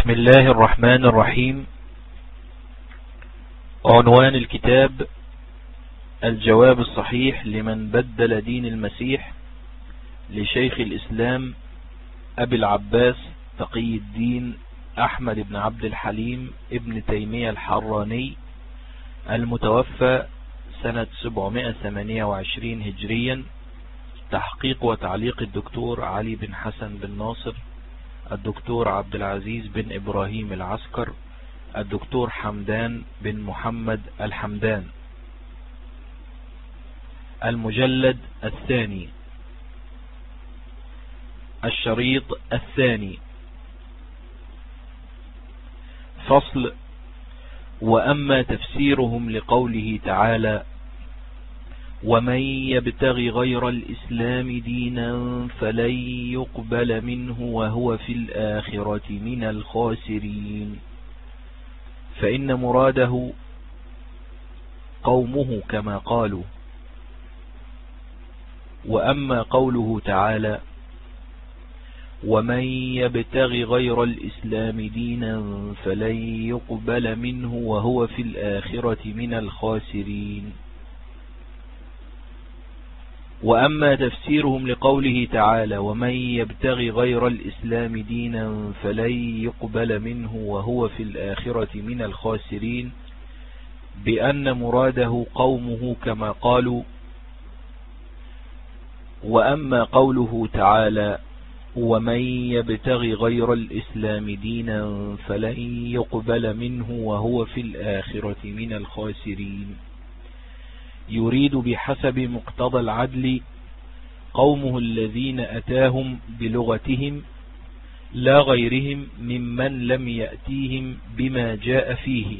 بسم الله الرحمن الرحيم. عنوان الكتاب: الجواب الصحيح لمن بدل دين المسيح، لشيخ الإسلام أبي العباس تقي الدين أحمد بن عبد الحليم ابن تيمية الحراني، المتوفى سنة 728 هجريا. تحقيق وتعليق الدكتور علي بن حسن بن ناصر، الدكتور عبد العزيز بن إبراهيم العسكر، الدكتور حمدان بن محمد الحمدان. المجلد الثاني، الشريط الثاني. فصل: وأما تفسيرهم لقوله تعالى: ومن يبتغي غير الإسلام دينا فلن يقبل منه وهو في الآخرة من الخاسرين، فإن مراده قومه كما قالوا. وأما قوله تعالى: ومن يبتغي غير الإسلام دينا فلن يقبل منه وهو في الآخرة من الخاسرين. وأما تفسيرهم لقوله تعالى: ومن يبتغي غير الإسلام دينا فلن يقبل منه وهو في الآخرة من الخاسرين، بأن مراده قومه كما قالوا. وأما قوله تعالى: ومن يبتغي غير الإسلام دينا فلن يقبل منه وهو في الآخرة من الخاسرين، يريد بحسب مقتضى العدل قومه الذين أتاهم بلغتهم لا غيرهم ممن لم يأتيهم بما جاء فيه،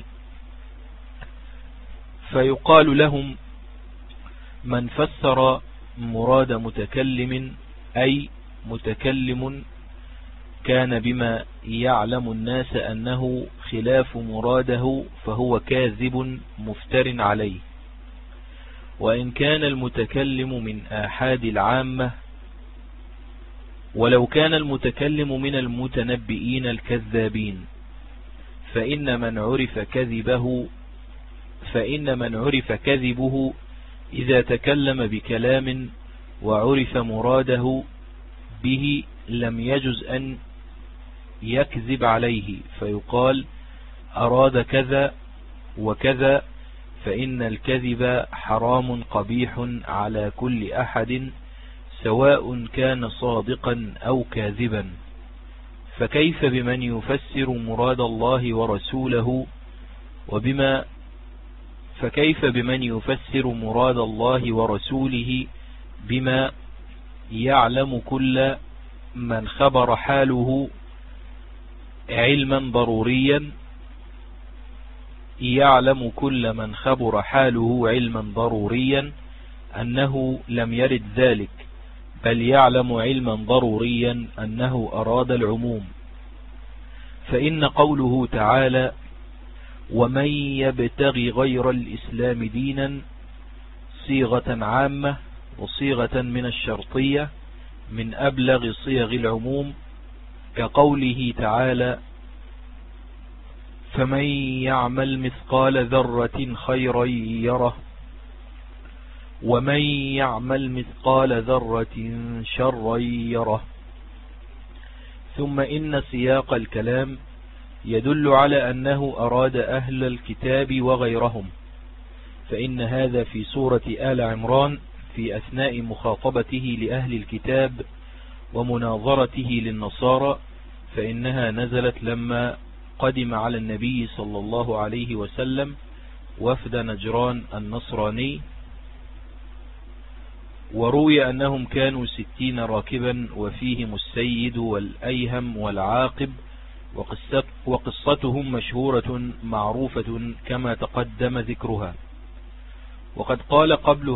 فيقال لهم: من فسر مراد متكلم أي متكلم كان بما يعلم الناس أنه خلاف مراده فهو كاذب مفتر عليه، وإن كان المتكلم من آحاد العامة، ولو كان المتكلم من المتنبئين الكذابين، فإن من عرف كذبه إذا تكلم بكلام وعرف مراده به لم يجز أن يكذب عليه، فيقال: أراد كذا وكذا، فإن الكذب حرام قبيح على كل أحد سواء كان صادقا أو كاذبا. فكيف بمن يفسر مراد الله ورسوله بما يعلم كل من خبر حاله علما ضروريا أنه لم يرد ذلك، بل يعلم علما ضروريا أنه أراد العموم. فإن قوله تعالى: ومن يبتغي غير الإسلام دينا صيغة عامة وصيغة من الشرطية من أبلغ صيغ العموم، كقوله تعالى: فمن يعمل مثقال ذرة خيرا يره ومن يعمل مثقال ذرة شرا يره. ثم إن سياق الكلام يدل على أنه أراد أهل الكتاب وغيرهم، فإن هذا في سورة آل عمران في أثناء مخاطبته لأهل الكتاب ومناظرته للنصارى، فإنها نزلت لما قدم على النبي صلى الله عليه وسلم وفد نجران النصراني، وروي أنهم كانوا 60 راكبا وفيهم السيد والأيهم والعاقب، وقصتهم مشهورة معروفة كما تقدم ذكرها. وقد قال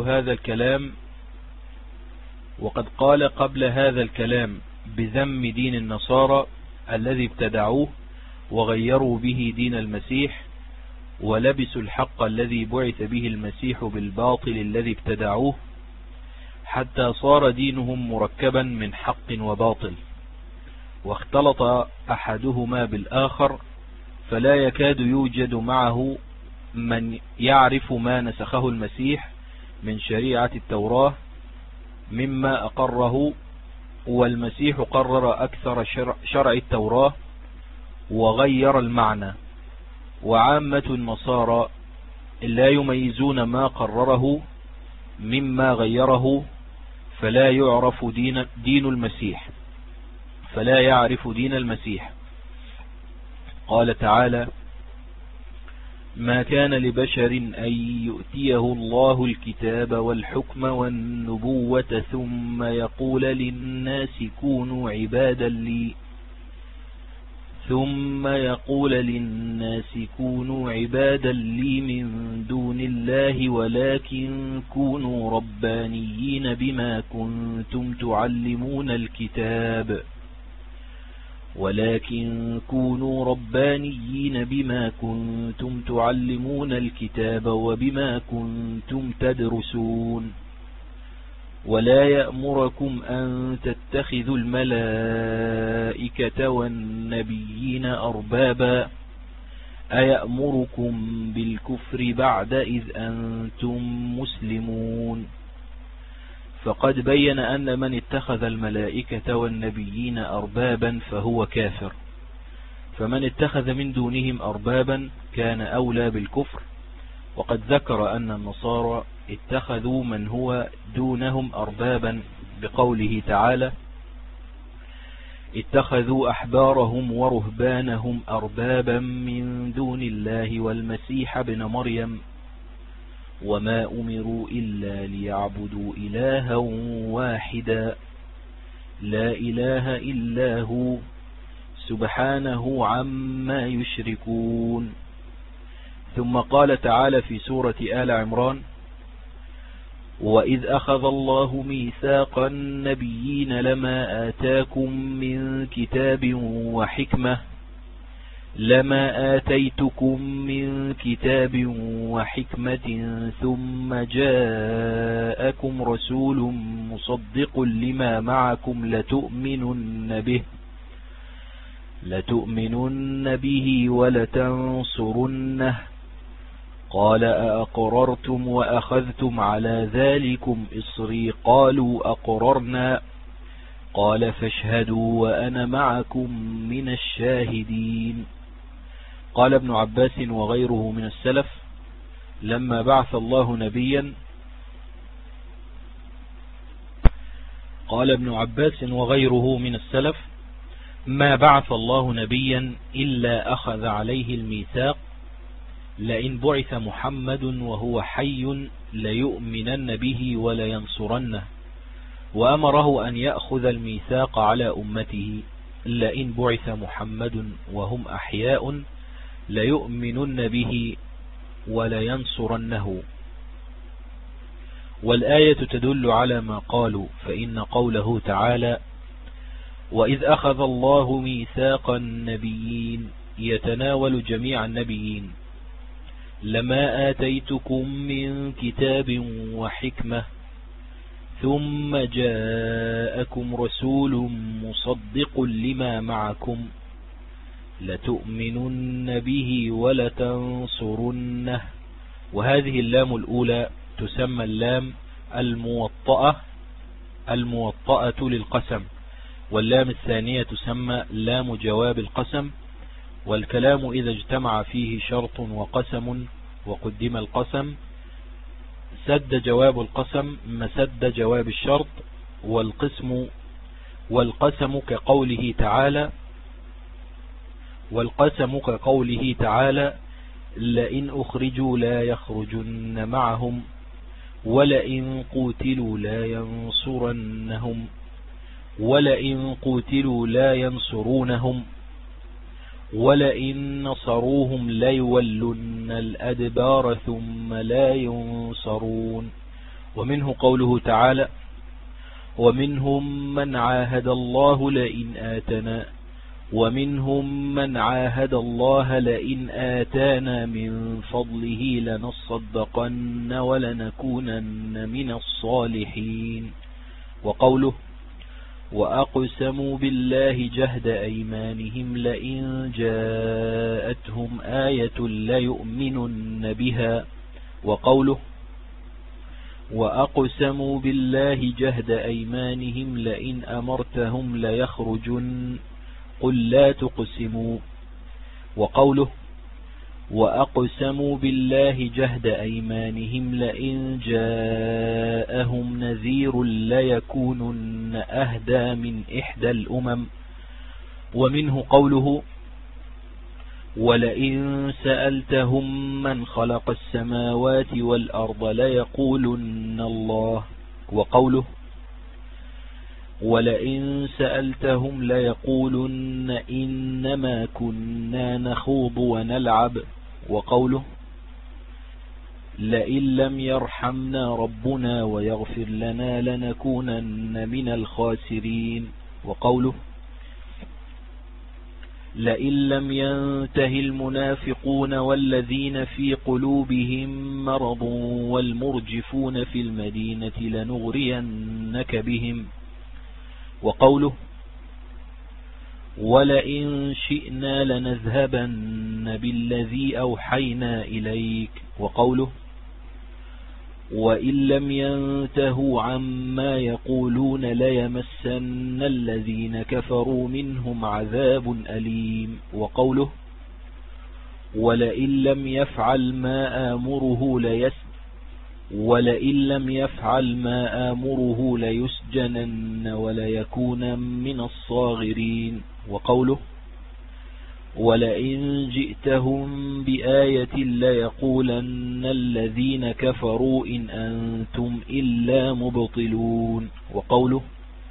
قبل هذا الكلام بذم دين النصارى الذي ابتدعوه وغيروا به دين المسيح، ولبسوا الحق الذي بعث به المسيح بالباطل الذي ابتدعوه، حتى صار دينهم مركبا من حق وباطل. واختلط أحدهما بالآخر فلا يكاد يوجد معه من يعرف ما نسخه المسيح من شريعة التوراة مما أقره، والمسيح قرر أكثر شرع التوراة وغير المعنى، وعامة النصارى لا يميزون ما قرره مما غيره، فلا يعرف دين المسيح، فلا يعرف دين المسيح. قال تعالى: ما كان لبشر أن يؤتيه الله الكتاب والحكم والنبوة ثم يقول للناس كونوا عبادا لي من دون الله ولكن كونوا ربانيين بما كنتم تعلمون الكتاب وبما كنتم تدرسون. ولا يأمركم أن تتخذوا الملائكة والنبيين أربابا أيأمركم بالكفر بعد إذ أنتم مسلمون. فقد بين أن من اتخذ الملائكة والنبيين أربابا فهو كافر، فمن اتخذ من دونهم أربابا كان أولى بالكفر. وقد ذكر أن النصارى اتخذوا من هو دونهم أربابا بقوله تعالى: اتخذوا أحبارهم ورهبانهم أربابا من دون الله والمسيح ابن مريم وما أمروا إلا ليعبدوا إلها واحدا لا إله إلا هو سبحانه عما يشركون. ثم قال تعالى في سورة آل عمران: وإذ أخذ الله ميثاق النبيين لما آتيتكم من كتاب وحكمة ثم جاءكم رسول مصدق لما معكم لتؤمنن به ولتنصرنه قال أأقررتم وأخذتم على ذلكم إصري قالوا أقررنا قال فاشهدوا وأنا معكم من الشاهدين. قال ابن عباس وغيره من السلف: لما بعث الله نبيا ما بعث الله نبيا إلا أخذ عليه الميثاق لئن بعث محمد وهو حي ليؤمنن به ولينصرنه، وأمره أن يأخذ الميثاق على أمته لئن بعث محمد وهم أحياء ليؤمنن به ولينصرنه. والآية تدل على ما قالوا، فإن قوله تعالى: وإذ أخذ الله ميثاق النبيين يتناول جميع النبيين. لما آتيتكم من كتاب وحكمة ثم جاءكم رسول مصدق لما معكم لتؤمنن به ولتنصرنه. وهذه اللام الأولى تسمى اللام الموطأة للقسم، واللام الثانية تسمى لام جواب القسم. والكلام إذا اجتمع فيه شرط وقسم وقدم القسم سد جواب القسم مسد جواب الشرط. والقسم كقوله تعالى: لئن أخرجوا لا يخرجن معهم ولئن قوتلوا لا ينصرونهم ولئن نصروهم ليولن الأدبار ثم لا ينصرون. ومنه قوله تعالى: ومنهم من عاهد الله لئن آتانا من فضله لنصدقن ولنكونن من الصالحين. وقوله: وأقسموا بالله جهد أيمانهم لئن جاءتهم آية ليؤمنن بها. وقوله وأقسموا بالله جهد أيمانهم لئن أمرتهم ليخرجن قل لا تقسموا. وقوله وأقسموا بالله جهد أيمانهم لئن جاءهم نذير ليكونن أهدى من إحدى الأمم. ومنه قوله ولئن سألتهم من خلق السماوات والأرض ليقولن الله. وقوله ولئن سألتهم ليقولن إنما كنا نخوض ونلعب. وقوله لئن لم يرحمنا ربنا ويغفر لنا لنكونن من الخاسرين. وقوله لئن لم ينته المنافقون والذين في قلوبهم مرض والمرجفون في المدينة لنغرينك بهم. وقوله ولئن شئنا لنذهبن بالذي أوحينا إليك. وقوله وإن لم ينتهوا عما يقولون ليمسن الذين كفروا منهم عذاب أليم. وقوله ولئن لم يفعل ما آمره ليسجنن وليكون من الصاغرين. وقوله ولئن جئتهم بآية ليقولن الذين كفروا إن أنتم إلا مبطلون. وقوله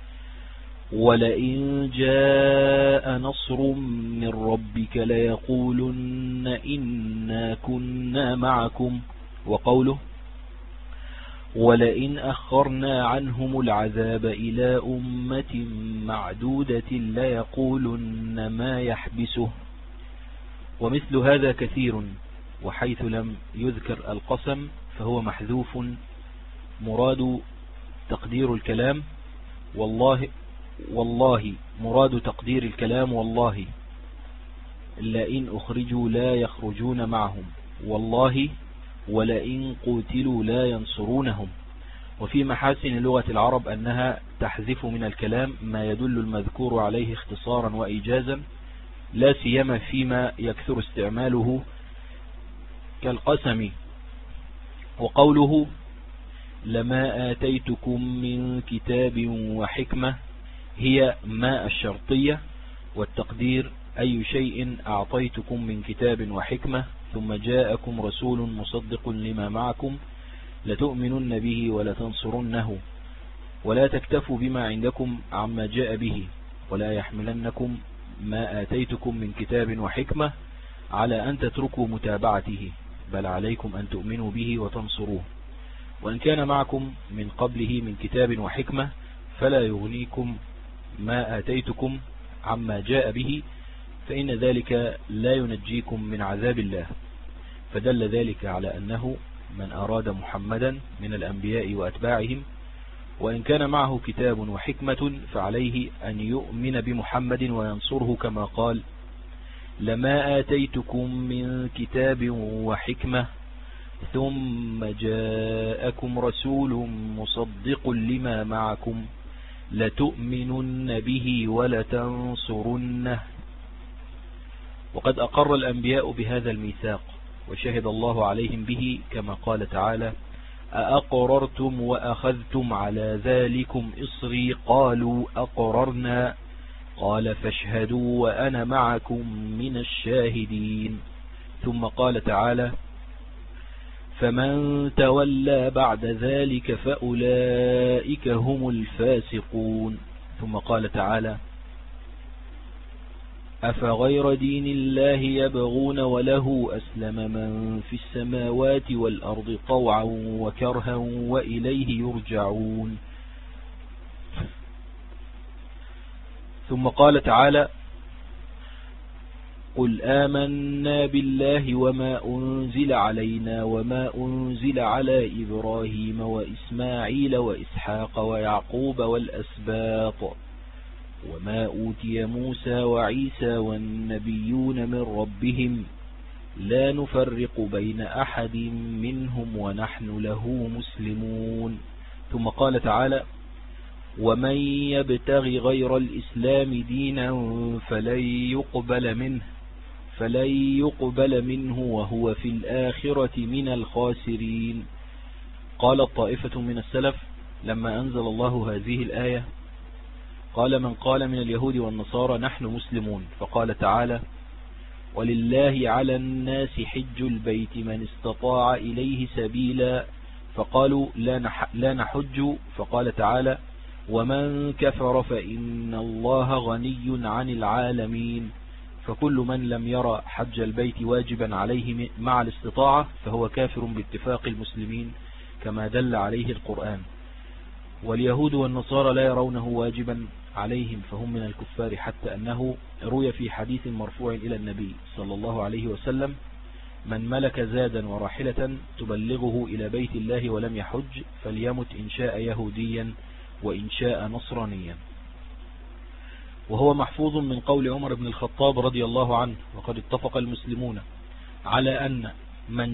ولئن جاء نصر من ربك ليقولن إنا كنا معكم. وقوله ولئن أخرنا عنهم العذاب إلى أمة معدودة ليقولن ما يحبسه. ومثل هذا كثير، وحيث لم يذكر القسم فهو محذوف مراد تقدير الكلام والله مراد تقدير الكلام والله لئن أخرجوا لا يخرجون معهم والله ولئن قتلوا لا ينصرونهم. وفي محاسن لغة العرب أنها تحذف من الكلام ما يدل المذكور عليه اختصارا وإيجازا، لا سيما فيما يكثر استعماله كالقسم. وقوله لما آتيتكم من كتاب وحكمة هي ما الشرطية، والتقدير أي شيء أعطيتكم من كتاب وحكمة ثم جاءكم رسول مصدق لما معكم لتؤمنن به ولتنصرنه ولا تكتفوا بما عندكم عما جاء به ولا يحملنكم ما آتيتكم من كتاب وحكمة على أن تتركوا متابعته، بل عليكم أن تؤمنوا به وتنصروه. وإن كان معكم من قبله من كتاب وحكمة فلا يغنيكم ما آتيتكم عما جاء به، فإن ذلك لا ينجيكم من عذاب الله. فدل ذلك على أنه من أراد محمدا من الأنبياء وأتباعهم وإن كان معه كتاب وحكمة فعليه أن يؤمن بمحمد وينصره، كما قال لما آتيتكم من كتاب وحكمة ثم جاءكم رسول مصدق لما معكم لتؤمنن به ولتنصرنه. وقد أقر الأنبياء بهذا الميثاق وشهد الله عليهم به، كما قال تعالى أأقررتم وأخذتم على ذلكم إصري قالوا أقررنا قال فاشهدوا وأنا معكم من الشاهدين. ثم قال تعالى فمن تولى بعد ذلك فأولئك هم الفاسقون. ثم قال تعالى أفغير دين الله يبغون وله أسلم من في السماوات والأرض طوعا وكرها وإليه يرجعون. ثم قال تعالى قل آمنا بالله وما أنزل علينا وما أنزل على إبراهيم وإسماعيل وإسحاق ويعقوب والأسباط وما أوتي موسى وعيسى والنبيون من ربهم لا نفرق بين أحد منهم ونحن له مسلمون. ثم قال تعالى: ومن يبتغ غير الإسلام دينا فلن يقبل منه وهو في الآخرة من الخاسرين. قال الطائفة من السلف لما أنزل الله هذه الآية: قال من قال من اليهود والنصارى نحن مسلمون، فقال تعالى: ولله على الناس حج البيت من استطاع إليه سبيلا، فقالوا لا نحج، فقال تعالى: ومن كفر فإن الله غني عن العالمين. فكل من لم يرى حج البيت واجبا عليه مع الاستطاعة فهو كافر باتفاق المسلمين كما دل عليه القرآن. واليهود والنصارى لا يرونه واجبا عليهم فهم من الكفار، حتى أنه روي في حديث مرفوع إلى النبي صلى الله عليه وسلم: من ملك زادا وراحلة تبلغه إلى بيت الله ولم يحج فليمت إن شاء يهوديا وإن شاء نصرانيا. وهو محفوظ من قول عمر بن الخطاب رضي الله عنه: وقد اتفق المسلمون على أن من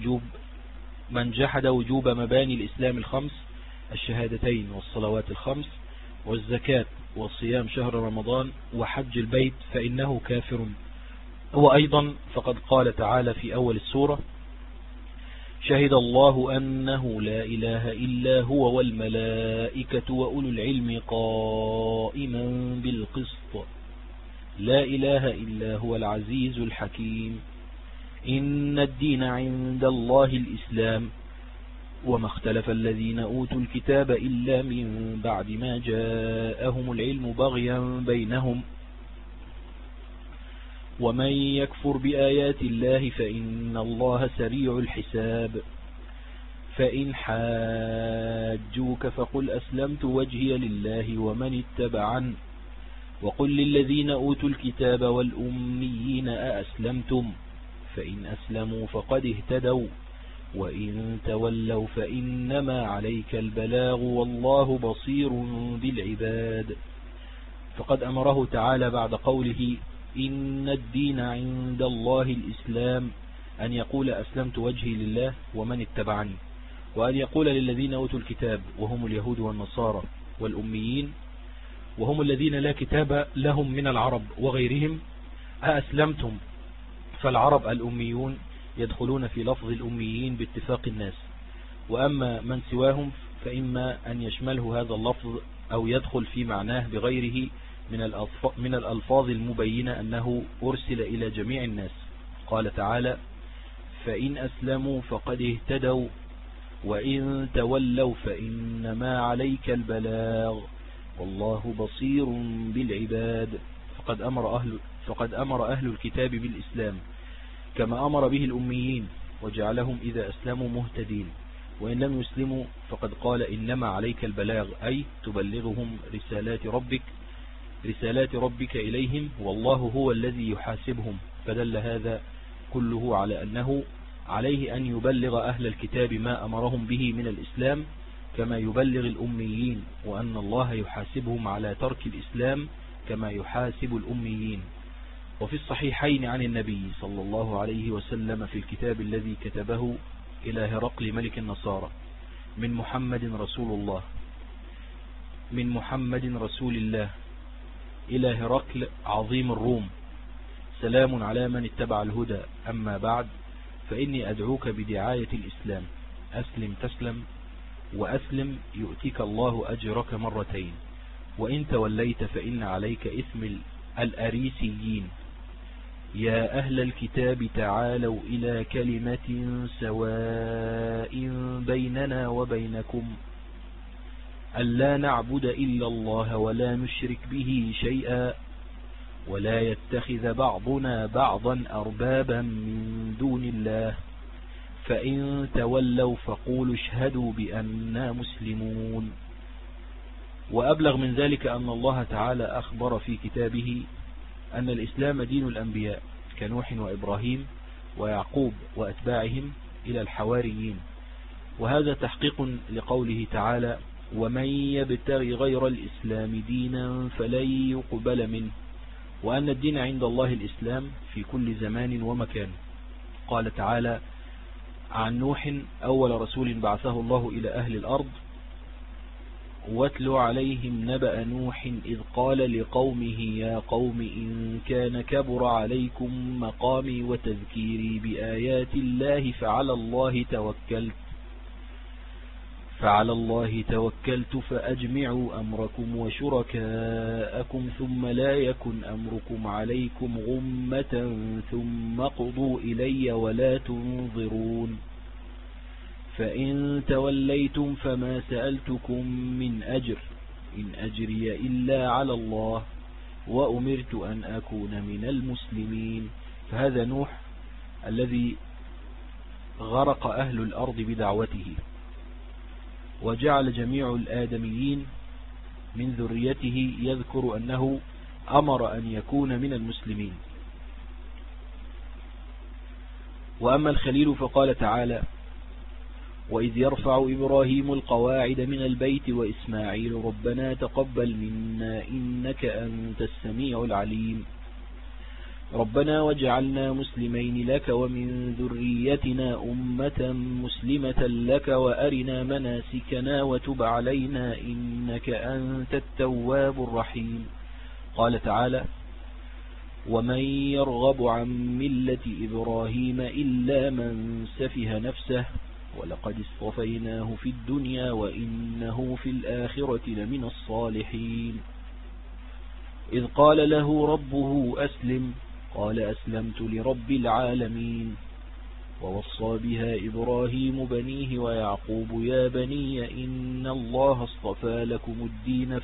جحد وجوب مباني الإسلام الخمس: الشهادتين والصلوات الخمس والزكاة والصيام شهر رمضان وحج البيت فإنه كافر. وأيضا فقد قال تعالى في أول السورة: شهد الله أنه لا إله إلا هو والملائكة وأولو العلم قائما بالقسط لا إله إلا هو العزيز الحكيم. إن الدين عند الله الإسلام وما اختلف الذين أوتوا الكتاب إلا من بعد ما جاءهم العلم بغيا بينهم ومن يكفر بآيات الله فإن الله سريع الحساب. فإن حاجوك فقل أسلمت وجهي لله ومن اتبعن وقل للذين أوتوا الكتاب والأميين أأسلمتم فإن أسلموا فقد اهتدوا وإن تولوا فإنما عليك البلاغ والله بصير بالعباد. فقد أمره تعالى بعد قوله إن الدين عند الله الإسلام أن يقول أسلمت وجهي لله ومن اتبعني، وأن يقول للذين أوتوا الكتاب وهم اليهود والنصارى والأميين وهم الذين لا كتاب لهم من العرب وغيرهم أأسلمتم، فالعرب الأميون يدخلون في لفظ الأميين باتفاق الناس، وأما من سواهم فإما أن يشمله هذا اللفظ أو يدخل في معناه بغيره من الألفاظ المبينة أنه أرسل إلى جميع الناس. قال تعالى فإن أسلموا فقد اهتدوا وإن تولوا فإنما عليك البلاغ والله بصير بالعباد. فقد أمر أهل الكتاب بالإسلام كما أمر به الأميين وجعلهم إذا أسلموا مهتدين، وإن لم يسلموا فقد قال إنما عليك البلاغ أي تبلغهم رسالات ربك إليهم والله هو الذي يحاسبهم. فدل هذا كله على أنه عليه أن يبلغ أهل الكتاب ما أمرهم به من الإسلام كما يبلغ الأميين، وأن الله يحاسبهم على ترك الإسلام كما يحاسب الأميين. وفي الصحيحين عن النبي صلى الله عليه وسلم في الكتاب الذي كتبه إلى هرقل ملك النصارى من محمد رسول الله إلى هرقل عظيم الروم: سلام على من اتبع الهدى، أما بعد فإني أدعوك بدعاية الإسلام، أسلم تسلم وأسلم يؤتيك الله أجرك مرتين، وإن توليت فإن عليك إثم الأريسيين. يا أهل الكتاب تعالوا إلى كلمة سواء بيننا وبينكم ألا نعبد إلا الله ولا نشرك به شيئا ولا يتخذ بعضنا بعضا أربابا من دون الله فإن تولوا فقولوا اشهدوا بأننا مسلمون. وأبلغ من ذلك أن الله تعالى أخبر في كتابه أن الإسلام دين الأنبياء كنوح وإبراهيم ويعقوب وأتباعهم إلى الحواريين، وهذا تحقيق لقوله تعالى ومن يبتغ غير الإسلام دينا فلن يقبل منه وأن الدين عند الله الإسلام في كل زمان ومكان. قال تعالى عن نوح أول رسول بعثه الله إلى أهل الأرض: واتل عليهم نبأ نوح إذ قال لقومه يا قوم إن كان كبر عليكم مقامي وتذكيري بآيات الله فعلى الله توكلت فأجمعوا أمركم وشركاءكم ثم لا يكن أمركم عليكم غمة ثم قضوا إلي ولا تنظرون. فإن توليتم فما سألتكم من أجر إن أجري إلا على الله وأمرت أن أكون من المسلمين. فهذا نوح الذي غرق أهل الأرض بدعوته، وجعل جميع الآدميين من ذريته يذكر أنه أمر أن يكون من المسلمين. وأما الخليل فقال تعالى: وإذ يرفع إبراهيم القواعد من البيت وإسماعيل ربنا تقبل منا إنك أنت السميع العليم ربنا واجعلنا مسلمين لك ومن ذريتنا أمة مسلمة لك وأرنا مناسكنا وتب علينا إنك أنت التواب الرحيم. قال تعالى: ومن يرغب عن ملة إبراهيم إلا من سفه نفسه ولقد اصطفيناه في الدنيا وإنه في الآخرة لمن الصالحين إذ قال له ربه أسلم قال أسلمت لرب العالمين ووصى بها إبراهيم بنيه ويعقوب يا بني إن الله اصطفى لكم الدين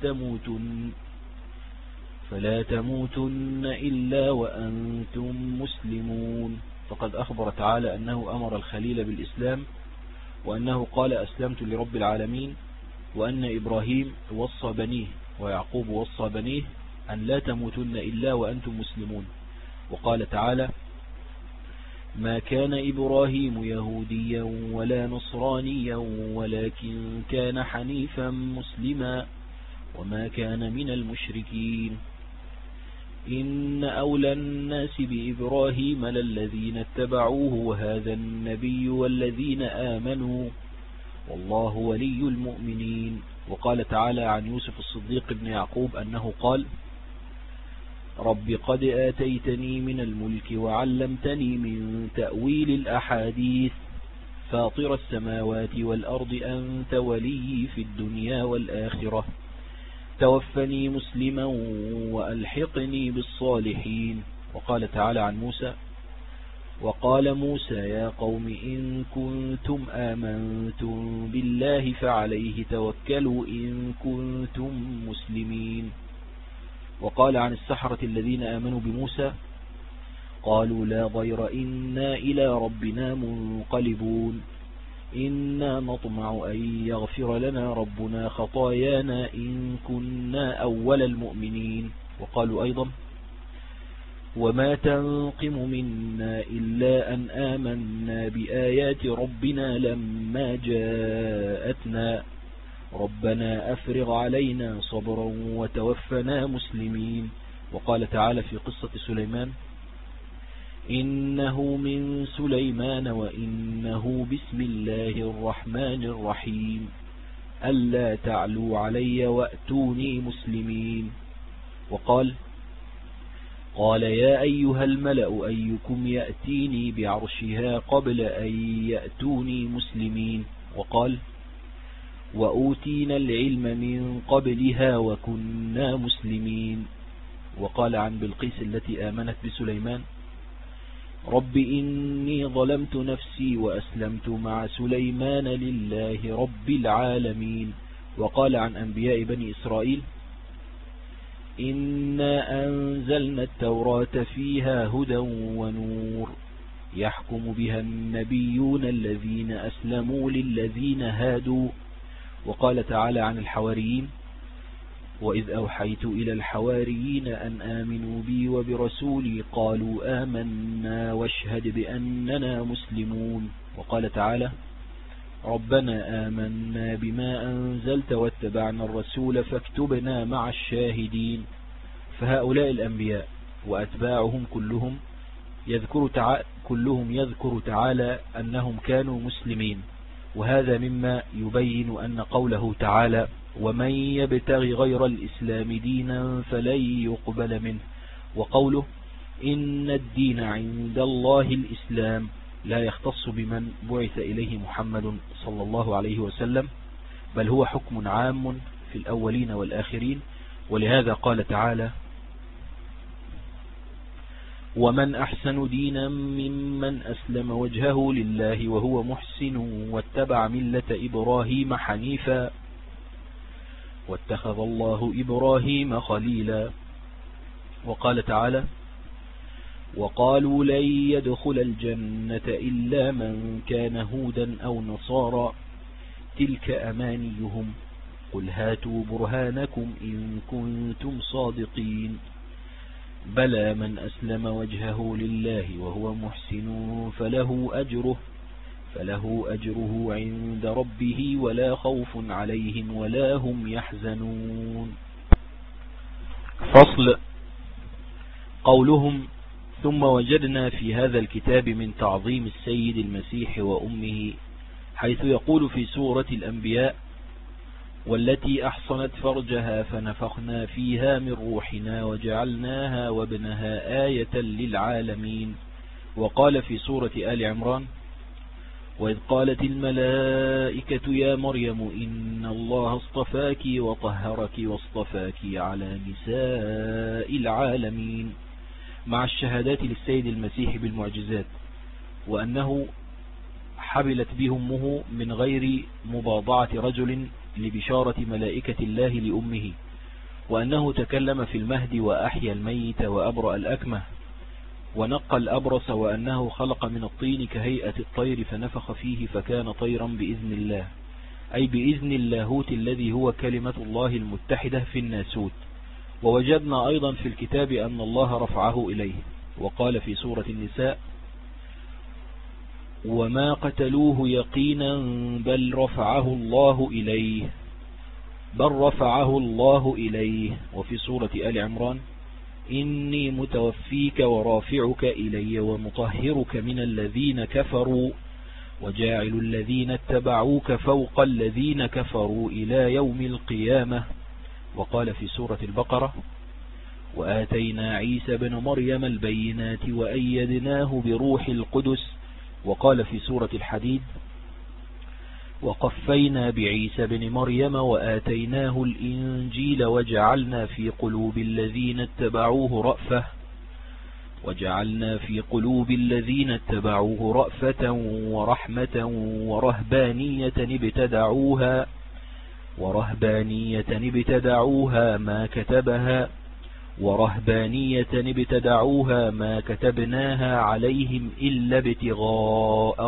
فلا تموتن إلا وأنتم مسلمون. فقد أخبر تعالى أنه أمر الخليل بالإسلام، وأنه قال أسلمت لرب العالمين، وأن إبراهيم وصى بنيه ويعقوب وصى بنيه أن لا تموتن إلا وأنتم مسلمون. وقال تعالى: ما كان إبراهيم يهوديا ولا نصرانيا ولكن كان حنيفا مسلما وما كان من المشركين إن أولى الناس بإبراهيم للذين اتبعوه وهذا النبي والذين آمنوا والله ولي المؤمنين. وقال تعالى عن يوسف الصديق بن يعقوب أنه قال: رب قد آتيتني من الملك وعلمتني من تأويل الأحاديث فاطر السماوات والأرض أنت ولي في الدنيا والآخرة توفني مسلما وألحقني بالصالحين. وقال تعالى عن موسى: وقال موسى يا قوم إن كنتم آمنتم بالله فعليه توكلوا إن كنتم مسلمين. وقال عن السحرة الذين آمنوا بموسى: قالوا لا ضير إنا إلى ربنا منقلبون إنا نطمع أن يغفر لنا ربنا خطايانا إن كنا أول المؤمنين. وقالوا أيضا: وما تنقم منا إلا أن آمنا بآيات ربنا لما جاءتنا ربنا أفرغ علينا صبرا وتوفنا مسلمين. وقال تعالى في قصة سليمان: إنه من سليمان وإنه بسم الله الرحمن الرحيم ألا تعلوا علي وأتوني مسلمين. وقال يا أيها الملأ أيكم يأتيني بعرشها قبل أن يأتوني مسلمين. وقال وأوتينا العلم من قبلها وكنا مسلمين. وقال عن بلقيس التي آمنت بسليمان: رب إني ظلمت نفسي وأسلمت مع سليمان لله رب العالمين. وقال عن أنبياء بني إسرائيل: إنا أنزلنا التوراة فيها هدى ونور يحكم بها النبيون الذين أسلموا للذين هادوا. وقال تعالى عن الحواريين: وإذ أوحيت إلى الحواريين أن آمنوا بي وبرسولي قالوا آمنا واشهد بأننا مسلمون. وقال تعالى: ربنا آمنا بما أنزلت واتبعنا الرسول فاكتبنا مع الشاهدين. فهؤلاء الأنبياء وأتباعهم كلهم يذكر تعالى أنهم كانوا مسلمين، وهذا مما يبين أن قوله تعالى ومن يبتغي غير الإسلام دينا فلن يقبل منه، وقوله إن الدين عند الله الإسلام لا يختص بمن بعث إليه محمد صلى الله عليه وسلم، بل هو حكم عام في الأولين والآخرين. ولهذا قال تعالى ومن أحسن دينا ممن أسلم وجهه لله وهو محسن واتبع ملة إبراهيم حنيفا واتخذ الله إبراهيم خليلا. وقال تعالى وقالوا لن يدخل الجنة إلا من كان هودا أو نصارى تلك أمانيهم قل هاتوا برهانكم إن كنتم صادقين بلى من أسلم وجهه لله وهو محسن فله أجره عند ربه ولا خوف عليهم ولا هم يحزنون. فصل. قولهم ثم وجدنا في هذا الكتاب من تعظيم السيد المسيح وأمه، حيث يقول في سورة الأنبياء والتي أحصنت فرجها فنفخنا فيها من روحنا وجعلناها وابنها آية للعالمين. وقال في سورة آل عمران وإذ قالت الملائكة يا مريم إن الله اصطفاك وطهرك واصطفاك على نساء العالمين، مع الشهادات للسيد المسيح بالمعجزات، وأنه حبلت به أمه من غير مباضعة رجل لبشارة ملائكة الله لأمه، وأنه تكلم في المهد وأحيا الميت وأبرأ الأكمه ونقى الأبرص، وأنه خلق من الطين كهيئة الطير فنفخ فيه فكان طيرا بإذن الله، أي بإذن اللاهوت الذي هو كلمة الله المتحدة في الناسوت. ووجدنا أيضا في الكتاب أن الله رفعه إليه، وقال في سورة النساء وما قتلوه يقينا بل رفعه الله إليه. وفي سورة آل عمران إني متوفيك ورافعك إلي ومطهرك من الذين كفروا وجاعل الذين اتبعوك فوق الذين كفروا إلى يوم القيامة. وقال في سورة البقرة وآتينا عيسى بن مريم البينات وأيدناه بروح القدس. وقال في سورة الحديد وقفينا بعيسى بن مريم وآتيناه الإنجيل وجعلنا في قلوب الذين اتبعوه رأفة ورحمة ورهبانية ابتدعوها ما كتبناها عليهم إلا ابتغاء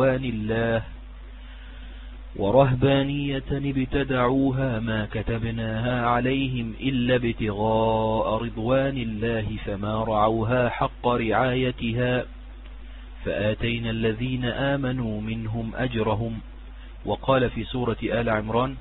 رضوان الله فما رعوها حق رعايتها فآتينا الذين آمنوا منهم أجرهم. وقال في سورة آل عمران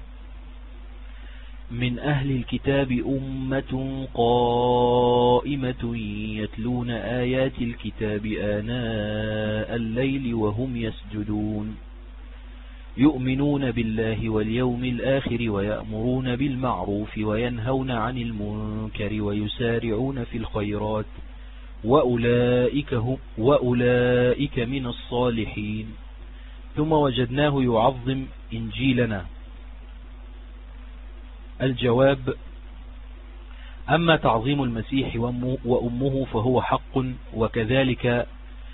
من أهل الكتاب أمة قائمة يتلون آيات الكتاب آناء الليل وهم يسجدون يؤمنون بالله واليوم الآخر ويأمرون بالمعروف وينهون عن المنكر ويسارعون في الخيرات وأولئك من الصالحين. ثم وجدناه يعظم إنجيلنا. الجواب: أما تعظيم المسيح وأمه فهو حق، وكذلك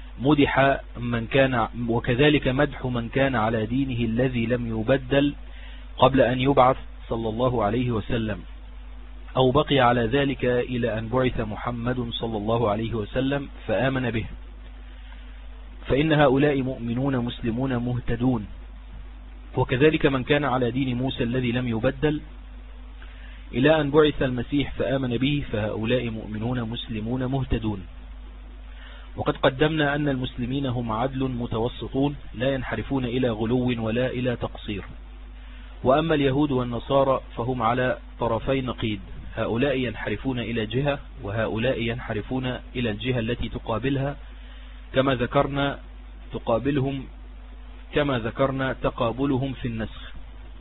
مدح من كان على دينه الذي لم يبدل قبل أن يبعث صلى الله عليه وسلم، أو بقي على ذلك إلى أن بعث محمد صلى الله عليه وسلم فآمن به، فإن هؤلاء مؤمنون مسلمون مهتدون. وكذلك من كان على دين موسى الذي لم يبدل إلى أن بعث المسيح فآمن به، فهؤلاء مؤمنون مسلمون مهتدون. وقد قدمنا أن المسلمين هم عدل متوسطون لا ينحرفون إلى غلو ولا إلى تقصير. وأما اليهود والنصارى فهم على طرفي نقيض، هؤلاء ينحرفون إلى جهة وهؤلاء ينحرفون إلى الجهة التي تقابلها، كما ذكرنا تقابلهم في النسخ،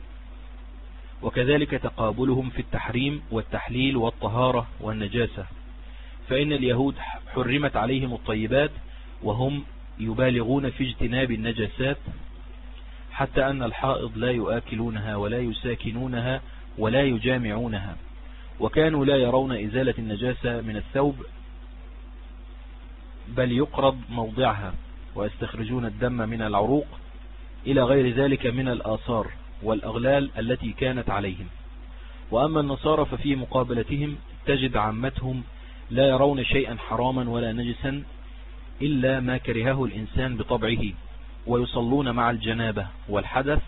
وكذلك تقابلهم في التحريم والتحليل والطهارة والنجاسة. فإن اليهود حرمت عليهم الطيبات وهم يبالغون في اجتناب النجاسات، حتى أن الحائض لا يؤكلونها ولا يساكنونها ولا يجامعونها، وكانوا لا يرون إزالة النجاسة من الثوب بل يقرض موضعها، ويستخرجون الدم من العروق إلى غير ذلك من الآثار والأغلال التي كانت عليهم. وأما النصارى ففي مقابلتهم تجد عامتهم لا يرون شيئا حراما ولا نجسا إلا ما كرهه الإنسان بطبعه، ويصلون مع الجنابة والحدث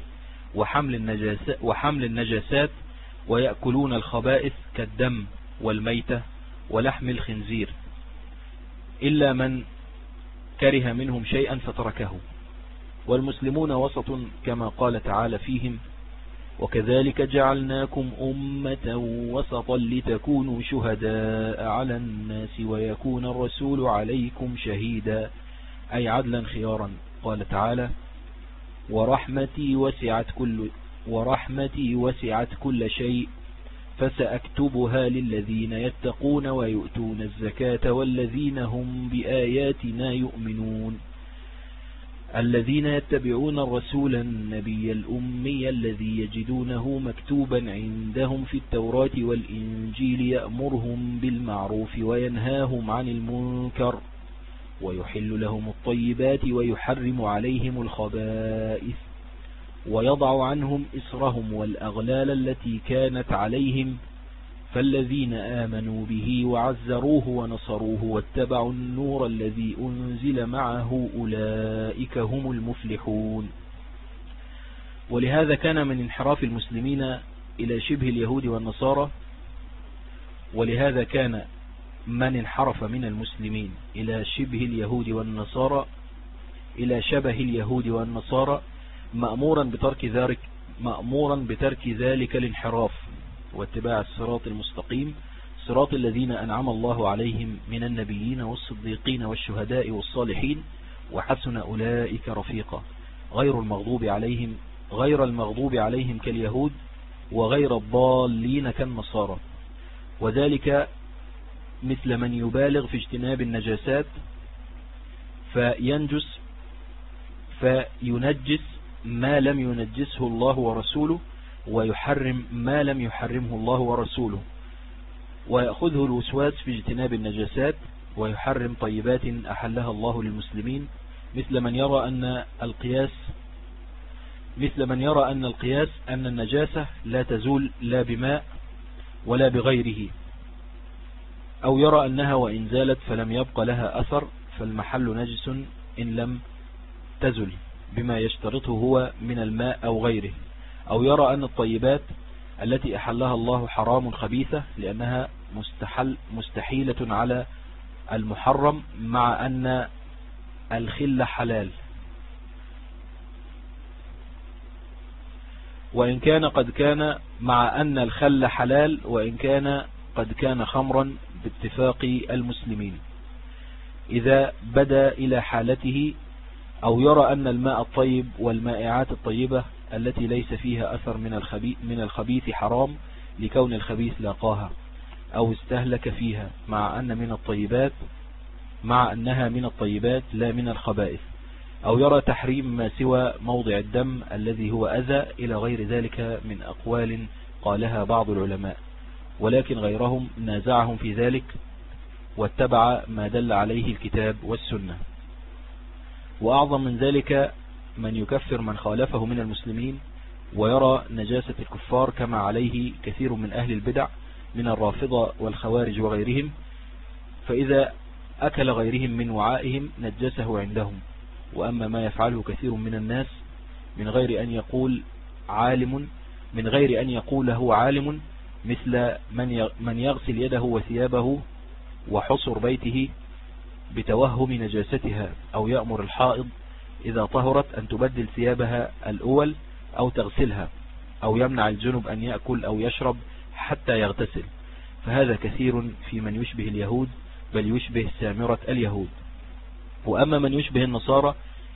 وحمل النجاسات، ويأكلون الخبائث كالدم والميتة ولحم الخنزير، إلا من كره منهم شيئا فتركه. والمسلمون وسط كما قال تعالى فيهم: وكذلك جعلناكم أمة وسطا لتكونوا شهداء على الناس ويكون الرسول عليكم شهيدا، أي عدلا خيارا. قال تعالى: ورحمتي وسعت كل شيء فسأكتبها للذين يتقون ويؤتون الزكاة والذين هم بآياتنا يؤمنون، الذين يتبعون الرسول النبي الأمي الذي يجدونه مكتوبا عندهم في التوراة والإنجيل يأمرهم بالمعروف وينهاهم عن المنكر ويحل لهم الطيبات ويحرم عليهم الخبائث ويضع عنهم إصرهم والأغلال التي كانت عليهم، فالذين آمنوا به وعزروه ونصروه واتبعوا النور الذي أنزل معه أولئك هم المفلحون. ولهذا كان من انحراف المسلمين إلى شبه اليهود والنصارى، ولهذا كان من انحرف من المسلمين إلى شبه اليهود والنصارى إلى شبه اليهود والنصارى مأمورا بترك ذلك الانحراف واتباع الصراط المستقيم، صراط الذين أنعم الله عليهم من النبيين والصديقين والشهداء والصالحين وحسن أولئك رفيقا، غير المغضوب عليهم كاليهود وغير الضالين كالنصارى. وذلك مثل من يبالغ في اجتناب النجاسات فينجس ما لم ينجسه الله ورسوله، ويحرم ما لم يحرمه الله ورسوله، ويأخذه الوسواس في اجتناب النجاسات ويحرم طيبات أحلها الله للمسلمين، مثل من يرى أن القياس أن النجاسة لا تزول لا بماء ولا بغيره، أو يرى أنها وإن زالت فلم يبقى لها أثر فالمحل نجس إن لم تزل بما يشترطه هو من الماء أو غيره، أو يرى أن الطيبات التي أحلها الله حرام خبيثة لأنها مستحيلة على المحرم، مع أن الخل حلال، وإن كان قد كان مع أن الخل حلال وإن كان قد كان خمرا باتفاق المسلمين إذا بدا إلى حالته، أو يرى أن الماء الطيب والمائعات الطيبة التي ليس فيها أثر من الخبيث حرام لكون الخبيث لاقاها أو استهلك فيها، مع أنها من الطيبات لا من الخبائث، أو يرى تحريم ما سوى موضع الدم الذي هو أذى إلى غير ذلك من أقوال قالها بعض العلماء، ولكن غيرهم نازعهم في ذلك واتبع ما دل عليه الكتاب والسنة. وأعظم من ذلك من يكفر من خالفه من المسلمين ويرى نجاسة الكفار كما عليه كثير من أهل البدع من الرافضة والخوارج وغيرهم، فإذا أكل غيرهم من وعائهم نجسه عندهم. وأما ما يفعله كثير من الناس من غير أن يقوله عالم، مثل من يغسل يده وثيابه وحصر بيته بتوهم نجاستها، أو يأمر الحائض إذا طهرت أن تبدل ثيابها الأول أو تغسلها، أو يمنع الجنب أن يأكل أو يشرب حتى يغتسل، فهذا كثير في من يشبه اليهود، بل يشبه سامرة اليهود. وأما من يشبه النصارى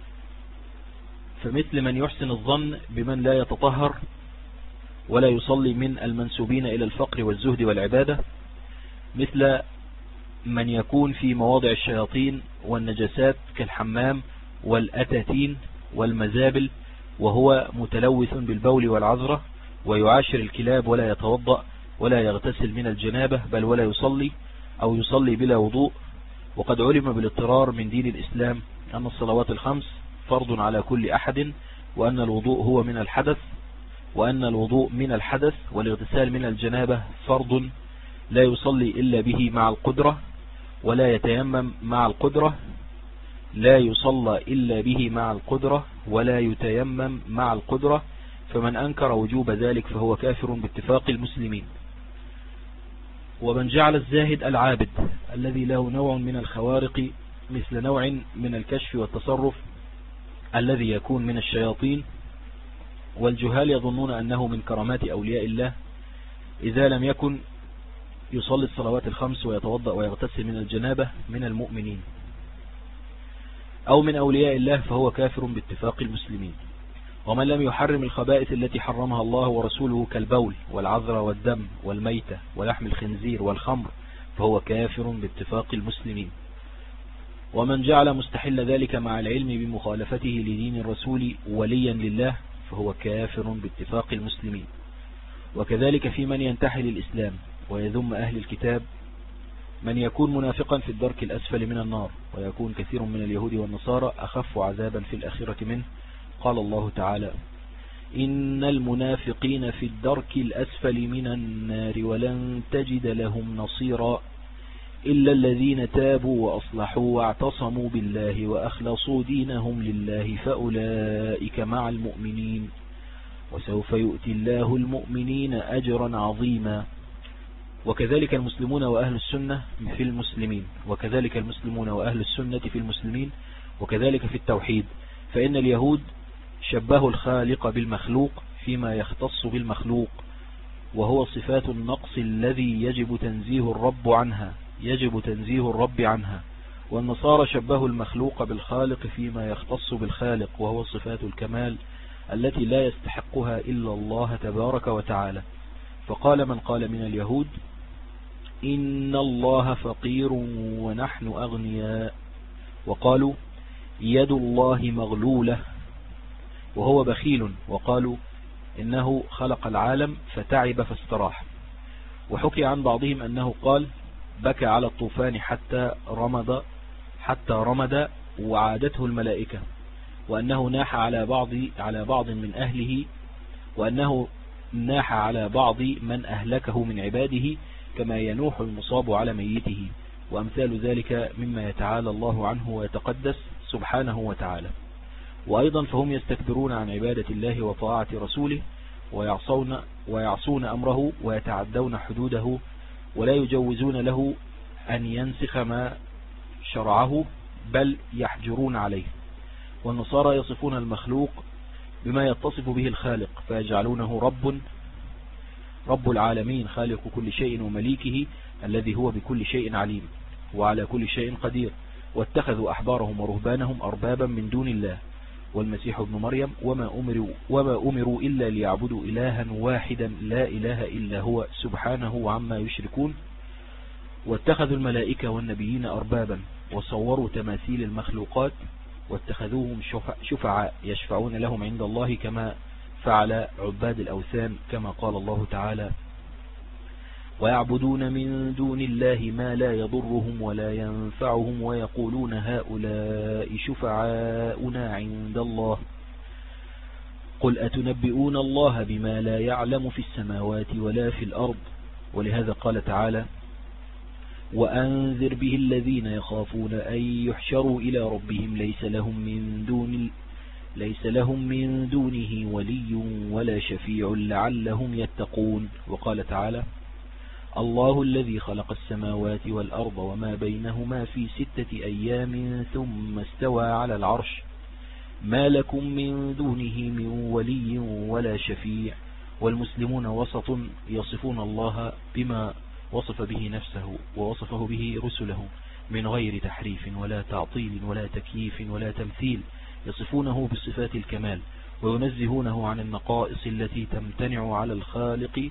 فمثل من يحسن الظن بمن لا يتطهر ولا يصلي من المنسوبين إلى الفقر والزهد والعبادة، مثل من يكون في مواضع الشياطين والنجاسات كالحمام والأتاتين والمزابل، وهو متلوث بالبول والعذرة، ويعاشر الكلاب ولا يتوضأ ولا يغتسل من الجنابة، بل ولا يصلي أو يصلي بلا وضوء. وقد علم بالاضطرار من دين الإسلام أن الصلوات الخمس فرض على كل أحد، وأن الوضوء هو من الحدث، وأن الوضوء من الحدث والاغتسال من الجنابة فرض لا يصلي إلا به مع القدرة، ولا يتيمم مع القدرة، لا يصلى إلا به مع القدرة ولا يتيمم مع القدرة، فمن أنكر وجوب ذلك فهو كافر باتفاق المسلمين. ومن جعل الزاهد العابد الذي له نوع من الخوارق مثل نوع من الكشف والتصرف الذي يكون من الشياطين، والجهال يظنون أنه من كرامات أولياء الله، إذا لم يكن يصلي الصلوات الخمس ويتوضأ ويغتسل من الجنابة من المؤمنين أو من أولياء الله، فهو كافر باتفاق المسلمين. ومن لم يحرم الخبائث التي حرمها الله ورسوله كالبول والعذر والدم والميتة ولحم الخنزير والخمر، فهو كافر باتفاق المسلمين. ومن جعل مستحل ذلك مع العلم بمخالفته لدين الرسول وليا لله، فهو كافر باتفاق المسلمين. وكذلك في من ينتحل الإسلام ويذم أهل الكتاب، من يكون منافقا في الدرك الأسفل من النار، ويكون كثير من اليهود والنصارى أخف عذابا في الآخرة منه. قال الله تعالى: إن المنافقين في الدرك الأسفل من النار ولن تجد لهم نصيرا إلا الذين تابوا وأصلحوا واعتصموا بالله وأخلصوا دينهم لله فأولئك مع المؤمنين وسوف يؤتي الله المؤمنين أجرا عظيما. وكذلك المسلمون وأهل السنة في المسلمين، وكذلك المسلمون وأهل السنة في المسلمين، وكذلك في التوحيد. فإن اليهود شبهوا الخالق بالمخلوق فيما يختص بالمخلوق، وهو صفات النقص الذي يجب تنزيه الرب عنها. والنصارى شبهوا المخلوق بالخالق فيما يختص بالخالق، وهو صفات الكمال التي لا يستحقها إلا الله تبارك وتعالى. فقال من قال من اليهود: إن الله فقير ونحن أغنياء، وقالوا يد الله مغلولة وهو بخيل، وقالوا إنه خلق العالم فتعب فاستراح. وحكي عن بعضهم أنه قال: بكى على الطوفان حتى رمد وعادته الملائكة، وأنه ناح على بعض من أهله، وأنه ناح على بعض من أهلكه من عباده كما ينوح المصاب على ميته، وأمثال ذلك مما يتعالى الله عنه ويتقدس سبحانه وتعالى. وأيضا فهم يستكبرون عن عبادة الله وطاعة رسوله، ويعصون أمره ويتعدون حدوده، ولا يجوزون له أن ينسخ ما شرعه، بل يحجرون عليه. والنصارى يصفون المخلوق بما يتصف به الخالق، فيجعلونه رب العالمين، خالق كل شيء ومليكه، الذي هو بكل شيء عليم وعلى كل شيء قدير. واتخذوا أحبارهم ورهبانهم أربابا من دون الله والمسيح ابن مريم وما أمروا إلا ليعبدوا إلها واحدا لا إله إلا هو سبحانه عما يشركون. واتخذوا الملائكة والنبيين أربابا، وصوروا تماثيل المخلوقات واتخذوهم شفعاء يشفعون لهم عند الله، كما فعل عباد الأوثان، كما قال الله تعالى: ويعبدون من دون الله ما لا يضرهم ولا ينفعهم ويقولون هؤلاء شفعاؤنا عند الله قل أتنبئون الله بما لا يعلم في السماوات ولا في الأرض. ولهذا قال تعالى: وأنذر به الذين يخافون أن يحشروا إلى ربهم ليس لهم من دونه ولي ولا شفيع لعلهم يتقون. وقال تعالى: الله الذي خلق السماوات والأرض وما بينهما في 6 أيام ثم استوى على العرش ما لكم من دونه من ولي ولا شفيع. والمسلمون وسط يصفون الله بما وصف به نفسه ووصفه به رسله من غير تحريف ولا تعطيل ولا تكييف ولا تمثيل، يصفونه بصفات الكمال وينزهونه عن النقائص التي تمتنع على الخالق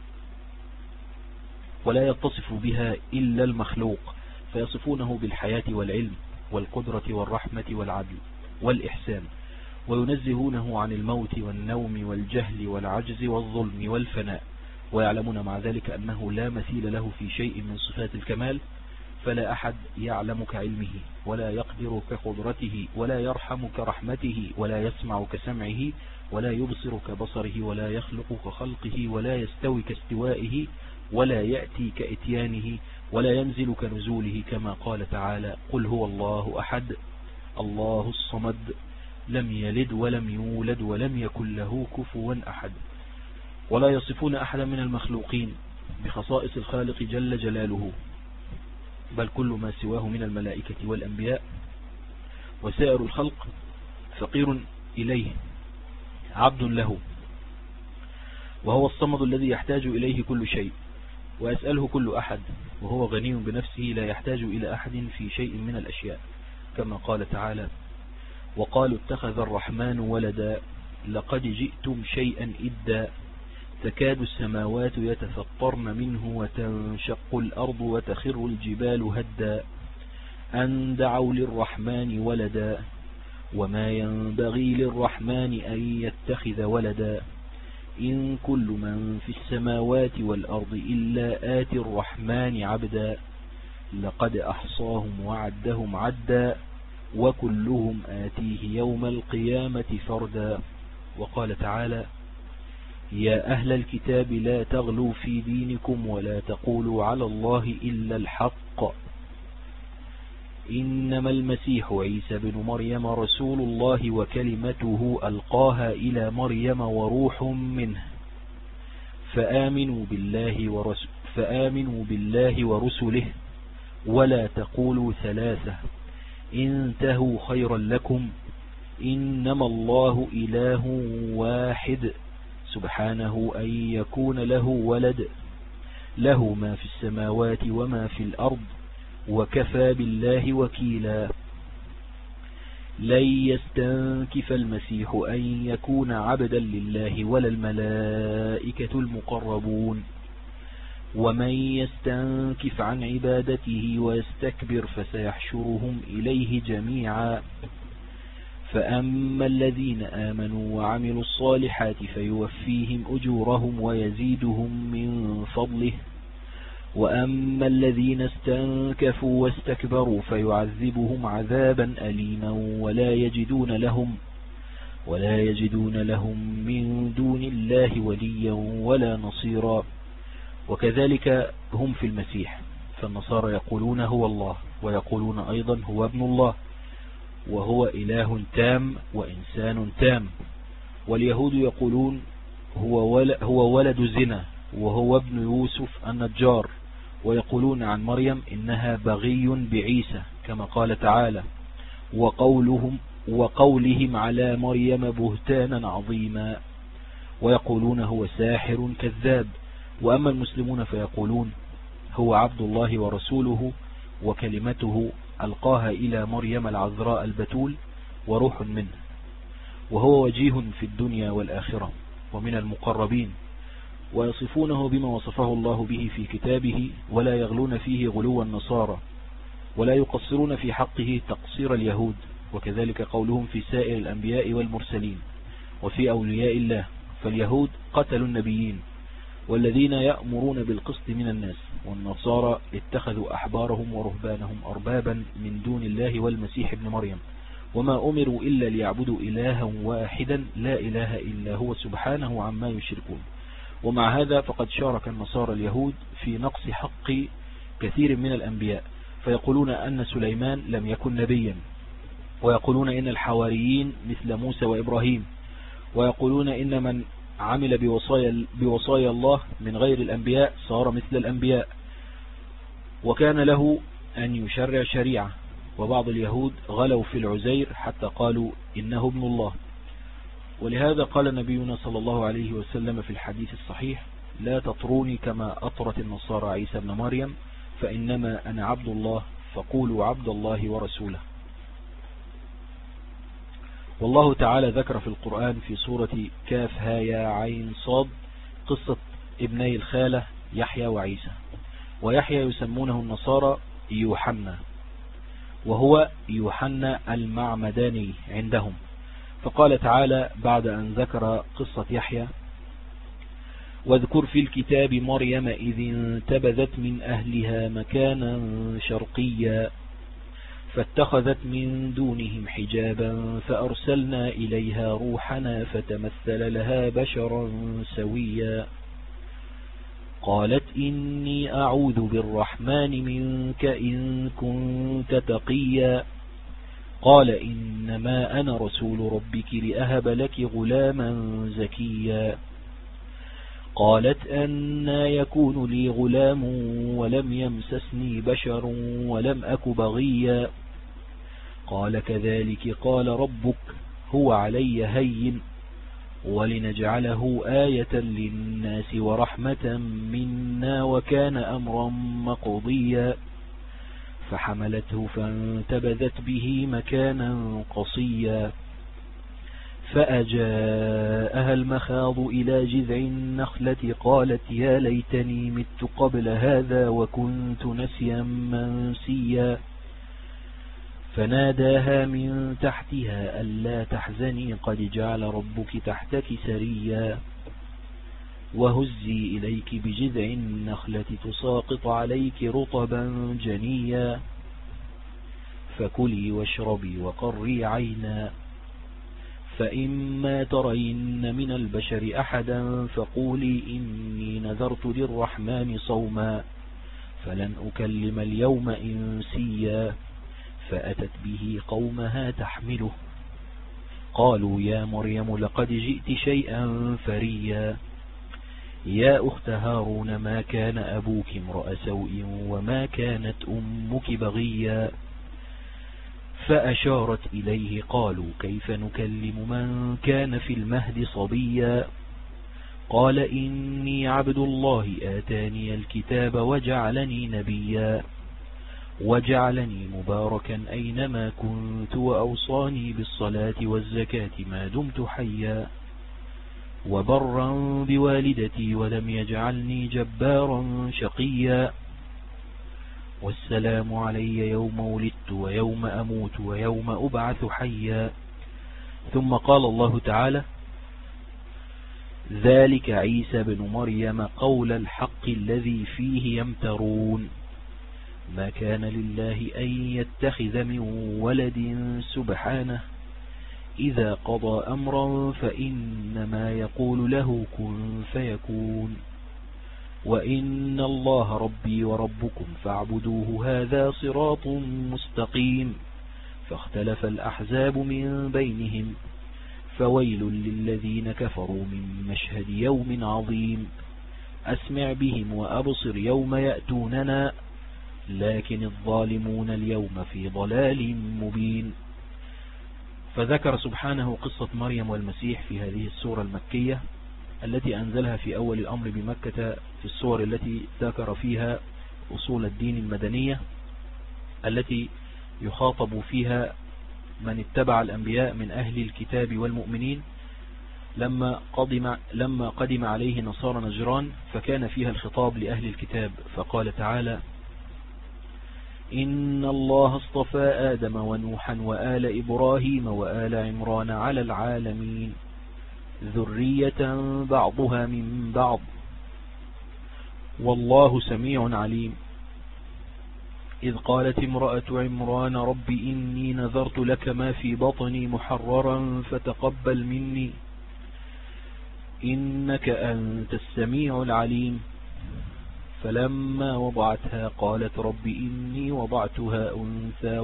ولا يتصف بها إلا المخلوق، فيصفونه بالحياة والعلم والقدرة والرحمة والعدل والإحسان، وينزهونه عن الموت والنوم والجهل والعجز والظلم والفناء، ويعلمون مع ذلك أنه لا مثيل له في شيء من صفات الكمال، فلا أحد يعلم كعلمه ولا يقدر كقدرته ولا يرحم كرحمته ولا يسمع كسمعه ولا يبصر كبصره ولا يخلق كخلقه ولا يستوي كاستوائه ولا يأتي كإتيانه ولا ينزل كنزوله، كما قال تعالى: قل هو الله أحد الله الصمد لم يلد ولم يولد ولم يكن له كفوا أحد. ولا يصفون أحدا من المخلوقين بخصائص الخالق جل جلاله، بل كل ما سواه من الملائكة والأنبياء وسائر الخلق فقير إليه عبد له، وهو الصمد الذي يحتاج إليه كل شيء ويسأله كل أحد، وهو غني بنفسه لا يحتاج إلى أحد في شيء من الأشياء، كما قال تعالى: وقالوا اتخذ الرحمن ولدا لقد جئتم شيئا إدا تكاد السماوات يتفطرن منه وتنشق الأرض وتخر الجبال هدا أن دعوا للرحمن ولدا وما ينبغي للرحمن أن يتخذ ولدا إن كل من في السماوات والأرض إلا آتي الرحمن عبدا لقد أحصاهم وعدهم عدا وكلهم آتيه يوم القيامة فردا. وقال تعالى: يا أهل الكتاب لا تغلوا في دينكم ولا تقولوا على الله إلا الحق إنما المسيح عيسى بن مريم رسول الله وكلمته ألقاها إلى مريم وروح منه فآمنوا بالله ورسله ولا تقولوا ثلاثة انتهوا خيرا لكم إنما الله إله واحد سبحانه أن يكون له ولد له ما في السماوات وما في الأرض وكفى بالله وكيلا. لن يستنكف المسيح أن يكون عبدا لله ولا الملائكة المقربون ومن يستنكف عن عبادته ويستكبر فسيحشرهم إليه جميعا. فأما الذين آمنوا وعملوا الصالحات فيوفيهم أجورهم ويزيدهم من فضله وأما الذين استنكفوا واستكبروا فيعذبهم عذابا أليما ولا يجدون لهم من دون الله وليا ولا نصيرا. وكذلك هم في المسيح، فالنصارى يقولون هو الله ويقولون أيضا هو ابن الله وهو إله تام وإنسان تام، واليهود يقولون هو ولد زنا وهو ابن يوسف النجار، ويقولون عن مريم إنها بغي بعيسى كما قال تعالى: وقولهم على مريم بهتانا عظيما، ويقولون هو ساحر كذاب. وأما المسلمون فيقولون هو عبد الله ورسوله وكلمته ألقاها إلى مريم العذراء البتول وروح منه، وهو وجيه في الدنيا والآخرة ومن المقربين، ويصفونه بما وصفه الله به في كتابه ولا يغلون فيه غلو النصارى ولا يقصرون في حقه تقصير اليهود. وكذلك قولهم في سائر الأنبياء والمرسلين وفي أولياء الله، فاليهود قتلوا النبيين والذين يأمرون بالقسط من الناس، والنصارى اتخذوا أحبارهم ورهبانهم أربابا من دون الله والمسيح ابن مريم وما أمروا إلا ليعبدوا إلها واحدا لا إله إلا هو سبحانه عما يشركون. ومع هذا فقد شارك النصارى اليهود في نقص حق كثير من الأنبياء، فيقولون أن سليمان لم يكن نبيا، ويقولون إن الحواريين مثل موسى وإبراهيم، ويقولون إن من عمل بوصايا الله من غير الأنبياء صار مثل الأنبياء، وكان له أن يشرع شريعة. وبعض اليهود غلوا في العزير حتى قالوا إنه ابن الله. ولهذا قال نبينا صلى الله عليه وسلم في الحديث الصحيح: لا تطروني كما أطرت النصارى عيسى ابن مريم، فإنما أنا عبد الله فقولوا عبد الله ورسوله. والله تعالى ذكر في القرآن في سورة كاف ها يا عين صاد قصة ابني الخالة يحيى وعيسى. ويحيى يسمونه النصارى يوحنا، وهو يوحنا المعمداني عندهم. فقال تعالى بعد أن ذكر قصة يحيى: واذكر في الكتاب مريم إذ انتبذت من أهلها مكانا شرقيا فاتخذت من دونهم حجابا فأرسلنا إليها روحنا فتمثل لها بشرا سويا قالت إني أعوذ بالرحمن منك إن كنت تقيا قال إنما أنا رسول ربك لأهب لك غلاما زكيا قالت أنا يكون لي غلام ولم يمسسني بشر ولم أك بغيا قال كذلك قال ربك هو علي هين ولنجعله آية للناس ورحمة منا وكان أمرا مقضيا فحملته فانتبذت به مكانا قصيا فأجاءها المخاض إلى جذع النخلة قالت يا ليتني مت قبل هذا وكنت نسيا منسيا فناداها من تحتها ألا تحزني قد جعل ربك تحتك سريا وهزي إليك بجذع النخلة تساقط عليك رطبا جنيا فكلي واشربي وقري عينا فإما ترين من البشر أحدا فقولي إني نذرت للرحمن صوما فلن أكلم اليوم إنسيا فأتت به قومها تحمله قالوا يا مريم لقد جئت شيئا فريا يا أخت هارون ما كان أبوك امرأ سوء وما كانت أمك بغيا فأشارت إليه قالوا كيف نكلم من كان في المهد صبيا قال إني عبد الله آتاني الكتاب وجعلني نبيا وجعلني مباركا أينما كنت وأوصاني بالصلاة والزكاة ما دمت حيا وبرا بوالدتي ولم يجعلني جبارا شقيا والسلام علي يوم ولدت ويوم أموت ويوم أبعث حيا ثم قال الله تعالى ذلك عيسى بن مريم قول الحق الذي فيه يمترون ما كان لله أن يتخذ من ولد سبحانه إذا قضى أمرا فإنما يقول له كن فيكون وإن الله ربي وربكم فاعبدوه هذا صراط مستقيم فاختلف الأحزاب من بينهم فويل للذين كفروا من مشهد يوم عظيم أسمع بهم وأبصر يوم يأتوننا لكن الظالمون اليوم في ضلال مبين. فذكر سبحانه قصة مريم والمسيح في هذه السورة المكية التي أنزلها في أول الأمر بمكة في السور التي ذكر فيها أصول الدين المدنية التي يخاطب فيها من اتبع الأنبياء من أهل الكتاب والمؤمنين لما قدم عليه نصارى نجران فكان فيها الخطاب لأهل الكتاب فقال تعالى إن الله اصطفى آدم ونوحا وآل إبراهيم وآل عمران على العالمين ذرية بعضها من بعض والله سميع عليم إذ قالت امرأة عمران رب إني نذرت لك ما في بطني محررا فتقبل مني إنك أنت السميع العليم فلما وضعتها قالت رب إني وضعتها أنثى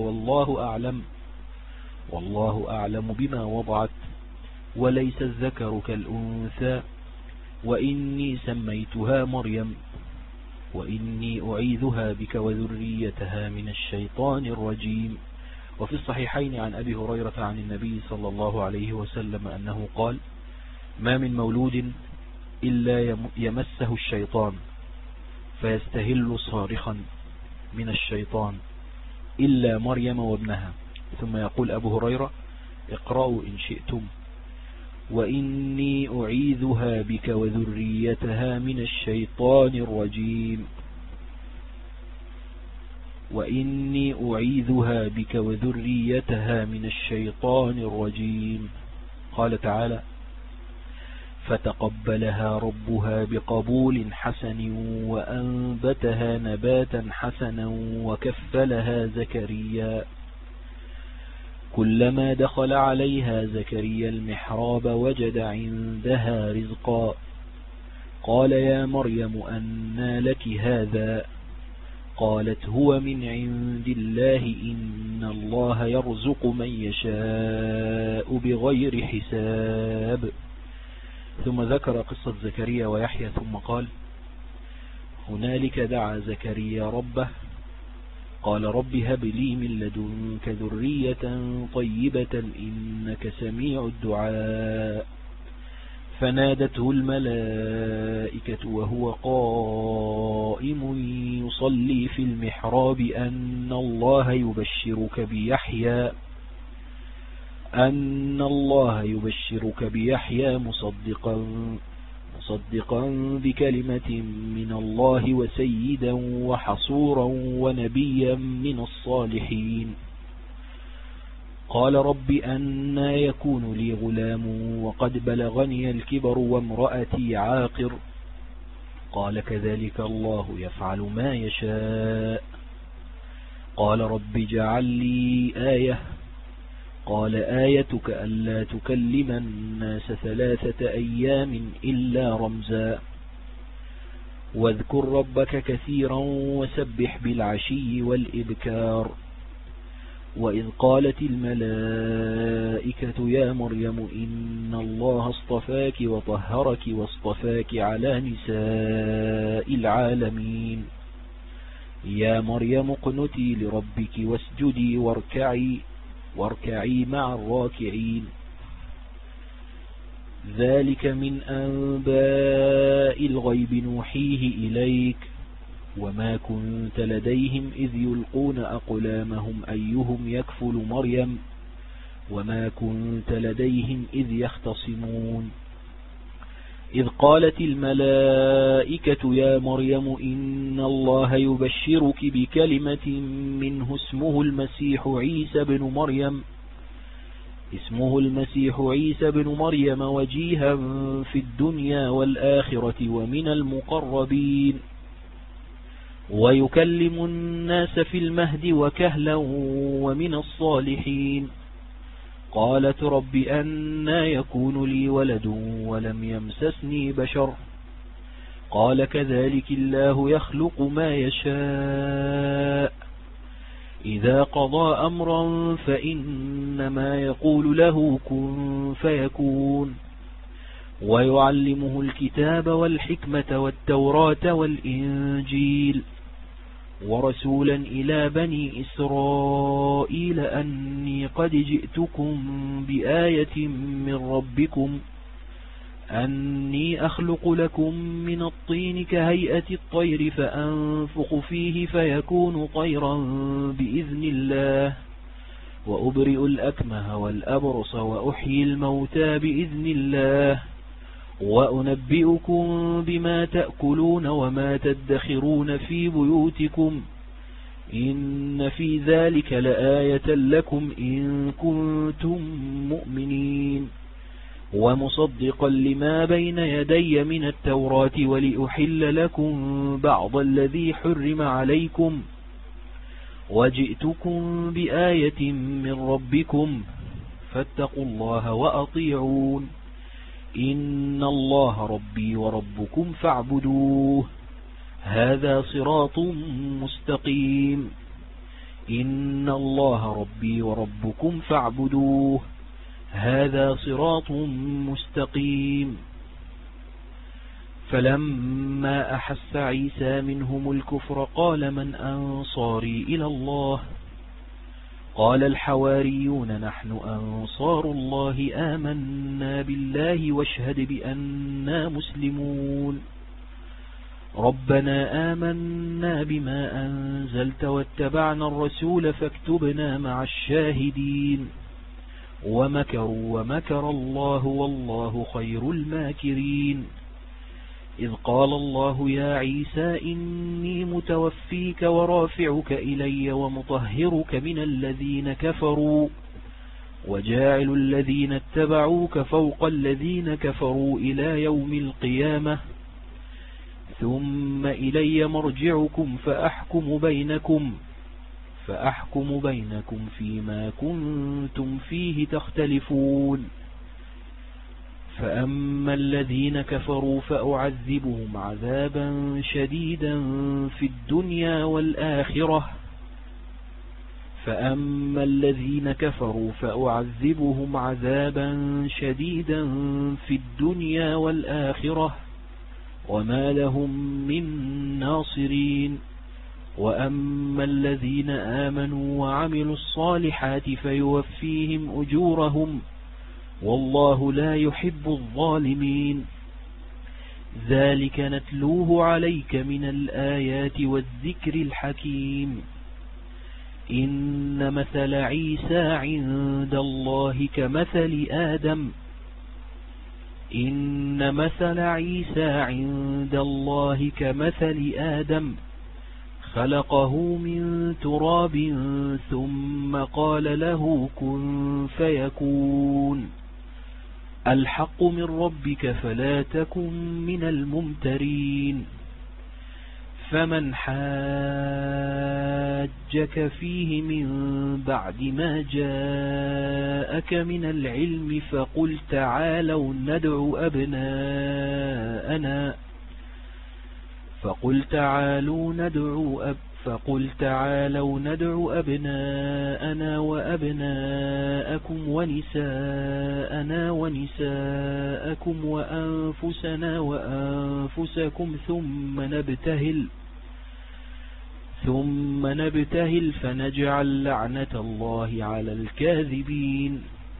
والله أعلم بما وضعت وليس الذكر كالأنثى وإني سميتها مريم وإني أعيذها بك وذريتها من الشيطان الرجيم. وفي الصحيحين عن أبي هريرة عن النبي صلى الله عليه وسلم أنه قال: ما من مولود إلا يمسه الشيطان فيستهل صارخا من الشيطان إلا مريم وابنها. ثم يقول أبو هريرة: اقرأوا إن شئتم: وإني أعيذها بك وذريتها من الشيطان الرجيم. وإني أعيذها بك وذريتها من الشيطان الرجيم. قال تعالى: فتقبلها ربها بقبول حسن وأنبتها نباتا حسنا وكفلها زكريا. كلما دخل عليها زكريا المحراب وجد عندها رزقا. قال: يا مريم أنى لك هذا؟ قالت: هو من عند الله إن الله يرزق من يشاء بغير حساب. ثم ذكر قصة زكريا ويحيى ثم قال: هنالك دعا زكريا ربه قال: رب هب لي من لدنك ذرية طيبة إنك سميع الدعاء. فنادته الملائكة وهو قائم يصلي في المحراب أن الله يبشرك بيحيى مصدقا بكلمة من الله وسيدا وحصورا ونبيا من الصالحين. قال: رب أنى يكون لي غلام وقد بلغني الكبر وامرأتي عاقر. قال: كذلك الله يفعل ما يشاء. قال: رب اجعل لي آية. قال: آيتك ألا تكلم الناس 3 أيام إلا رمزا. واذكر ربك كثيرا وسبح بالعشي والإبكار. وإذ قالت الملائكة يا مريم إن الله اصطفاك وطهرك واصطفاك على نساء العالمين. يا مريم اقنتي لربك واسجدي واركعي مع الراكعين. ذلك من أنباء الغيب نوحيه إليك وما كنت لديهم إذ يلقون أقلامهم أيهم يكفل مريم وما كنت لديهم إذ يختصمون. إذ قالت الملائكة يا مريم إن الله يبشرك بكلمة منه اسمه المسيح عيسى بن مريم وجيها في الدنيا والآخرة ومن المقربين ويكلم الناس في المهد وكهلا ومن الصالحين. قالت: رب أنى يكون لي ولد ولم يمسسني بشر. قال: كذلك الله يخلق ما يشاء إذا قضى أمرا فإنما يقول له كن فيكون. ويعلمه الكتاب والحكمة والتوراة والإنجيل ورسولا إلى بني إسرائيل أني قد جئتكم بآية من ربكم أني أخلق لكم من الطين كهيئة الطير فأنفخ فيه فيكون طيرا بإذن الله وأبرئ الأكمه والأبرص وأحيي الموتى بإذن الله وأنبئكم بما تأكلون وما تدخرون في بيوتكم إن في ذلك لآية لكم إن كنتم مؤمنين. ومصدقا لما بين يدي من التوراة ولأحل لكم بعض الذي حرم عليكم وجئتكم بآية من ربكم فاتقوا الله وأطيعون إن الله ربي وربكم فاعبدوه هذا صراط مستقيم. إن الله ربي وربكم فاعبدوه هذا صراط مستقيم. فلما أحس عيسى منهم الكفر قال من أنصاري إلى الله؟ قال الحواريون نحن أنصار الله آمنا بالله واشهد بأننا مسلمون. ربنا آمنا بما أنزلت واتبعنا الرسول فاكتبنا مع الشاهدين. ومكروا ومكر الله والله خير الماكرين. إذ قال الله يا عيسى إني متوفيك ورافعك إلي ومطهرك من الذين كفروا وجاعل الذين اتبعوك فوق الذين كفروا إلى يوم القيامة ثم إلي مرجعكم فأحكم بينكم فيما كنتم فيه تختلفون. فأما الذين كفروا فأعذبهم عذابا شديدا في الدنيا والآخرة وما لهم من ناصرين. وأما الذين آمنوا وعملوا الصالحات فيوفيهم أجورهم والله لا يحب الظالمين. ذلك نتلوه عليك من الآيات والذكر الحكيم. إن مثل عيسى عند الله كمثل آدم خلقه من تراب ثم قال له كن فيكون. الحق من ربك فلا تكن من الممترين. فمن حاجك فيه من بعد ما جاءك من العلم فقل تعالوا ندعو أبناءنا وأبناءكم ونساءنا ونساءكم وأنفسنا وأنفسكم ثم نبتهل فنجعل لعنة الله على الكاذبين.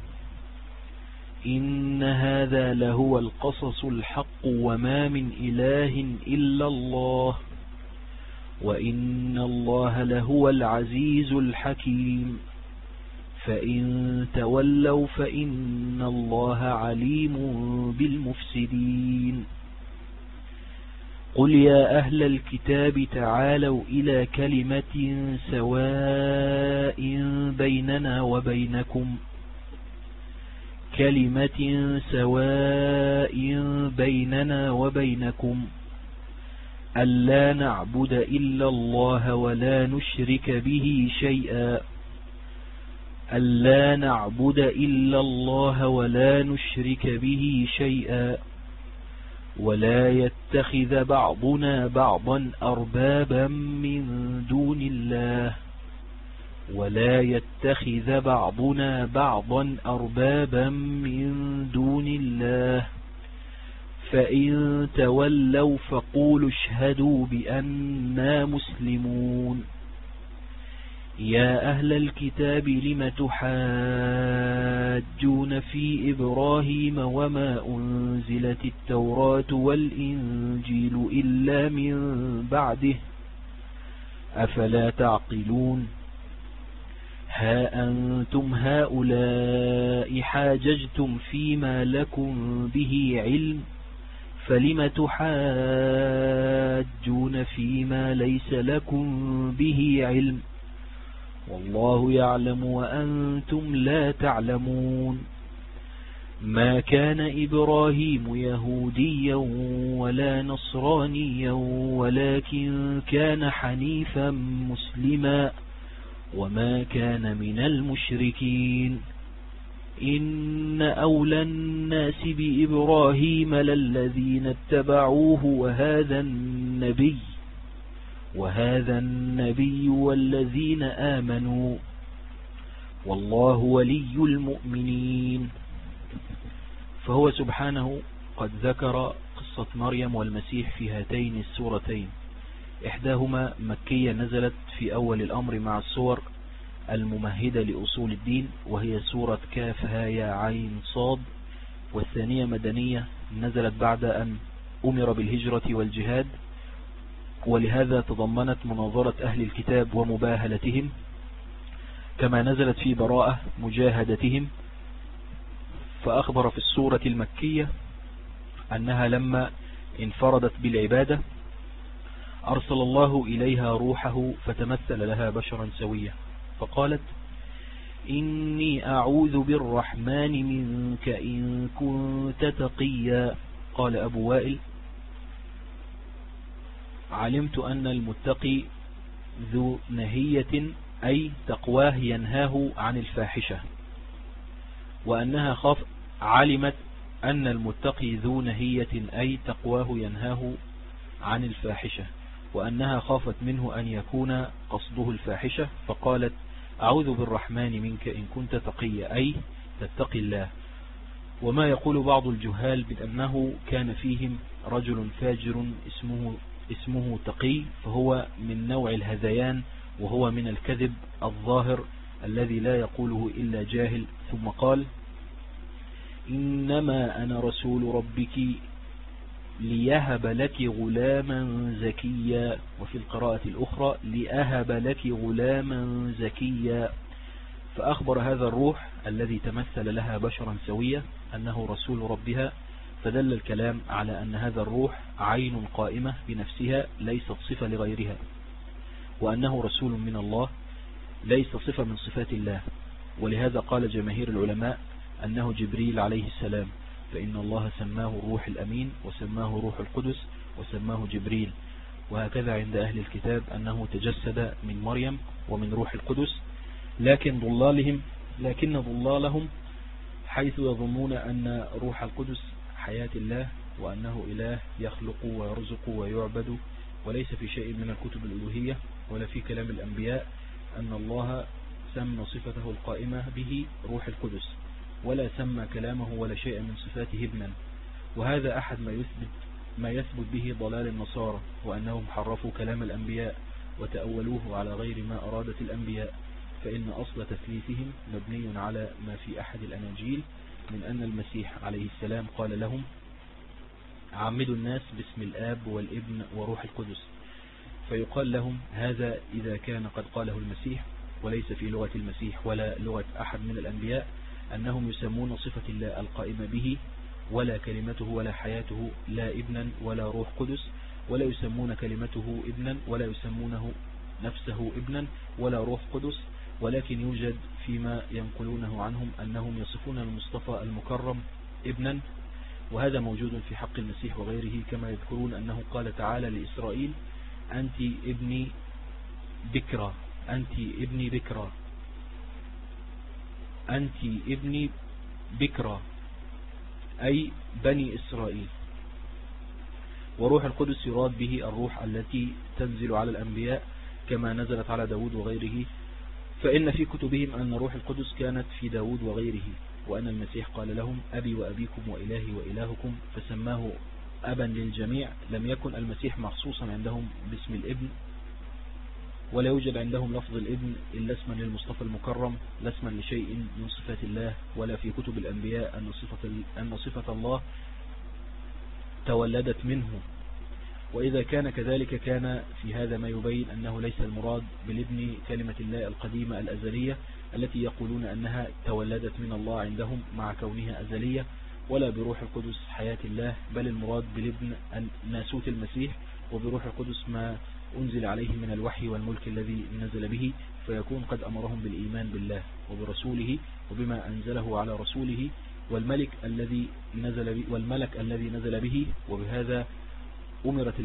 إن هذا لهو القصص الحق وما من إله إلا الله وإن الله لهو العزيز الحكيم. فإن تولوا فإن الله عليم بالمفسدين. قل يا أهل الكتاب تعالوا إلى كلمة سواء بيننا وبينكم ألا نعبد إلا الله ولا نشرك به شيئا ولا يتخذ بعضنا بعضا أربابا من دون الله فإن تولوا فقولوا اشهدوا بأننا مسلمون. يا أهل الكتاب لم تحاجون في إبراهيم وما أنزلت التوراة والإنجيل إلا من بعده أفلا تعقلون. ها أنتم هؤلاء حاججتم فيما لكم به علم فلم تحاجون فيما ليس لكم به علم والله يعلم وأنتم لا تعلمون. ما كان إبراهيم يهوديا ولا نصرانيا ولكن كان حنيفا مسلما وما كان من المشركين. إن أولى الناس بإبراهيم للذين اتبعوه وهذا النبي والذين آمنوا والله ولي المؤمنين. فهو سبحانه قد ذكر قصة مريم والمسيح في هاتين السورتين. إحداهما مكية نزلت في أول الأمر مع السور الممهدة لأصول الدين، وهي سورة كاف ها يا عين صاد. والثانية مدنية نزلت بعد أن أمر بالهجرة والجهاد، ولهذا تضمنت مناظرة أهل الكتاب ومباهلتهم، كما نزلت في براءة مجاهدتهم. فأخبر في السورة المكية أنها لما انفردت بالعبادة أرسل الله إليها روحه فتمثل لها بشرا سويا، فقالت: إني أعوذ بالرحمن منك إن كنت تقيا. قال أبو وائل: علمت أن المتقي ذو نهية، أي تقواه ينهاه عن الفاحشة، وأنها علمت أن المتقي ذو نهية، أي تقواه ينهاه عن الفاحشة، وأنها خافت منه أن يكون قصده الفاحشة، فقالت: أعوذ بالرحمن منك إن كنت تقيا، أي تتقي الله. وما يقول بعض الجهال بأنه كان فيهم رجل فاجر اسمه تقي، فهو من نوع الهذيان، وهو من الكذب الظاهر الذي لا يقوله إلا جاهل. ثم قال: إنما أنا رسول ربك ليهب لك غلاما زكيا. وفي القراءة الأخرى: لأهب لك غلاما زكيا. فأخبر هذا الروح الذي تمثل لها بشرا سويا أنه رسول ربها، فدل الكلام على أن هذا الروح عين قائمة بنفسها ليست صفة لغيرها، وأنه رسول من الله ليس صفة من صفات الله. ولهذا قال جماهير العلماء أنه جبريل عليه السلام، فإن الله سماه الروح الأمين، وسماه روح القدس، وسماه جبريل. وهكذا عند أهل الكتاب أنه تجسد من مريم ومن روح القدس، لكن ضلالهم حيث يظنون أن روح القدس حياة الله، وأنه إله يخلق ويرزق ويعبد، وليس في شيء من الكتب الألوهية ولا في كلام الأنبياء أن الله سمى صفته القائمة به روح القدس، ولا سمى كلامه ولا شيء من صفاته ابنا. وهذا أحد ما يثبت به ضلال النصارى، وأنهم حرفوا كلام الأنبياء وتأولوه على غير ما أرادت الأنبياء، فإن أصل تثليثهم مبني على ما في أحد الأناجيل من أن المسيح عليه السلام قال لهم: عمدوا الناس باسم الآب والابن وروح القدس. فيقال لهم: هذا إذا كان قد قاله المسيح، وليس في لغة المسيح ولا لغة أحد من الأنبياء أنهم يسمون صفة الله القائمة به ولا كلمته ولا حياته لا ابنا ولا روح قدس، ولا يسمون كلمته ابنا ولا يسمونه نفسه ابنا ولا روح قدس، ولكن يوجد فيما ينقلونه عنهم أنهم يصفون المصطفى المكرم ابنا، وهذا موجود في حق المسيح وغيره، كما يذكرون أنه قال تعالى لإسرائيل: أنت ابني بكرة، أنت ابني بكرة، أنت ابني بكرة، أي بني إسرائيل. وروح القدس يراد به الروح التي تنزل على الأنبياء كما نزلت على داود وغيره، فإن في كتبهم أن روح القدس كانت في داود وغيره، وأن المسيح قال لهم: أبي وأبيكم وإلهي وإلهكم، فسماه أبا للجميع. لم يكن المسيح مخصوصا عندهم باسم الابن، ولا يوجد عندهم لفظ الابن إلا اسما للمصطفى المكرم، لا اسما لشيء من صفات الله، ولا في كتب الأنبياء أن صفة الله تولدت منه. وإذا كان كذلك كان في هذا ما يبين أنه ليس المراد بالابن كلمة الله القديمة الأزلية التي يقولون أنها تولدت من الله عندهم مع كونها أزلية، ولا بروح القدس حياة الله، بل المراد بالابن ناسوت المسيح، وبروح القدس ما أنزل عليه من الوحي والملك الذي نزل به، فيكون قد أمرهم بالإيمان بالله وبرسوله وبما أنزله على رسوله والملك الذي نزل به، وبهذا أمرت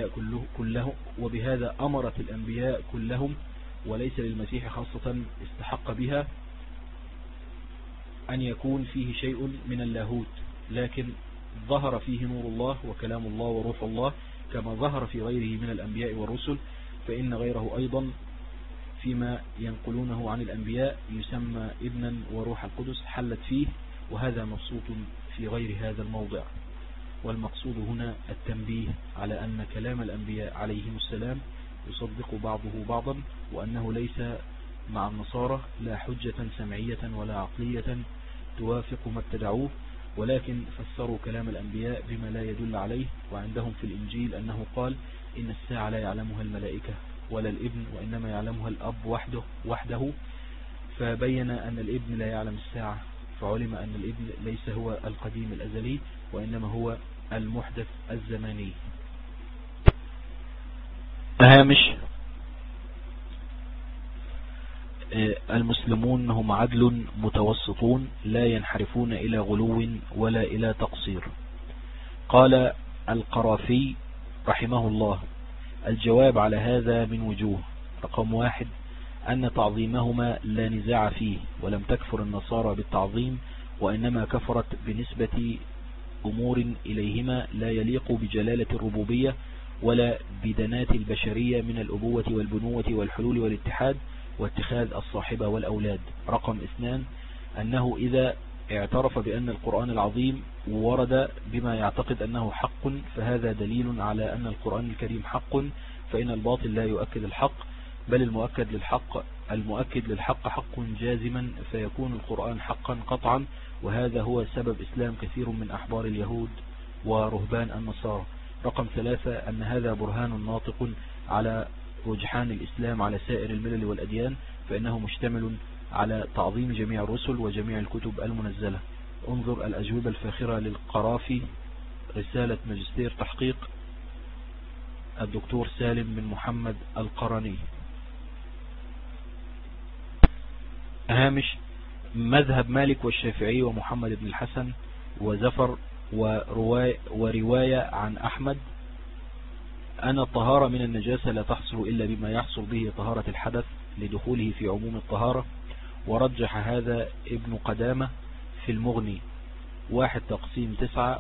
الأنبياء كلهم، وليس للمسيح خاصة استحق بها أن يكون فيه شيء من اللاهوت، لكن ظهر فيه نور الله وكلام الله وروح الله كما ظهر في غيره من الأنبياء والرسل. فإن غيره أيضا فيما ينقلونه عن الأنبياء يسمى ابنا وروح القدس حلت فيه، وهذا مبسوط في غير هذا الموضع. والمقصود هنا التنبيه على أن كلام الأنبياء عليهم السلام يصدق بعضه بعضا، وأنه ليس مع النصارى لا حجة سمعية ولا عقلية توافق ما ابتدعوه، ولكن فسروا كلام الأنبياء بما لا يدل عليه. وعندهم في الإنجيل أنه قال إن الساعة لا يعلمها الملائكة ولا الابن، وإنما يعلمها الأب وحده، فبين أن الابن لا يعلم الساعة، فعلم أن الابن ليس هو القديم الأزلي، وإنما هو المحدث الزماني. هامش: المسلمون هم عدل متوسطون لا ينحرفون إلى غلو ولا إلى تقصير. قال القرافي رحمه الله: الجواب على هذا من وجوه. رقم 1: أن تعظيمهما لا نزاع فيه، ولم تكفر النصارى بالتعظيم، وإنما كفرت بنسبة أمور إليهما لا يليق بجلالة الربوبية ولا بدنات البشرية من الأبوة والبنوة والحلول والاتحاد واتخاذ الصاحبة والأولاد. رقم 2: أنه إذا اعترف بأن القرآن العظيم ورد بما يعتقد أنه حق، فهذا دليل على أن القرآن الكريم حق، فإن الباطل لا يؤكد الحق، بل المؤكد للحق حق جازما، فيكون القرآن حقا قطعا. وهذا هو سبب إسلام كثير من أحبار اليهود ورهبان النصارى. رقم 3: أن هذا برهان ناطق على رجحان الإسلام على سائر الملل والأديان، فإنه مشتمل على تعظيم جميع الرسل وجميع الكتب المنزلة. انظر الأجوبة الفاخرة للقرافي، رسالة ماجستير تحقيق الدكتور سالم بن محمد القرني. هامش: مذهب مالك والشافعي ومحمد بن الحسن وزفر ورواية عن أحمد أن الطهارة من النجاسة لا تحصل إلا بما يحصل به طهارة الحدث لدخوله في عموم الطهارة. ورجح هذا ابن قدامة في المغني 1/9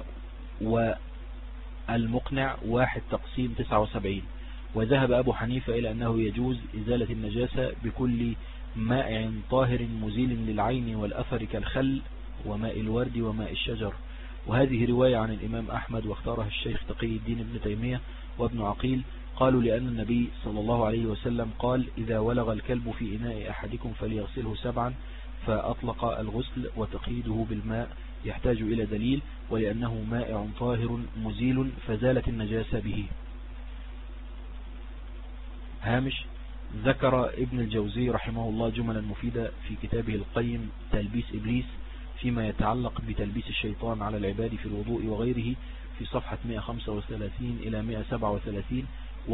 والمقنع 1/79. وذهب أبو حنيفة إلى أنه يجوز إزالة النجاسة بكل ماء طاهر مزيل للعين والأثر كالخل وماء الورد وماء الشجر. وهذه رواية عن الإمام أحمد، واختارها الشيخ تقي الدين ابن تيمية وابن عقيل. قالوا لأن النبي صلى الله عليه وسلم قال: إذا ولغ الكلب في إناء أحدكم فليغسله 7، فأطلق الغسل وتقييده بالماء يحتاج إلى دليل، ولأنه مائع طاهر مزيل فزالت النجاسة به. هامش: ذكر ابن الجوزي رحمه الله جملا مفيدة في كتابه القيم تلبيس إبليس فيما يتعلق بتلبيس الشيطان على العباد في الوضوء وغيره، في صفحة 135 إلى 137،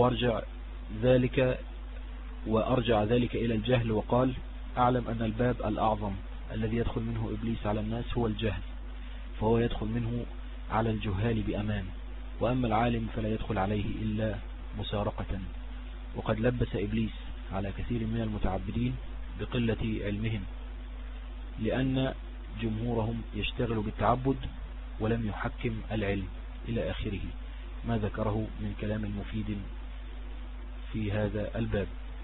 وأرجع ذلك إلى الجهل، وقال: أعلم أن الباب الأعظم الذي يدخل منه إبليس على الناس هو الجهل، فهو يدخل منه على الجهال بأمان، وأما العالم فلا يدخل عليه إلا مسارقة. وقد لبس إبليس على كثير من المتعبدين بقلة علمهم، لأن جمهورهم يشتغل بالتعبد ولم يحكم العلم، إلى آخره ما ذكره من كلام مفيد في هذا الباب.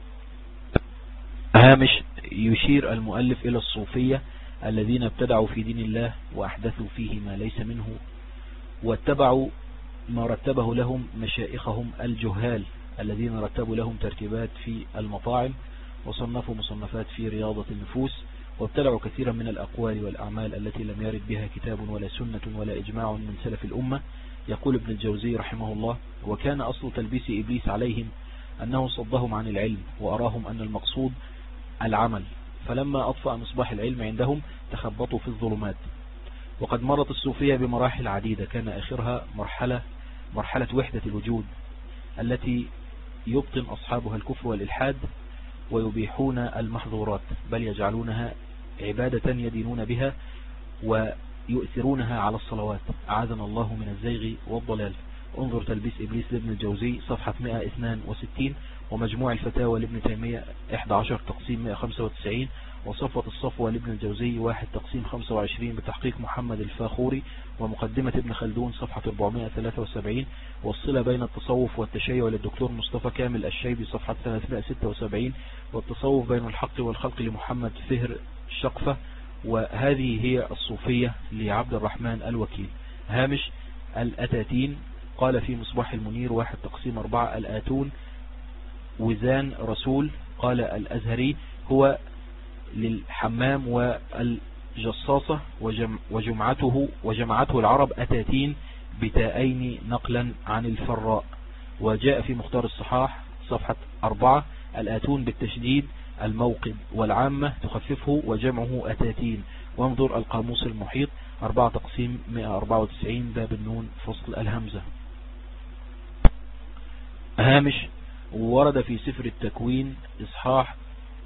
هامش: يشير المؤلف إلى الصوفية الذين ابتدعوا في دين الله وأحدثوا فيه ما ليس منه، واتبعوا ما رتبه لهم مشائخهم الجهال الذين رتبوا لهم ترتيبات في المطاعم وصنفوا مصنفات في رياضة النفوس، وابتدعوا كثيرا من الأقوال والأعمال التي لم يرد بها كتاب ولا سنة ولا إجماع من سلف الأمة. يقول ابن الجوزي رحمه الله: وكان أصل تلبيس إبليس عليهم أنه صدهم عن العلم، وأراهم أن المقصود العمل، فلما أطفأ مصباح العلم عندهم تخبطوا في الظلمات. وقد مرت الصوفية بمراحل عديدة، كان آخرها مرحلة وحدة الوجود التي يبطن أصحابها الكفر والإلحاد ويبيحون المحظورات، بل يجعلونها عبادة يدينون بها ويؤثرونها على الصلوات. أعاذنا الله من الزيغ والضلال. انظر تلبيس إبليس لابن الجوزي صفحة 162، ومجموع الفتاوى لابن تيمية 11/195، وصفوة الصفوة لابن الجوزي 1/25 بتحقيق محمد الفاخوري، ومقدمة ابن خلدون صفحة 473، والصلة بين التصوف والتشيع للدكتور مصطفى كامل الشيبي صفحة 376، والتصوف بين الحق والخلق لمحمد فهر الشقفة. وهذه هي الصوفية لعبد الرحمن الوكيل. هامش: الأتاتين. قال في مصباح المنير 1/4 الآتون وزان رسول. قال الأزهري هو للحمام والجصاصة وجمعته العرب أتاتين بتاءين نقلا عن الفراء. وجاء في مختار الصحاح صفحة 4 الآتون بالتشديد الموقد والعامة تخففه وجمعه أتاتين. وانظر القاموس المحيط 4/194 باب النون فصل الهمزة. هامش: ورد في سفر التكوين إصحاح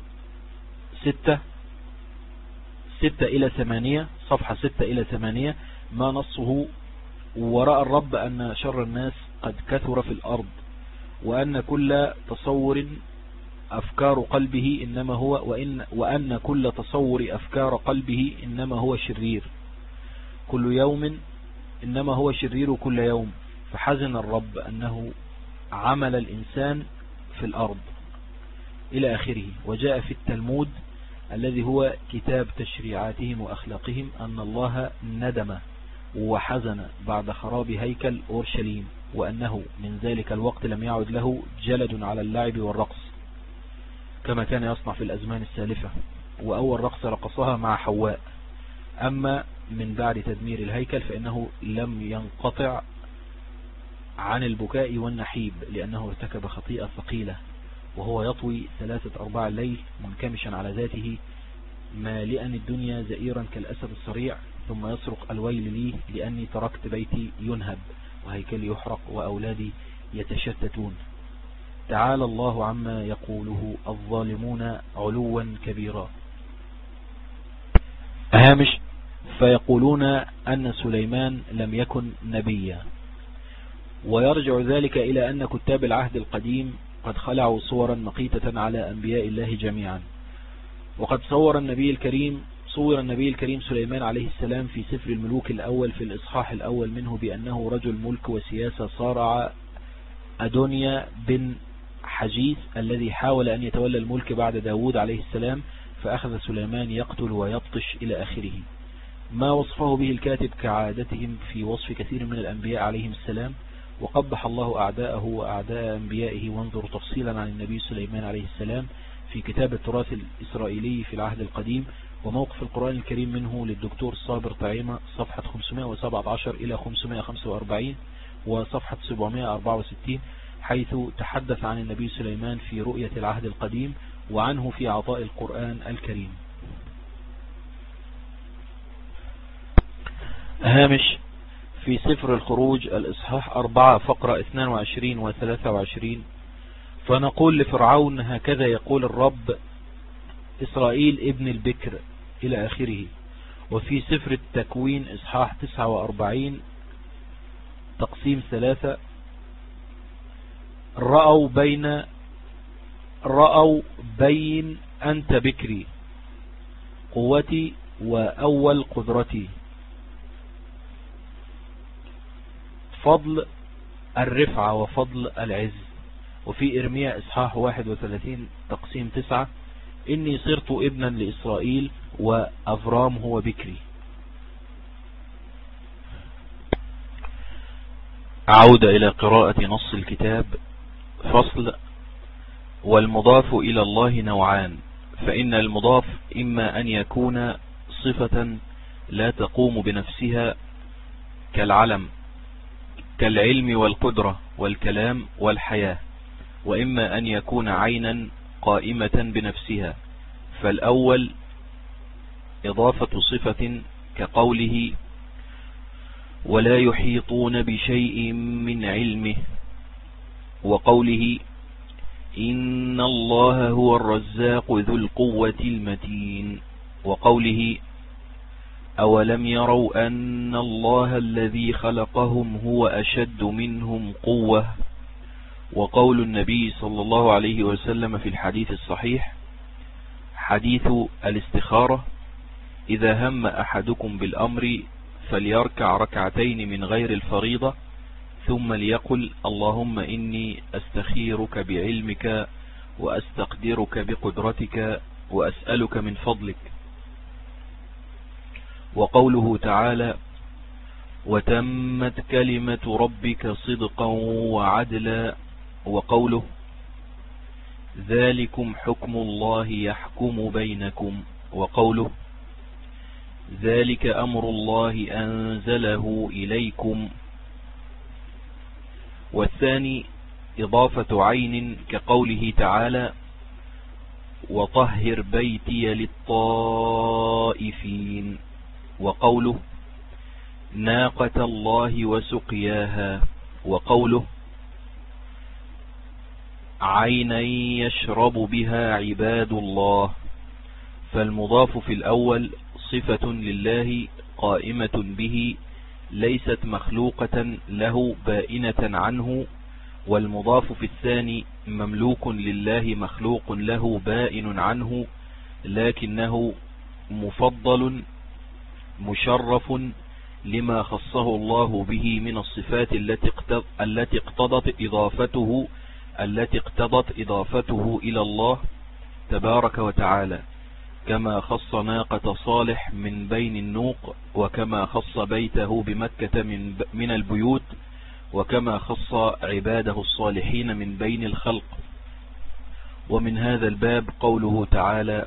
6-8 صفحة 6-8 ما نصه: ورأى الرب أن شر الناس قد كثر في الأرض وأن كل تصور أفكار قلبه إنما هو وأن كل تصور أفكار قلبه إنما هو شرير كل يوم إنما هو شرير كل يوم. فحزن الرب أنه عمل الإنسان في الأرض إلى آخره. وجاء في التلمود الذي هو كتاب تشريعاتهم وأخلاقهم أن الله ندم وحزن بعد خراب هيكل أورشليم وأنه من ذلك الوقت لم يعد له جلد على اللعب والرقص كما كان يصنع في الأزمان السالفة. وأول رقص رقصها مع حواء. أما من بعد تدمير الهيكل فإنه لم ينقطع عن البكاء والنحيب لأنه ارتكب خطيئة ثقيلة وهو يطوي 3/4 الليل منكمشا على ذاته مالئا الدنيا زئيرا كالأسد الصريع ثم يصرخ: الويل لي لأني تركت بيتي ينهب وهيكلي يحرق وأولادي يتشتتون. تعالى الله عما يقوله الظالمون علوا كبيرا. هامش: فيقولون أن سليمان لم يكن نبيا. ويرجع ذلك إلى أن كتاب العهد القديم قد خلعوا صورا مقيتة على أنبياء الله جميعا. وقد صور النبي الكريم سليمان عليه السلام في سفر الملوك الأول في الإصحاح الأول منه بأنه رجل ملك وسياسة صارع أدونيا بن حجيث الذي حاول أن يتولى الملك بعد داود عليه السلام فأخذ سليمان يقتل ويبطش إلى آخره. ما وصفه به الكاتب كعادتهم في وصف كثير من الأنبياء عليهم السلام. وقبح الله أعداءه وأعداء أنبيائه. وانظر تفصيلا عن النبي سليمان عليه السلام في كتاب التراث الإسرائيلي في العهد القديم وموقف القرآن الكريم منه للدكتور صابر طعيمة صفحة 517 إلى 545 وصفحة 764 حيث تحدث عن النبي سليمان في رؤية العهد القديم وعنه في عطاء القرآن الكريم. هامش: في سفر الخروج الإصحاح 4 فقرة 22 و23 فنقول لفرعون: هكذا يقول الرب إسرائيل ابن البكر إلى آخره. وفي سفر التكوين إصحاح 49 تقسيم 3 رأوا بين أنت بكري قوتي وأول قدرتي فضل الرفعة وفضل العز. وفي إرميا إصحاح 31 تقسيم 9 إني صرت ابنا لإسرائيل وأفرام هو بكري. عودة إلى قراءة نص الكتاب. فصل: والمضاف إلى الله نوعان، فإن المضاف إما أن يكون صفة لا تقوم بنفسها كالعلم كالعلم والقدرة والكلام والحياة، وإما أن يكون عينا قائمة بنفسها. فالأول إضافة صفة كقوله: ولا يحيطون بشيء من علمه، وقوله: إن الله هو الرزاق ذو القوة المتين، وقوله: أولم يروا أن الله الذي خلقهم هو أشد منهم قوة، وقول النبي صلى الله عليه وسلم في الحديث الصحيح حديث الاستخارة: إذا هم أحدكم بالأمر فليركع ركعتين من غير الفريضة ثم ليقل: اللهم إني أستخيرك بعلمك وأستقدرك بقدرتك وأسألك من فضلك. وقوله تعالى: وتمت كلمة ربك صدقا وعدلا. وقوله ذلكم حكم الله يحكم بينكم. وقوله ذلك أمر الله أنزله إليكم. والثاني إضافة عين كقوله تعالى وطهر بيتي للطائفين. وقوله ناقة الله وسقياها. وقوله عينا يشرب بها عباد الله. فالمضاف في الأول صفة لله قائمة به ليست مخلوقة له بائنة عنه، والمضاف في الثاني مملوك لله مخلوق له بائن عنه، لكنه مفضل مشرف لما خصه الله به من الصفات التي اقتضت إضافته إلى الله تبارك وتعالى، كما خص ناقة صالح من بين النوق، وكما خص بيته بمكة من البيوت، وكما خص عباده الصالحين من بين الخلق. ومن هذا الباب قوله تعالى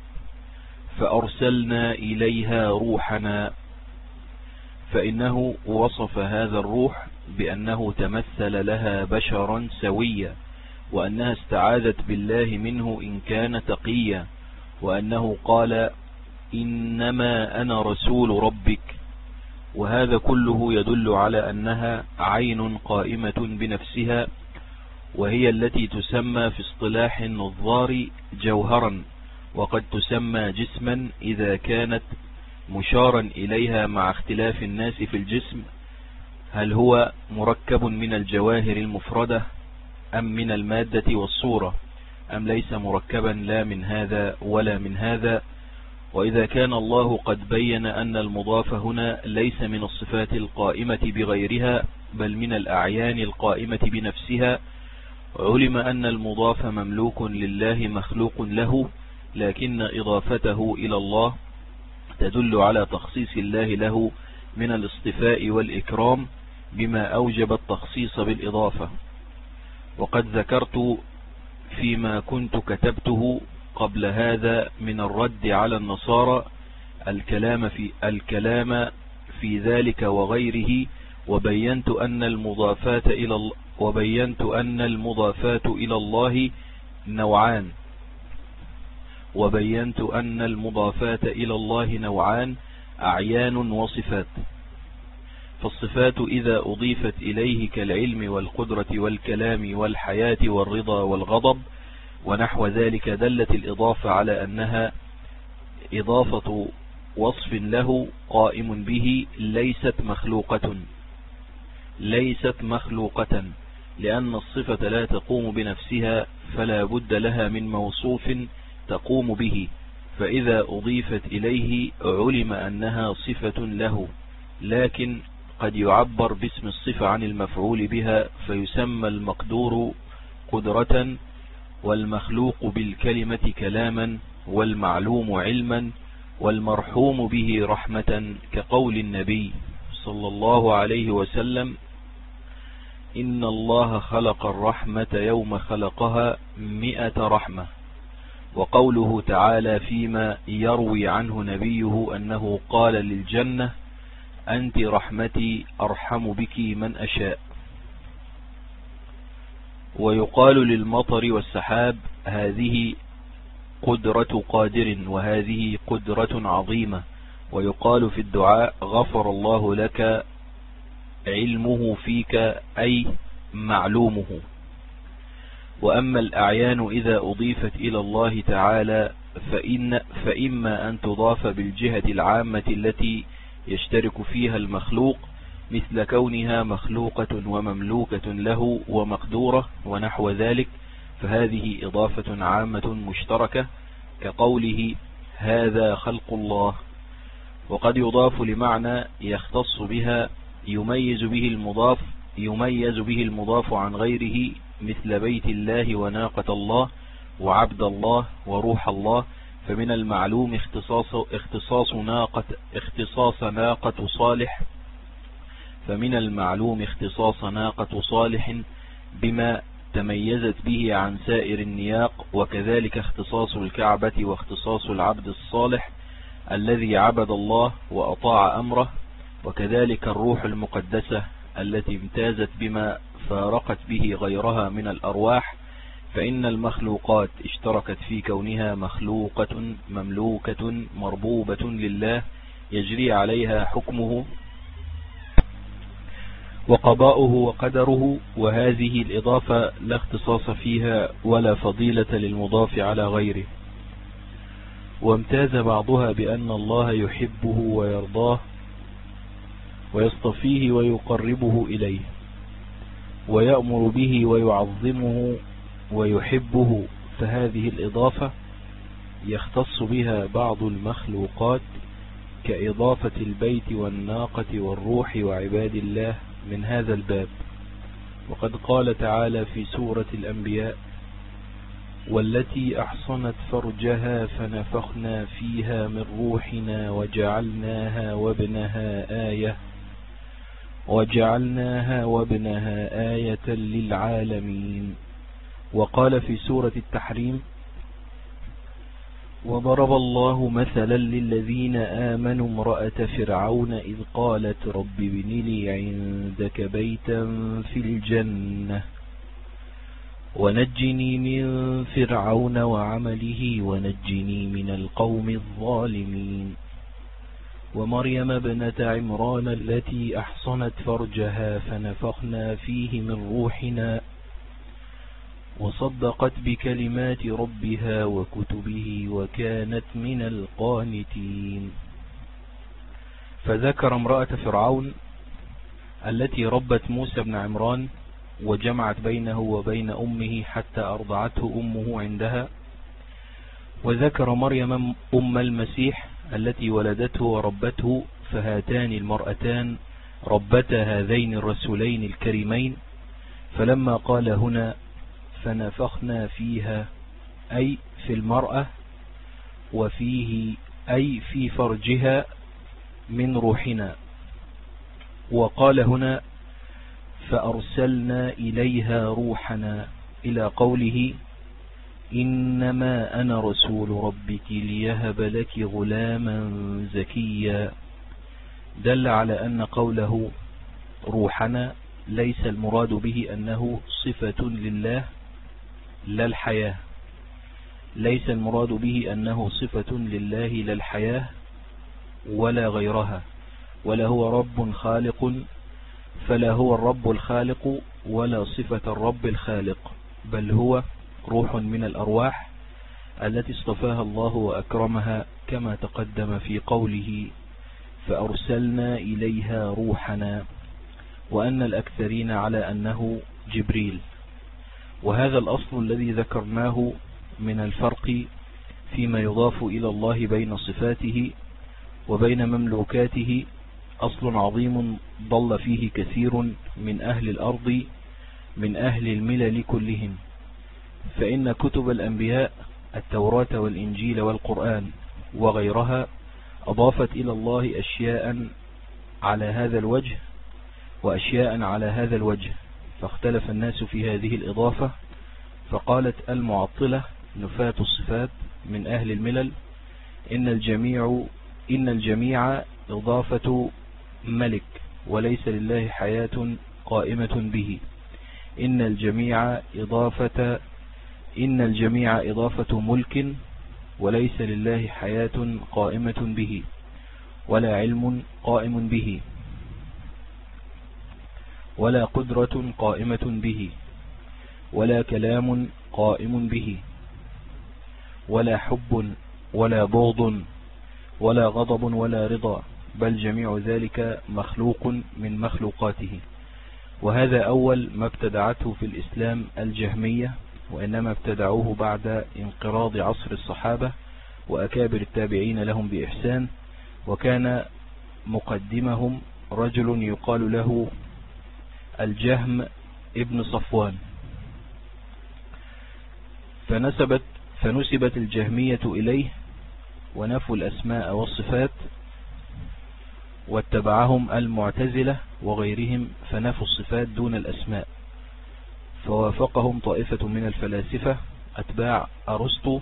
فأرسلنا إليها روحنا، فإنه وصف هذا الروح بأنه تمثل لها بشرا سويا، وأنها استعاذت بالله منه إن كان تقيا، وأنه قال إنما أنا رسول ربك. وهذا كله يدل على أنها عين قائمة بنفسها، وهي التي تسمى في اصطلاح النظار جوهرا، وقد تسمى جسما إذا كانت مشارا إليها مع اختلاف الناس في الجسم، هل هو مركب من الجواهر المفردة أم من المادة والصورة، أم ليس مركبا لا من هذا ولا من هذا. وإذا كان الله قد بين أن المضاف هنا ليس من الصفات القائمة بغيرها بل من الأعيان القائمة بنفسها، علم أن المضاف مملوك لله مخلوق له، لكن إضافته إلى الله تدل على تخصيص الله له من الاصطفاء والإكرام بما أوجب التخصيص بالإضافة. وقد ذكرت فيما كنت كتبته قبل هذا من الرد على النصارى الكلام في ذلك وغيره، وبينت أن المضافات إلى الله نوعان أعيان وصفات. فالصفات إذا أضيفت إليه كالعلم والقدرة والكلام والحياة والرضا والغضب ونحو ذلك دلت الإضافة على أنها إضافة وصف له قائم به ليست مخلوقة، لأن الصفة لا تقوم بنفسها فلا بد لها من موصوف تقوم به، فإذا أضيفت إليه علم أنها صفة له، لكن قد يعبر باسم الصفة عن المفعول بها فيسمى المقدور قدرة، والمخلوق بالكلمة كلاما، والمعلوم علما، والمرحوم به رحمة، كقول النبي صلى الله عليه وسلم إن الله خلق الرحمة يوم خلقها 100 رحمة. وقوله تعالى فيما يروي عنه نبيه أنه قال للجنة أنت رحمتي أرحم بك من أشاء. ويقال للمطر والسحاب هذه قدرة قادر وهذه قدرة عظيمة. ويقال في الدعاء غفر الله لك علمه فيك أي معلومه. وأما الأعيان إذا أضيفت إلى الله تعالى فإما أن تضاف بالجهة العامة التي يشترك فيها المخلوق، مثل كونها مخلوقة ومملوكة له ومقدورة ونحو ذلك، فهذه إضافة عامة مشتركة كقوله هذا خلق الله. وقد يضاف لمعنى يختص بها يميز به المضاف عن غيره، مثل بيت الله وناقة الله وعبد الله وروح الله. فمن المعلوم اختصاص ناقة صالح فمن المعلوم اختصاص ناقة صالح بما تميزت به عن سائر النياق، وكذلك اختصاص الكعبة واختصاص العبد الصالح الذي عبد الله وأطاع أمره، وكذلك الروح المقدسة التي امتازت بما فارقت به غيرها من الأرواح، فإن المخلوقات اشتركت في كونها مخلوقة مملوكة مربوبة لله يجري عليها حكمه وقضاؤه وقدره، وهذه الإضافة لا اختصاص فيها ولا فضيلة للمضاف على غيره. وامتاز بعضها بأن الله يحبه ويرضاه ويصطفيه ويقربه إليه ويأمر به ويعظمه ويحبه، فهذه الإضافة يختص بها بعض المخلوقات كإضافة البيت والناقة والروح وعباد الله من هذا الباب. وقد قال تعالى في سورة الأنبياء: والتي أحصنت فرجها فنفخنا فيها من روحنا وجعلناها وابنها آية للعالمين. وقال في سورة التحريم: وضرب الله مثلا للذين آمنوا امرأة فرعون إذ قالت رب ابن لي عندك بيتا في الجنة ونجني من فرعون وعمله ونجني من القوم الظالمين. ومريم ابنة عمران التي أحصنت فرجها فنفخنا فيه من روحنا وصدقت بكلمات ربها وكتبه وكانت من القانتين. فذكر امرأة فرعون التي ربت موسى بن عمران وجمعت بينه وبين أمه حتى أرضعته أمه عندها، وذكر مريم أم المسيح التي ولدته وربته، فهاتان المرأتان ربتا هذين الرسولين الكريمين. فلما قال هنا فنفخنا فيها أي في المرأة، وفيه أي في فرجها من روحنا، وقال هنا فأرسلنا إليها روحنا إلى قوله إنما أنا رسول ربك ليهب لك غلاما زكيا، دل على أن قوله روحنا ليس المراد به أنه صفة لله لا الحياة، ليس المراد به أنه صفة لله لا الحياة ولا غيرها، ولا هو رب خالق، فلا هو الرب الخالق ولا صفة الرب الخالق، بل هو روح من الأرواح التي اصطفاها الله وأكرمها، كما تقدم في قوله فأرسلنا إليها روحنا، وأن الأكثرين على أنه جبريل. وهذا الأصل الذي ذكرناه من الفرق فيما يضاف إلى الله بين صفاته وبين مملوكاته أصل عظيم ضل فيه كثير من أهل الأرض من أهل الملل كلهم، فإن كتب الأنبياء التوراة والإنجيل والقرآن وغيرها أضافت إلى الله أشياء على هذا الوجه وأشياء على هذا الوجه، فاختلف الناس في هذه الإضافة، فقالت المعطلة نفاة الصفات من أهل الملل إن الجميع إضافة ملك وليس لله حياة قائمة به، إن الجميع إضافة ملك وليس لله حياة قائمة به، ولا علم قائم به، ولا قدرة قائمة به، ولا كلام قائم به، ولا حب ولا بغض ولا غضب ولا رضا، بل جميع ذلك مخلوق من مخلوقاته. وهذا أول ما ابتدعته في الإسلام الجهمية، وإنما ابتدعوه بعد انقراض عصر الصحابة وأكابر التابعين لهم بإحسان، وكان مقدمهم رجل يقال له الجهم ابن صفوان، فنسبت الجهمية إليه ونفوا الأسماء والصفات، واتبعهم المعتزلة وغيرهم فنفوا الصفات دون الأسماء، فوافقهم طائفة من الفلاسفة أتباع أرسطو،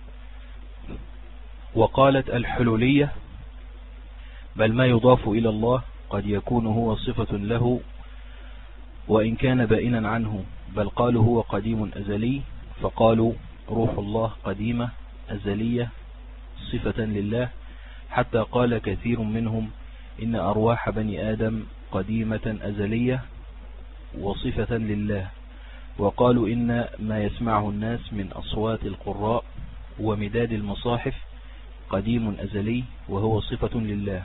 وقالت الحلولية بل ما يضاف إلى الله قد يكون هو صفة له وإن كان بائنا عنه، بل قالوا هو قديم أزلي، فقالوا روح الله قديمة أزلية صفة لله، حتى قال كثير منهم إن أرواح بني آدم قديمة أزلية وصفة لله، وقالوا إن ما يسمعه الناس من أصوات القراء ومداد المصاحف قديم أزلي وهو صفة لله.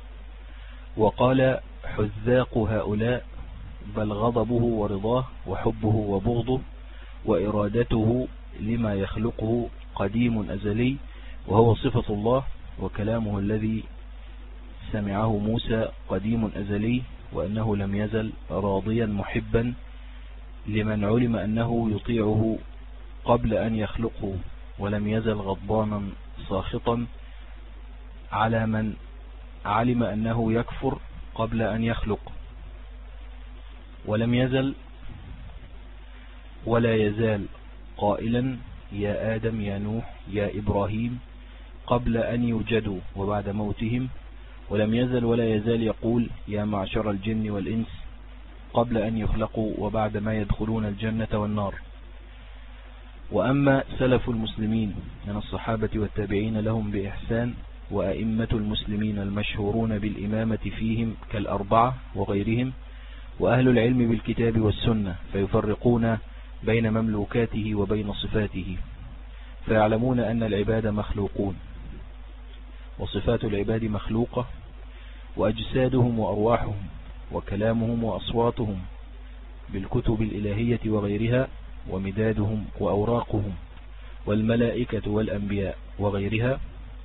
وقال حذاق هؤلاء بل غضبه ورضاه وحبه وبغضه وإرادته لما يخلقه قديم أزلي وهو صفة الله، وكلامه الذي سمعه موسى قديم أزلي، وأنه لم يزل راضيا محبا لمن علم أنه يطيعه قبل أن يخلقه، ولم يزل غضبانا ساخطا على من علم أنه يكفر قبل أن يخلق، ولم يزل ولا يزال قائلا يا آدم يا نوح يا إبراهيم قبل أن يوجدوا وبعد موتهم، ولم يزل ولا يزال يقول يا معشر الجن والإنس قبل أن يخلقوا وبعد ما يدخلون الجنة والنار. وأما سلف المسلمين من الصحابة والتابعين لهم بإحسان وأئمة المسلمين المشهورون بالإمامة فيهم كالأربعة وغيرهم، وأهل العلم بالكتاب والسنة، فيفرقون بين مملوكاته وبين صفاته، فيعلمون أن العباد مخلوقون وصفات العباد مخلوقة، وأجسادهم وأرواحهم وكلامهم وأصواتهم بالكتب الإلهية وغيرها ومدادهم وأوراقهم والملائكة والأنبياء وغيرها،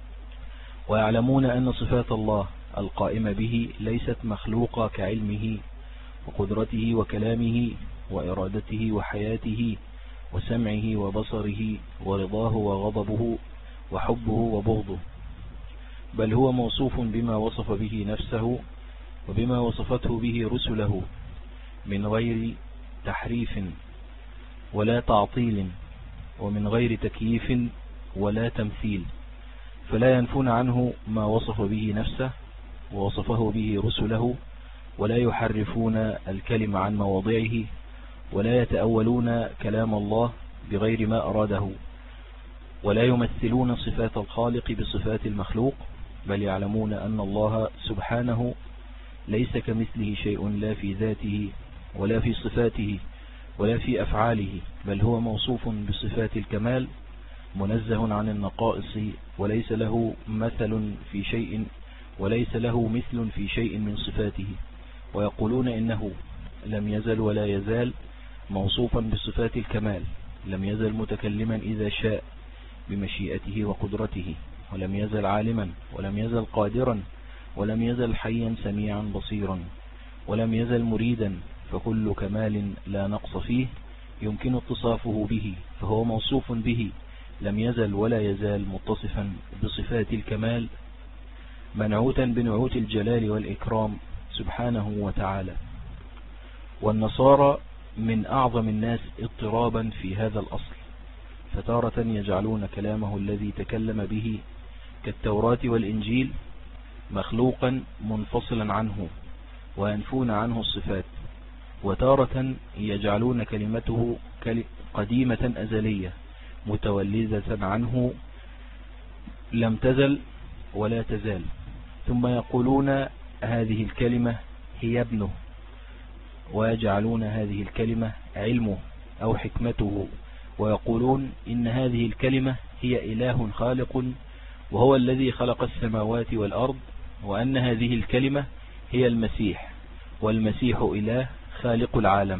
ويعلمون أن صفات الله القائمة به ليست مخلوقة كعلمه وقدرته وكلامه وإرادته وحياته وسمعه وبصره ورضاه وغضبه وحبه وبغضه، بل هو موصوف بما وصف به نفسه وبما وصفته به رسله من غير تحريف ولا تعطيل ومن غير تكييف ولا تمثيل، فلا ينفون عنه ما وصف به نفسه ووصفه به رسله، ولا يحرفون الكلم عن مواضعه، ولا يتأولون كلام الله بغير ما أراده، ولا يمثلون صفات الخالق بصفات المخلوق، بل يعلمون أن الله سبحانه ليس كمثله شيء لا في ذاته ولا في صفاته ولا في أفعاله، بل هو موصوف بصفات الكمال منزه عن النقائص، وليس له مثل في شيء وليس له مثل في شيء من صفاته. ويقولون إنه لم يزل ولا يزال موصوفا بصفات الكمال، لم يزل متكلما إذا شاء بمشيئته وقدرته، ولم يزل عالما، ولم يزل قادرا، ولم يزل حيا سميعا بصيرا، ولم يزل مريدا، فكل كمال لا نقص فيه يمكن اتصافه به فهو موصوف به، لم يزل ولا يزال متصفا بصفات الكمال منعوتا بنعوت الجلال والإكرام سبحانه وتعالى. والنصارى من أعظم الناس اضطرابا في هذا الأصل، فتارة يجعلون كلامه الذي تكلم به كالتوراة والإنجيل مخلوقا منفصلا عنه وينفون عنه الصفات، وتارة يجعلون كلمته قديمة أزلية متولدة عنه لم تزل ولا تزال، ثم يقولون هذه الكلمة هي ابنه، ويجعلون هذه الكلمة علمه أو حكمته، ويقولون إن هذه الكلمة هي إله خالق وهو الذي خلق السماوات والأرض، وأن هذه الكلمة هي المسيح، والمسيح إله خالق العالم.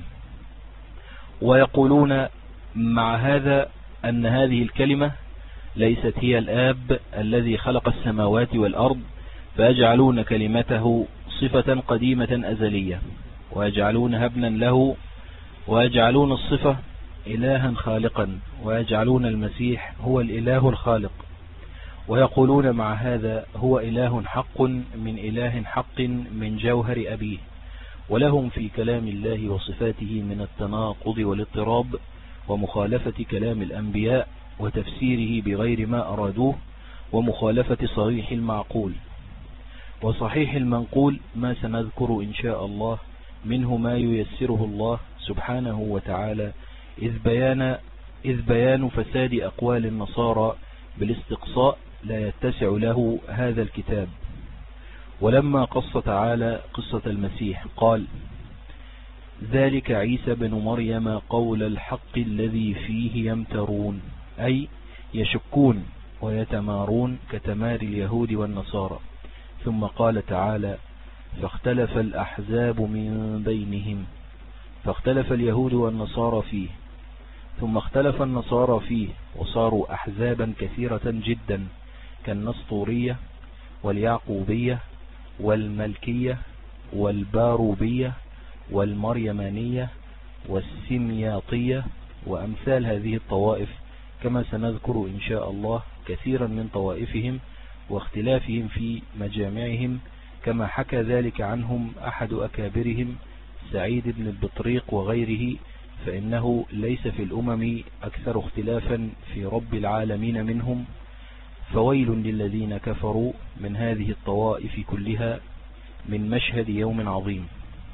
ويقولون مع هذا أن هذه الكلمة ليست هي الآب الذي خلق السماوات والأرض، فيجعلون كلمته صفة قديمة أزلية، ويجعلونها ابنا له، ويجعلون الصفة إلها خالقا، ويجعلون المسيح هو الإله الخالق، ويقولون مع هذا هو إله حق من إله حق من جوهر أبيه، ولهم في كلام الله وصفاته من التناقض والاضطراب ومخالفة كلام الأنبياء وتفسيره بغير ما أرادوه ومخالفة صريح المعقول وصحيح المنقول ما سنذكر إن شاء الله منه ما ييسره الله سبحانه وتعالى إذ بيان فساد أقوال النصارى بالاستقصاء لا يتسع له هذا الكتاب. ولما قص تعالى قصة المسيح قال: ذلك عيسى بن مريم قول الحق الذي فيه يمترون، أي يشكون ويتمارون كتمار اليهود والنصارى. ثم قال تعالى: فاختلف الأحزاب من بينهم، فاختلف اليهود والنصارى فيه، ثم اختلف النصارى فيه وصاروا أحزابا كثيرة جدا كالنسطورية واليعقوبية والملكية والباروبية والمريمانية والسمياطية وأمثال هذه الطوائف، كما سنذكر إن شاء الله كثيرا من طوائفهم واختلافهم في مجامعهم، كما حكى ذلك عنهم أحد أكابرهم سعيد بن البطريق وغيره، فإنه ليس في الأمم أكثر اختلافا في رب العالمين منهم، فويل للذين كفروا من هذه الطوائف كلها من مشهد يوم عظيم.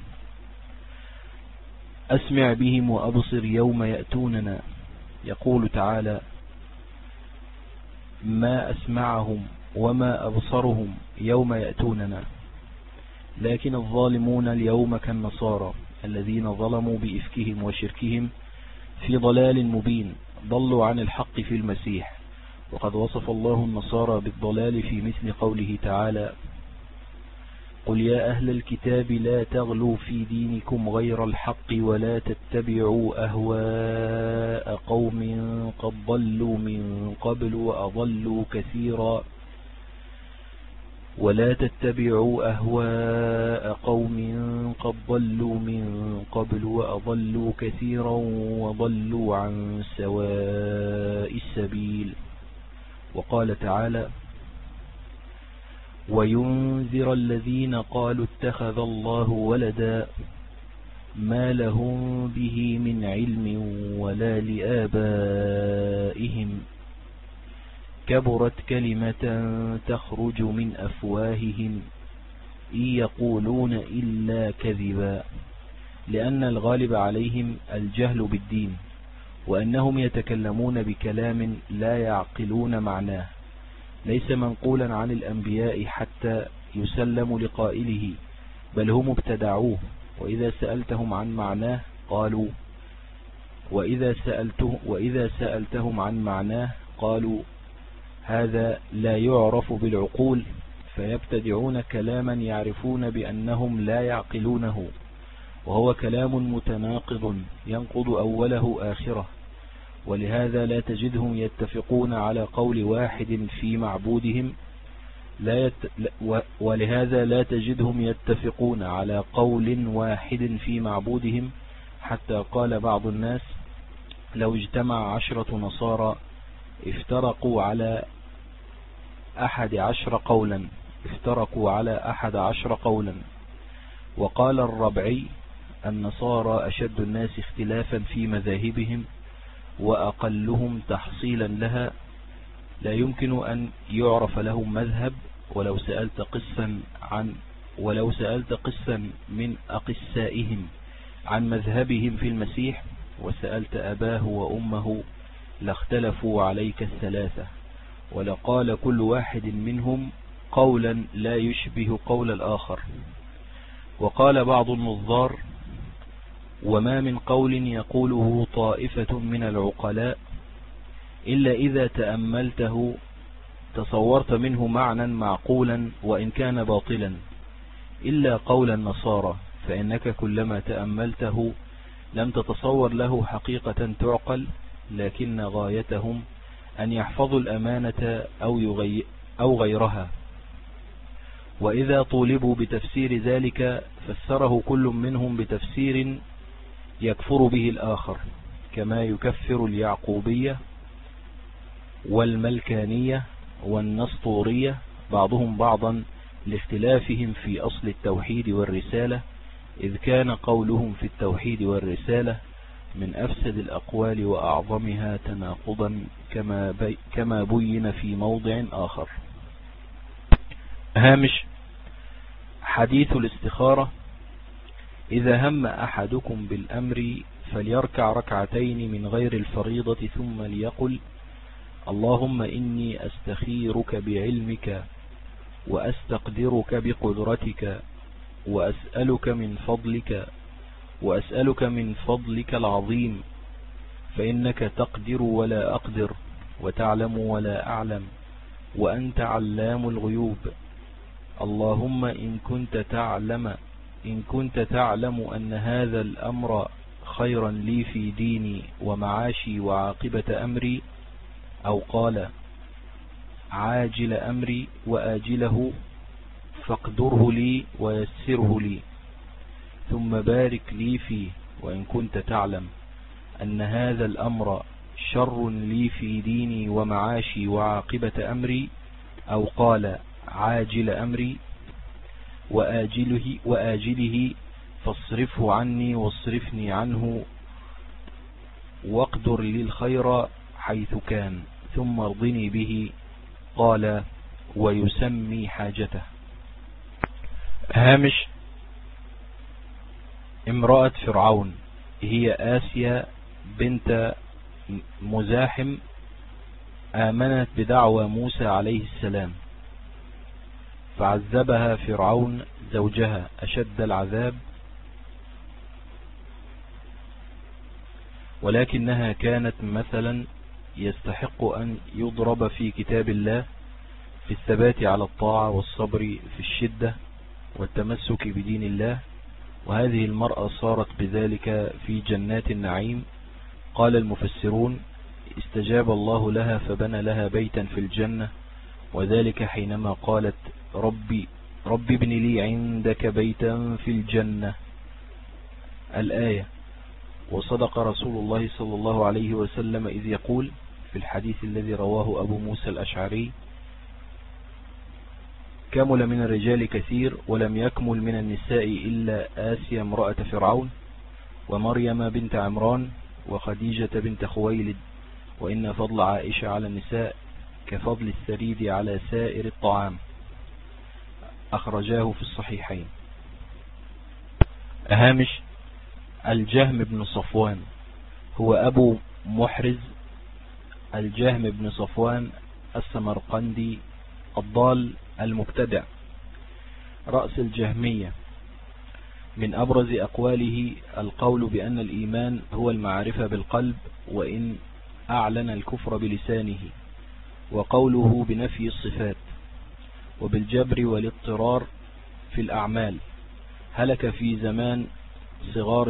أسمع بهم وأبصر يوم يأتوننا، يقول تعالى: ما أسمعهم وما أبصرهم يوم يأتوننا. لكن الظالمون اليوم كالنصارى الذين ظلموا بإفكهم وشركهم في ضلال مبين، ضلوا عن الحق في المسيح. وقد وصف الله النصارى بالضلال في مثل قوله تعالى: قل يا أهل الكتاب لا تغلوا في دينكم غير الحق ولا تتبعوا أهواء قوم قد ضلوا من قبل وأضلوا كثيرا وضلوا عن سواء السبيل. وقال تعالى: وينذر الذين قالوا اتخذ الله ولدا ما لهم به من علم ولا لآبائهم كبرت كلمة تخرج من أفواههم إن يقولون إلا كذبا، لأن الغالب عليهم الجهل بالدين، وأنهم يتكلمون بكلام لا يعقلون معناه، ليس منقولا عن الأنبياء حتى يسلم لقائله، بل هم ابتدعوه. وإذا سألتهم عن معناه قالوا هذا لا يعرف بالعقول، فيبتدعون كلاما يعرفون بأنهم لا يعقلونه، وهو كلام متناقض ينقض أوله آخره. ولهذا لا تجدهم يتفقون على قول واحد في معبودهم، حتى قال بعض الناس: لو اجتمع 10 نصارى افترقوا على 11 قولا. وقال الربعي: النصارى أشد الناس اختلافا في مذاهبهم وأقلهم تحصيلا لها، لا يمكن أن يعرف لهم مذهب. ولو سألت قسا من أقسائهم عن مذهبهم في المسيح وسألت أباه وأمه لاختلفوا عليك الثلاثة، ولقال كل واحد منهم قولا لا يشبه قول الآخر. وقال بعض النظار: وما من قول يقوله طائفة من العقلاء إلا إذا تأملته تصورت منه معنى معقولا وإن كان باطلا، إلا قول النصارى، فإنك كلما تأملته لم تتصور له حقيقة تعقل، لكن غايتهم أن يحفظوا الأمانة أو غيرها. وإذا طولبوا بتفسير ذلك فسره كل منهم بتفسير يكفر به الآخر، كما يكفر اليعقوبية والملكانية والنسطورية بعضهم بعضا لاختلافهم في أصل التوحيد والرسالة، إذ كان قولهم في التوحيد والرسالة من أفسد الأقوال وأعظمها تناقضا كما بين في موضع آخر. هامش حديث الاستخارة: إذا هم أحدكم بالأمر فليركع ركعتين من غير الفريضة ثم ليقل: اللهم إني أستخيرك بعلمك وأستقدرك بقدرتك وأسألك من فضلك العظيم، فإنك تقدر ولا أقدر وتعلم ولا أعلم وأنت علام الغيوب. اللهم إن كنت تعلم أن هذا الأمر خيرا لي في ديني ومعاشي وعاقبة أمري، أو قال عاجل أمري وآجله، فاقدره لي ويسره لي، ثم بارك لي فيه. وإن كنت تعلم أن هذا الأمر شر لي في ديني ومعاشي وعاقبة أمري، أو قال عاجل أمري وآجله، فاصرفه عني واصرفني عنه، واقدر لي الخير حيث كان، ثم ارضني به. قال: ويسمي حاجته. هامش امرأة فرعون هي آسيا بنت مزاحم، آمنت بدعوى موسى عليه السلام، فعذبها فرعون زوجها أشد العذاب، ولكنها كانت مثلا يستحق أن يضرب في كتاب الله في الثبات على الطاعة والصبر في الشدة والتمسك بدين الله. وهذه المرأة صارت بذلك في جنات النعيم. قال المفسرون: استجاب الله لها فبنى لها بيتا في الجنة، وذلك حينما قالت: ربي ابن لي عندك بيتا في الجنة، الآية. وصدق رسول الله صلى الله عليه وسلم إذ يقول في الحديث الذي رواه أبو موسى الأشعري: كمل من الرجال كثير ولم يكمل من النساء إلا آسيا امرأة فرعون، ومريم بنت عمران، وخديجة بنت خويلد، وإن فضل عائشة على النساء كفضل الثريد على سائر الطعام. أخرجاه في الصحيحين. هامش الجهم بن صفوان هو أبو محرز الجهم بن صفوان السمرقندي الضال المبتدع رأس الجهمية. من أبرز أقواله القول بأن الإيمان هو المعرفة بالقلب وإن أعلن الكفر بلسانه، وقوله بنفي الصفات وبالجبر والاضطرار في الأعمال. هلك في زمان صغار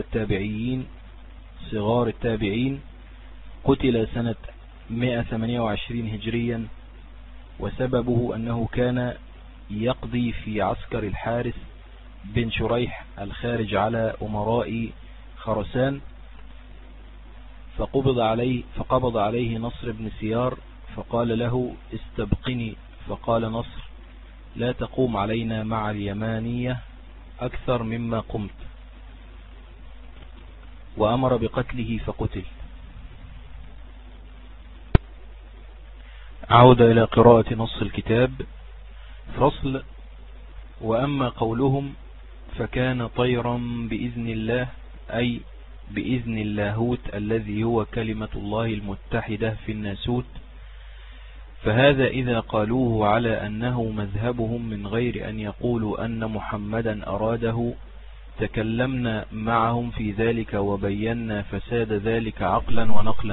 التابعين، قتل سنة 128 هجريا، وسببه أنه كان يقضي في عسكر الحارث بن شريح الخارج على أمراء خرسان، فقبض عليه نصر بن سيار، فقال له: استبقني. فقال نصر: لا تقوم علينا مع اليمانية أكثر مما قمت، وأمر بقتله فقتل. عود إلى قراءة نص الكتاب. فصل: وأما قولهم فكان طيرا بإذن الله، أي بإذن اللاهوت الذي هو كلمة الله المتحدة في الناسوت، فهذا إذا قالوه على أنه مذهبهم من غير أن يقولوا أن محمدا أراده، تكلمنا معهم في ذلك وبينا فساد ذلك عقلا ونقلا.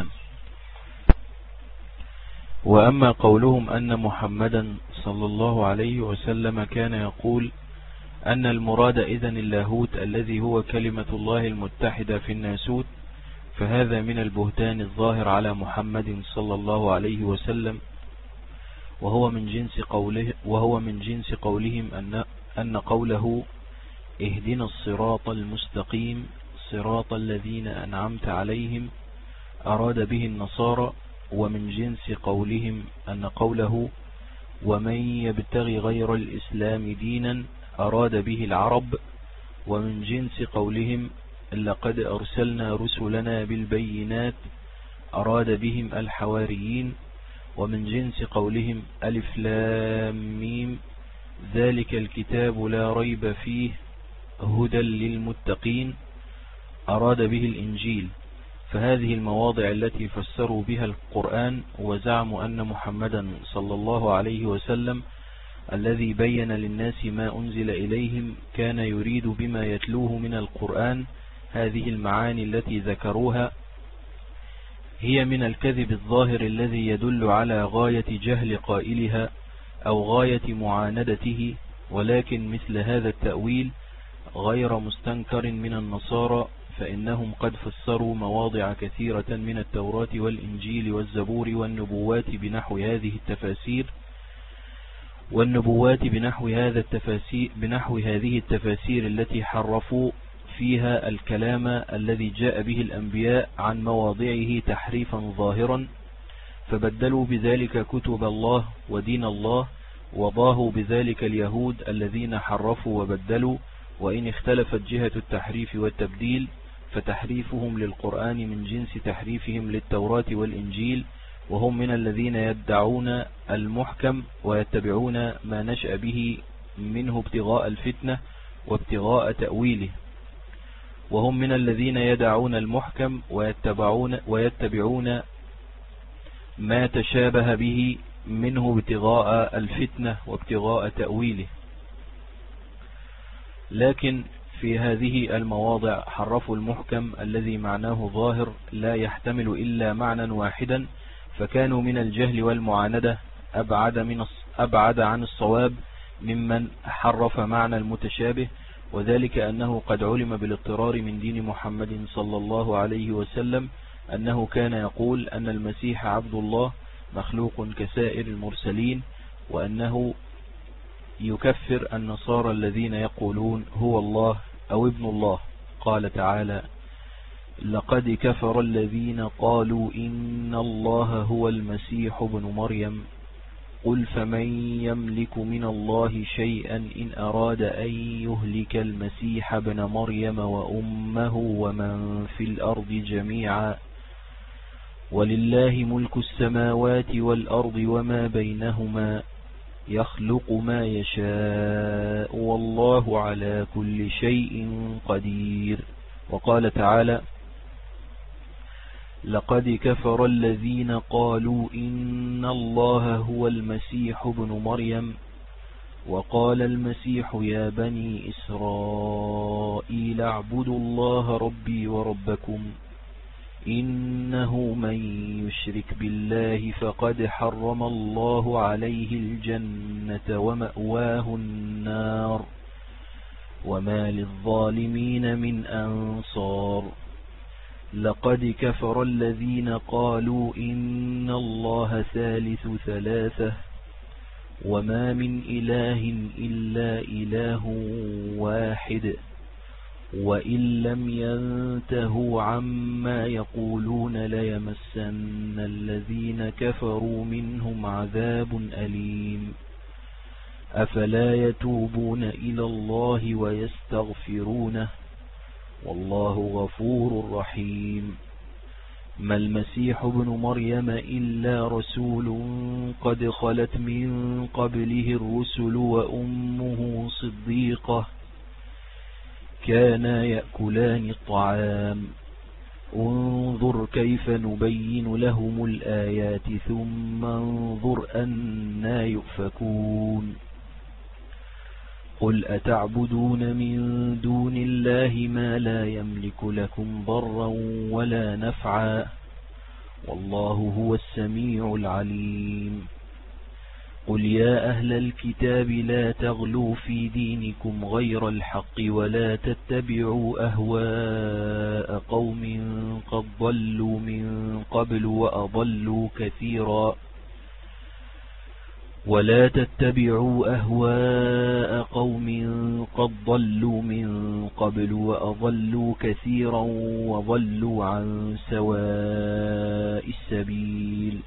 وأما قولهم أن محمدا صلى الله عليه وسلم كان يقول أن المراد إذن اللاهوت الذي هو كلمة الله المتحدة في الناسوت، فهذا من البهتان الظاهر على محمد صلى الله عليه وسلم، وهو من جنس قولهم أن قوله اهدنا الصراط المستقيم صراط الذين أنعمت عليهم أراد به النصارى، ومن جنس قولهم أن قوله ومن يبتغي غير الإسلام دينا أراد به العرب، ومن جنس قولهم لقد أرسلنا رسلنا بالبينات أراد بهم الحواريين. ومن جنس قولهم ألف لام ميم ذلك الكتاب لا ريب فيه هدى للمتقين أراد به الإنجيل. فهذه المواضع التي فسروا بها القرآن وزعموا أن محمدا صلى الله عليه وسلم الذي بين للناس ما أنزل إليهم كان يريد بما يتلوه من القرآن، هذه المعاني التي ذكروها هي من الكذب الظاهر الذي يدل على غاية جهل قائلها أو غاية معاندته. ولكن مثل هذا التأويل غير مستنكر من النصارى، فإنهم قد فسروا مواضع كثيرة من التوراة والإنجيل والزبور والنبوات بنحو هذه التفاسير التي حرفوا فيها الكلام الذي جاء به الأنبياء عن مواضعه تحريفا ظاهرا، فبدلوا بذلك كتب الله ودين الله، وضاهوا بذلك اليهود الذين حرفوا وبدلوا. وإن اختلفت جهة التحريف والتبديل فتحريفهم للقرآن من جنس تحريفهم للتوراة والإنجيل، وهم من الذين يدعون المحكم ويتبعون ما نشأ به منه ابتغاء الفتنة وابتغاء تأويله. وهم من الذين يدعون المحكم ويتبعون ما تشابه به منه ابتغاء الفتنة وابتغاء تأويله. لكن في هذه المواضع حرفوا المحكم الذي معناه ظاهر لا يحتمل إلا معنى واحدا، فكانوا من الجهل والمعاندة أبعد عن الصواب ممن حرف معنى المتشابه. وذلك أنه قد علم بالاضطرار من دين محمد صلى الله عليه وسلم أنه كان يقول أن المسيح عبد الله مخلوق كسائر المرسلين، وأنه يكفر النصارى الذين يقولون هو الله أو ابن الله. قال تعالى: لقد كفر الذين قالوا إن الله هو المسيح ابن مريم قل فمن يملك من الله شيئا إن أراد أن يهلك المسيح ابن مريم وأمه ومن في الأرض جميعا ولله ملك السماوات والأرض وما بينهما يخلق ما يشاء والله على كل شيء قدير. وقال تعالى: لقد كفر الذين قالوا إن الله هو المسيح ابن مريم وقال المسيح يا بني إسرائيل اعبدوا الله ربي وربكم إنه من يشرك بالله فقد حرم الله عليه الجنة ومأواه النار وما للظالمين من أنصار. لقد كفر الذين قالوا إن الله ثالث ثلاثة وما من إله إلا إله واحد وإن لم ينتهوا عما يقولون ليمسن الذين كفروا منهم عذاب أليم. أفلا يتوبون إلى الله ويستغفرونه والله غفور رحيم. ما المسيح ابن مريم إلا رسول قد خلت من قبله الرسل وأمه صديقة كانا يأكلان الطعام انظر كيف نبين لهم الآيات ثم انظر أنا يؤفكون. قل أتعبدون من دون الله ما لا يملك لكم ضرا ولا نفعا والله هو السميع العليم. قل يا أهل الكتاب لا تغلوا في دينكم غير الحق ولا تتبعوا أهواء قوم قد ضلوا من قبل وأضلوا كثيرا وضلوا عن سواء السبيل.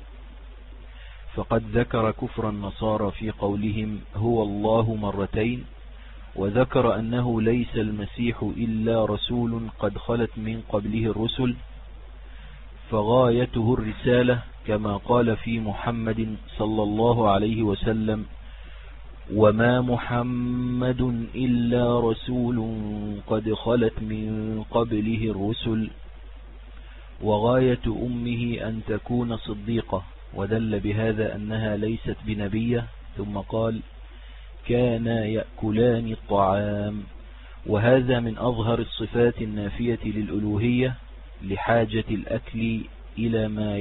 فقد ذكر كفر النصارى في قولهم هو الله مرتين، وذكر أنه ليس المسيح إلا رسول قد خلت من قبله الرسل، فغايته الرسالة كما قال في محمد صلى الله عليه وسلم: وما محمد إلا رسول قد خلت من قبله الرسل. وغاية أمه أن تكون صديقة، ودل بهذا أنها ليست بنبية. ثم قال: كانا يأكلان الطعام، وهذا من أظهر الصفات النافية للألوهية، لحاجة الأكل إلى ما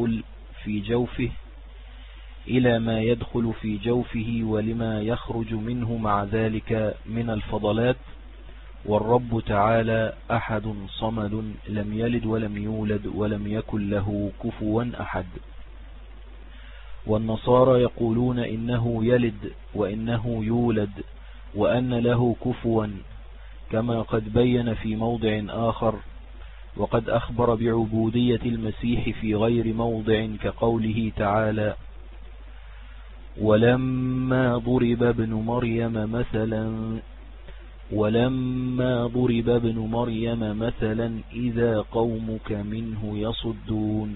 يدخل في جوفه ولما يخرج منه مع ذلك من الفضلات. والرب تعالى أحد صمد، لم يلد ولم يولد ولم يكن له كفوا أحد. والنصارى يقولون إنه يلد وإنه يولد وأن له كفوا، كما قد بين في موضع آخر. وقد أخبر بعبودية المسيح في غير موضع، كقوله تعالى: ولما ضرب ابن مريم مثلا إذا قومك منه يصدون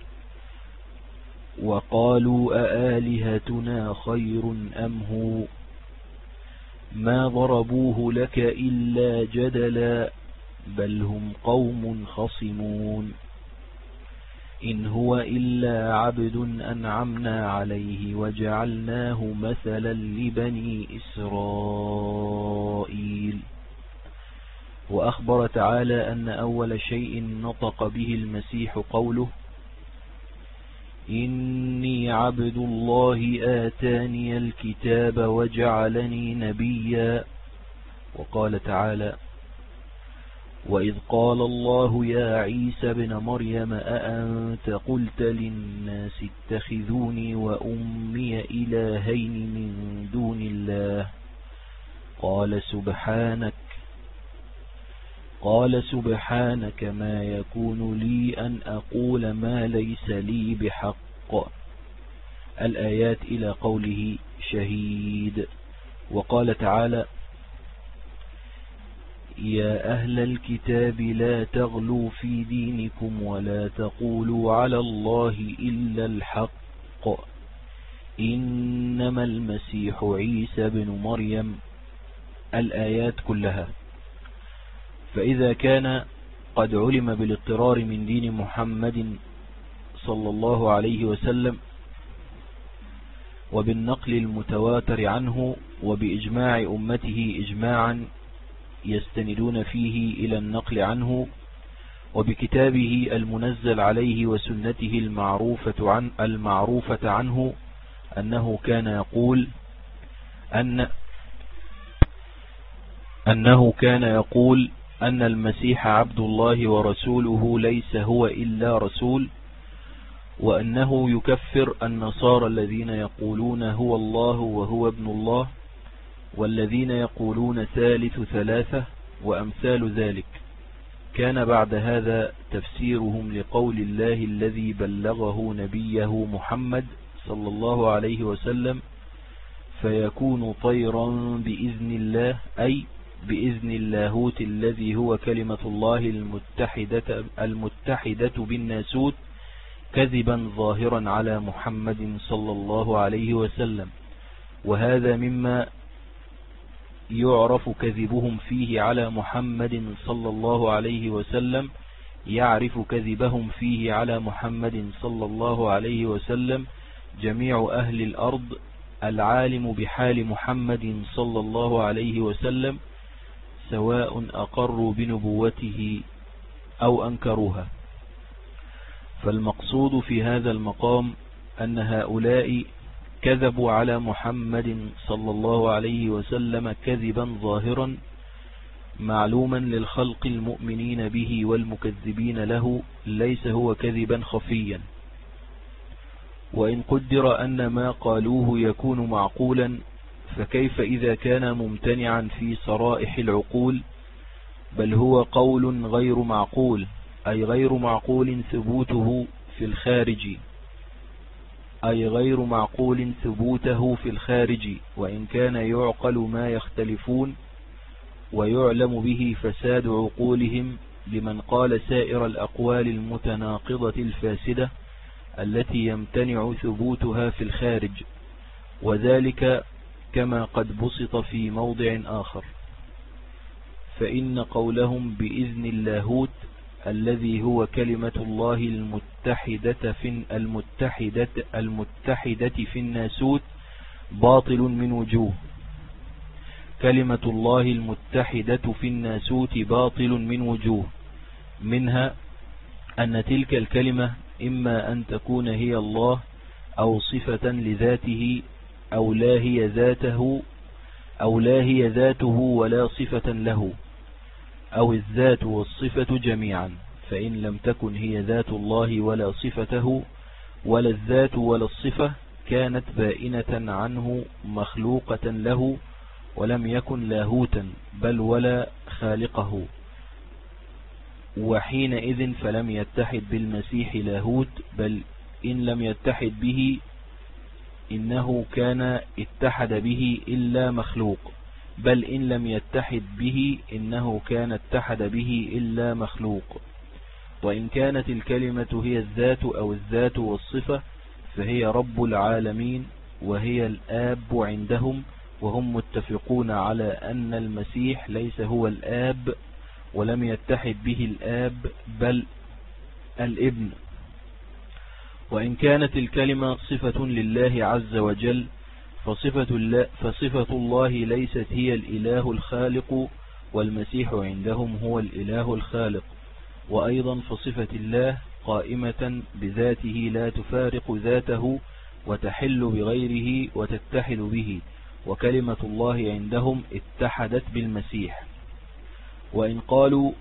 وقالوا أآلهتنا خير أم هو ما ضربوه لك إلا جدلا بل هم قوم خصمون إن هو إلا عبد أنعمنا عليه وجعلناه مثلا لبني إسرائيل. وأخبر تعالى أن أول شيء نطق به المسيح قوله: إني عبد الله آتاني الكتاب وجعلني نبيا. وقال تعالى: وإذ قال الله يا عيسى ابن مريم أأنت قلت للناس اتخذوني وأمي إلهين من دون الله قال سبحانك ما يكون لي أن أقول ما ليس لي بحق. الآيات إلى قوله شهيد. وقال تعالى: يا أهل الكتاب لا تغلوا في دينكم ولا تقولوا على الله إلا الحق إنما المسيح عيسى بن مريم. الآيات كلها. فإذا كان قد علم بالاضطرار من دين محمد صلى الله عليه وسلم وبالنقل المتواتر عنه وبإجماع أمته إجماعا يستندون فيه إلى النقل عنه، وبكتابه المنزل عليه وسنته المعروفة عنه أنه كان يقول أن المسيح عبد الله ورسوله ليس هو إلا رسول، وأنه يكفر النصارى الذين يقولون هو الله وهو ابن الله، والذين يقولون ثالث ثلاثة وأمثال ذلك. كان بعد هذا تفسيرهم لقول الله الذي بلغه نبيه محمد صلى الله عليه وسلم: فيكون طيرا بإذن الله، أي بإذن اللاهوت الذي هو كلمة الله المتحدة بالناسوت، كذبا ظاهرا على محمد صلى الله عليه وسلم. وهذا مما يعرف كذبهم فيه على محمد صلى الله عليه وسلم. يعرف كذبهم فيه على محمد صلى الله عليه وسلم جميع أهل الأرض، العالم بحال محمد صلى الله عليه وسلم، سواء أقروا بنبوته أو أنكروها. فالمقصود في هذا المقام أن هؤلاء كذبوا على محمد صلى الله عليه وسلم كذبا ظاهرا معلوما للخلق المؤمنين به والمكذبين له، ليس هو كذبا خفيا. وإن قدر أن ما قالوه يكون معقولا، فكيف إذا كان ممتنعا في صرائح العقول؟ بل هو قول غير معقول، أي غير معقول ثبوته في الخارج. أي غير معقول ثبوته في الخارج، وإن كان يعقل ما يختلفون ويعلم به فساد عقولهم، لمن قال سائر الأقوال المتناقضة الفاسدة التي يمتنع ثبوتها في الخارج، وذلك كما قد بسط في موضع آخر. فإن قولهم بإذن اللاهوت الذي هو كلمة الله المتحدة في الناسوت باطل من وجوه. كلمة الله المتحدة في الناسوت باطل من وجوه، منها أن تلك الكلمة إما أن تكون هي الله أو صفة لذاته، أو لا هي ذاته ولا صفة له، أو الذات والصفة جميعا. فإن لم تكن هي ذات الله ولا صفته ولا الذات ولا الصفة كانت بائنة عنه مخلوقة له، ولم يكن لاهوتا بل ولا خالقه، وحينئذ فلم يتحد بالمسيح لاهوت، بل إن لم يتحد به إنه كان اتحد به إلا مخلوق، بل إن لم يتحد به إنه كان اتحد به إلا مخلوق. وإن كانت الكلمة هي الذات أو الذات والصفة فهي رب العالمين وهي الآب عندهم، وهم متفقون على أن المسيح ليس هو الآب ولم يتحد به الآب بل الابن. وإن كانت الكلمة صفة لله عز وجل فصفة الله ليست هي الإله الخالق، والمسيح عندهم هو الإله الخالق. وأيضا فصفة الله قائمة بذاته لا تفارق ذاته وتحل بغيره وتتحد به، وكلمة الله عندهم اتحدت بالمسيح. وإن قالوا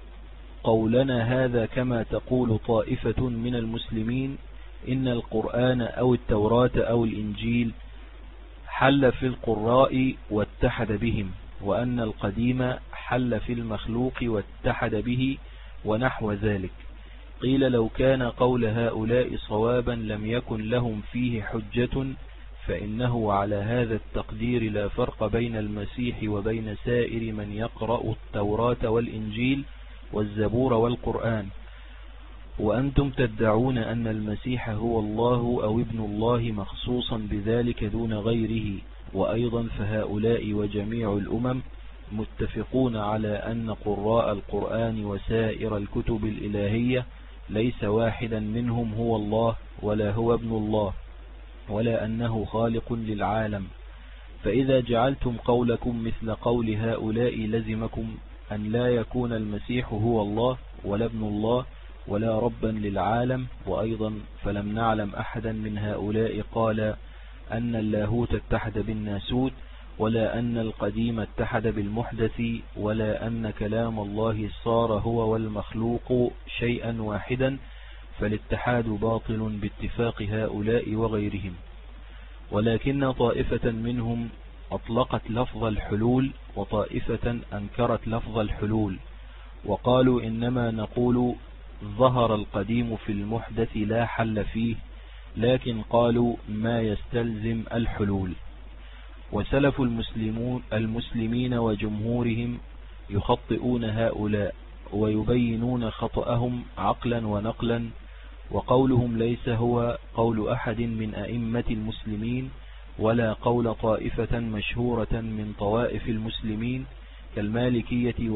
قولنا هذا كما تقول طائفة من المسلمين إن القرآن أو التوراة أو الإنجيل حل في القراء واتحد بهم، وأن القديم حل في المخلوق واتحد به ونحو ذلك، قيل لو كان قول هؤلاء صوابا لم يكن لهم فيه حجة، فإنه على هذا التقدير لا فرق بين المسيح وبين سائر من يقرأ التوراة والإنجيل والزبور والقرآن. وأنتم تدعون أن المسيح هو الله أو ابن الله مخصوصا بذلك دون غيره. وأيضا فهؤلاء وجميع الأمم متفقون على أن قراء القرآن وسائر الكتب الإلهية ليس واحدا منهم هو الله ولا هو ابن الله ولا أنه خالق للعالم. فإذا جعلتم قولكم مثل قول هؤلاء لزمكم أن لا يكون المسيح هو الله ولا ابن الله ولا ربا للعالم. وأيضا فلم نعلم أحدا من هؤلاء قال أن اللاهوت اتحد بالناسوت، ولا أن القديم اتحد بالمحدث، ولا أن كلام الله صار هو والمخلوق شيئا واحدا، فالاتحاد باطل باتفاق هؤلاء وغيرهم. ولكن طائفة منهم أطلقت لفظ الحلول، وطائفة أنكرت لفظ الحلول، وقالوا إنما نقول ظهر القديم في المحدث لا حل فيه، لكن قالوا ما يستلزم الحلول. وسلف المسلمين وجمهورهم يخطئون هؤلاء ويبينون خطأهم عقلا ونقلا، وقولهم ليس هو قول أحد من أئمة المسلمين ولا قول طائفة مشهورة من طوائف المسلمين كالمالكية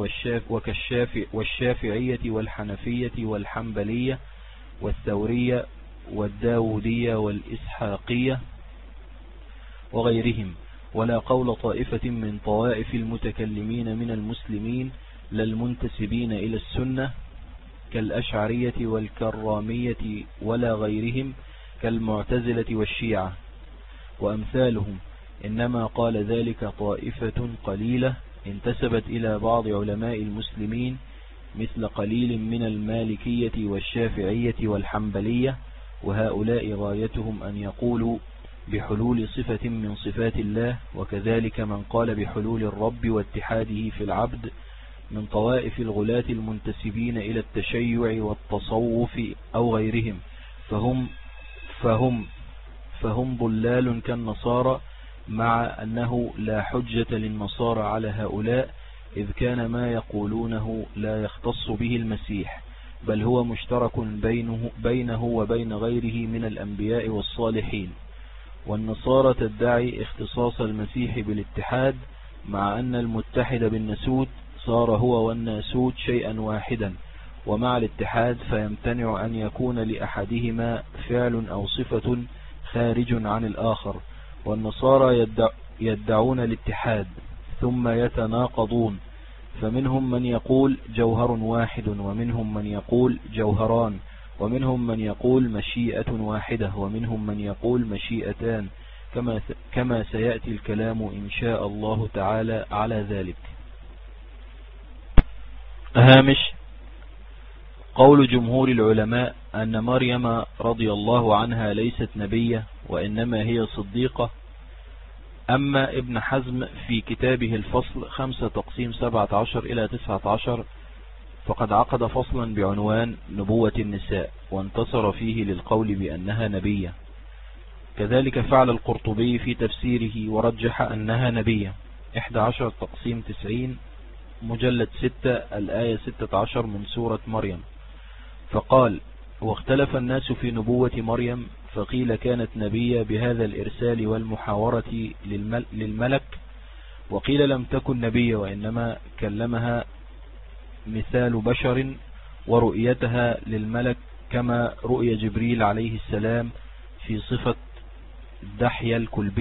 والشافعية والحنفية والحنبلية والثورية والداودية والإسحاقية وغيرهم، ولا قول طائفة من طوائف المتكلمين من المسلمين للمنتسبين إلى السنة كالأشعرية والكرامية ولا غيرهم كالمعتزلة والشيعة وأمثالهم، إنما قال ذلك طائفة قليلة انتسبت إلى بعض علماء المسلمين مثل قليل من المالكية والشافعية والحنبلية، وهؤلاء غايتهم أن يقولوا بحلول صفة من صفات الله، وكذلك من قال بحلول الرب واتحاده في العبد من طوائف الغلاة المنتسبين إلى التشيع والتصوف أو غيرهم، فهم فهم ضلال كالنصارى، مع أنه لا حجة للنصارى على هؤلاء، إذ كان ما يقولونه لا يختص به المسيح، بل هو مشترك بينه وبين غيره من الأنبياء والصالحين. والنصارى تدعي اختصاص المسيح بالاتحاد، مع أن المتحد بالناسوت صار هو والناسوت شيئا واحدا، ومع الاتحاد فيمتنع أن يكون لأحدهما فعل أو صفة خارج عن الآخر. والنصارى يدعون الاتحاد ثم يتناقضون، فمنهم من يقول جوهر واحد، ومنهم من يقول جوهران، ومنهم من يقول مشيئة واحدة، ومنهم من يقول مشيئتان، كما سيأتي الكلام إن شاء الله تعالى على ذلك. هامش: قول جمهور العلماء أن مريم رضي الله عنها ليست نبية، وإنما هي صديقة. أما ابن حزم في كتابه الفصل 5 تقسيم 17 إلى 19 فقد عقد فصلا بعنوان نبوة النساء، وانتصر فيه للقول بأنها نبية. كذلك فعل القرطبي في تفسيره ورجح أنها نبية. 11 تقسيم 90 مجلد 6 الآية 16 من سورة مريم. فقال: واختلف الناس في نبوة مريم، فقيل كانت نبية بهذا الإرسال والمحاورة للملك، وقيل لم تكن نبية وإنما كلمها مثال بشر، ورؤيتها للملك كما رؤية جبريل عليه السلام في صفة دحية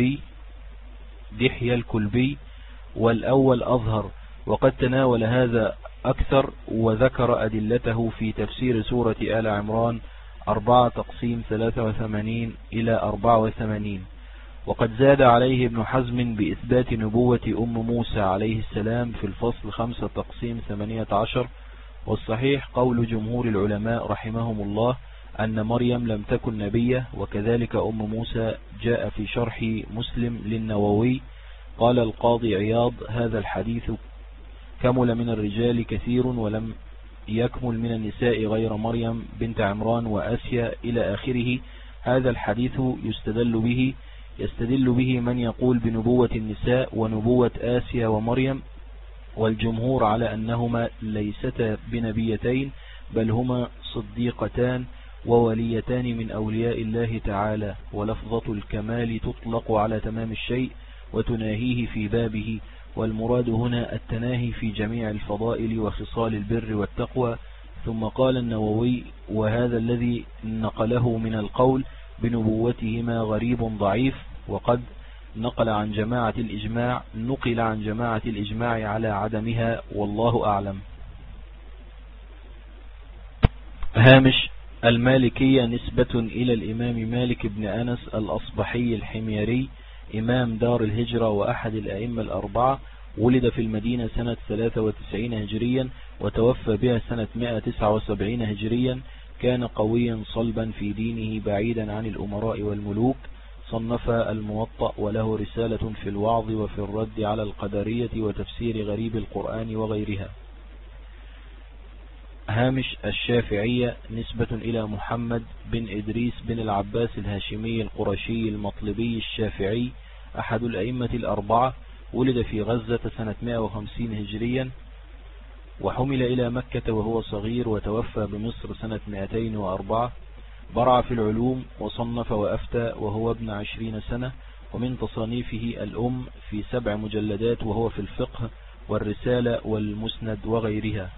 الكلبي، والأول أظهر. وقد تناول هذا أكثر، وذكر أدلته في تفسير سورة آل عمران 4 تقسيم 83 إلى 84. وقد زاد عليه ابن حزم بإثبات نبوة موسى عليه السلام في الفصل 5 تقسيم 18. والصحيح قول جمهور العلماء رحمهم الله أن مريم لم تكن نبية. وكذلك موسى جاء في شرح مسلم للنووي. قال القاضي عياض: هذا الحديث كمل من الرجال كثير، ولم يكمل من النساء غير مريم بنت عمران وآسيا إلى آخره. هذا الحديث يستدل به من يقول بنبوة النساء ونبوة آسيا ومريم، والجمهور على أنهما ليستا بنبيتين، بل هما صديقتان ووليتان من أولياء الله تعالى. ولفظة الكمال تطلق على تمام الشيء وتناهيه في بابه، والمراد هنا التناهي في جميع الفضائل وخصال البر والتقوى. ثم قال النووي: وهذا الذي نقله من القول بنبوتهما غريب ضعيف، وقد نقل عن جماعة الإجماع على عدمها، والله أعلم. هامش: المالكية نسبة إلى الإمام مالك بن أنس الأصبحي الحميري، إمام دار الهجرة وأحد الأئمة الأربعة. ولد في المدينة سنة 93 هجريا، وتوفى بها سنة 179 هجريا. كان قويا صلبا في دينه بعيدا عن الأمراء والملوك. صنف الموطأ، وله رسالة في الوعظ وفي الرد على القدرية وتفسير غريب القرآن وغيرها. هامش: الشافعية نسبة إلى محمد بن إدريس بن العباس الهاشمي القرشي المطلبي الشافعي، أحد الأئمة الأربعة. ولد في غزة سنة 150 هجريا، وحمل إلى مكة وهو صغير، وتوفى بمصر سنة 204. برع في العلوم وصنف وأفتى وهو ابن 20 سنة. ومن تصانيفه الأم في 7 مجلدات، وهو في الفقه والرسالة والمسند وغيرها.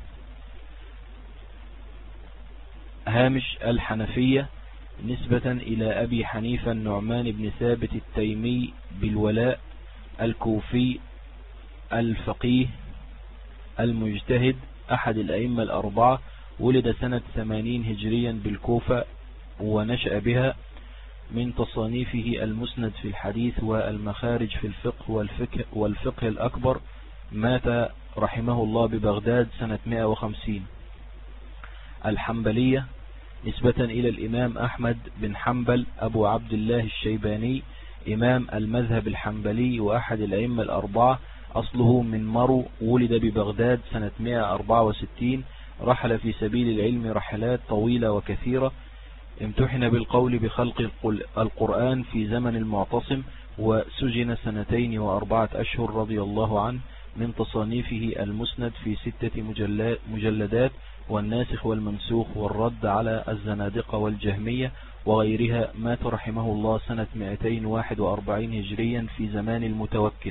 هامش: الحنفية نسبة إلى أبي حنيفة النعمان بن ثابت التيمي بالولاء، الكوفي الفقيه المجتهد، أحد الأئمة الأربعة. ولد سنة 80 هجريا بالكوفة ونشأ بها. من تصانيفه المسند في الحديث والمخارج في الفقه والفقه الأكبر. مات رحمه الله ببغداد سنة 150. الحنبلية نسبة إلى الإمام أحمد بن حنبل أبو عبد الله الشيباني، إمام المذهب الحنبلي وأحد الأئمة الأربعة. أصله من مرو. ولد ببغداد سنة 164. رحل في سبيل العلم رحلات طويلة وكثيرة. امتحن بالقول بخلق القرآن في زمن المعتصم، وسجن 2 و4 أشهر رضي الله عنه. من تصانيفه المسند في 6 مجلدات، والناسخ والمنسوخ والرد على الزنادقة والجهمية وغيرها. مات رحمه الله سنة 241 هجريا في زمان المتوكل.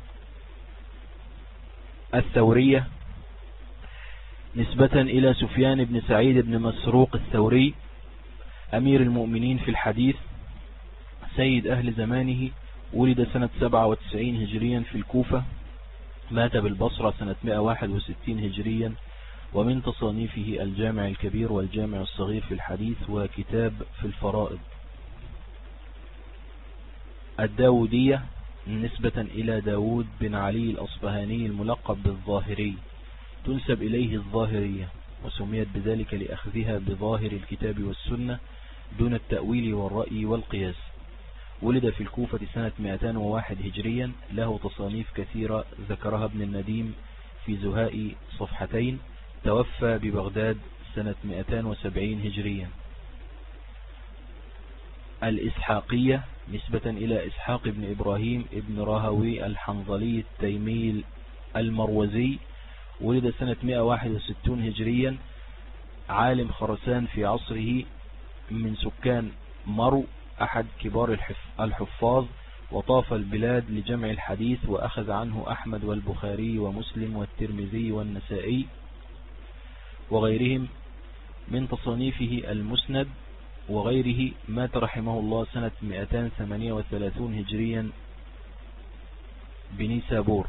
الثورية نسبة إلى سفيان بن سعيد بن مسروق الثوري، أمير المؤمنين في الحديث، سيد أهل زمانه. ولد سنة 97 هجريا في الكوفة، مات بالبصرة سنة 161 هجريا. ومن تصانيفه الجامع الكبير والجامع الصغير في الحديث وكتاب في الفرائض. الداودية نسبة إلى داود بن علي الأصبهاني الملقب بالظاهري، تنسب إليه الظاهرية، وسميت بذلك لأخذها بظاهر الكتاب والسنة دون التأويل والرأي والقياس. ولد في الكوفة سنة 201 هجريا، له تصانيف كثيرة ذكرها ابن النديم في زهاء صفحتين. توفى ببغداد سنة 270 هجريا. الإسحاقية نسبة إلى إسحاق بن إبراهيم ابن راهوي الحنظلي التيمي المروزي، ولد سنة 161 هجريا، عالم خرسان في عصره، من سكان مرو، أحد كبار الحفاظ، وطاف البلاد لجمع الحديث، وأخذ عنه أحمد والبخاري ومسلم والترمذي والنسائي وغيرهم. من تصانيفه المسند وغيره. مات رحمه الله سنة 238 هجريا بنيسابور.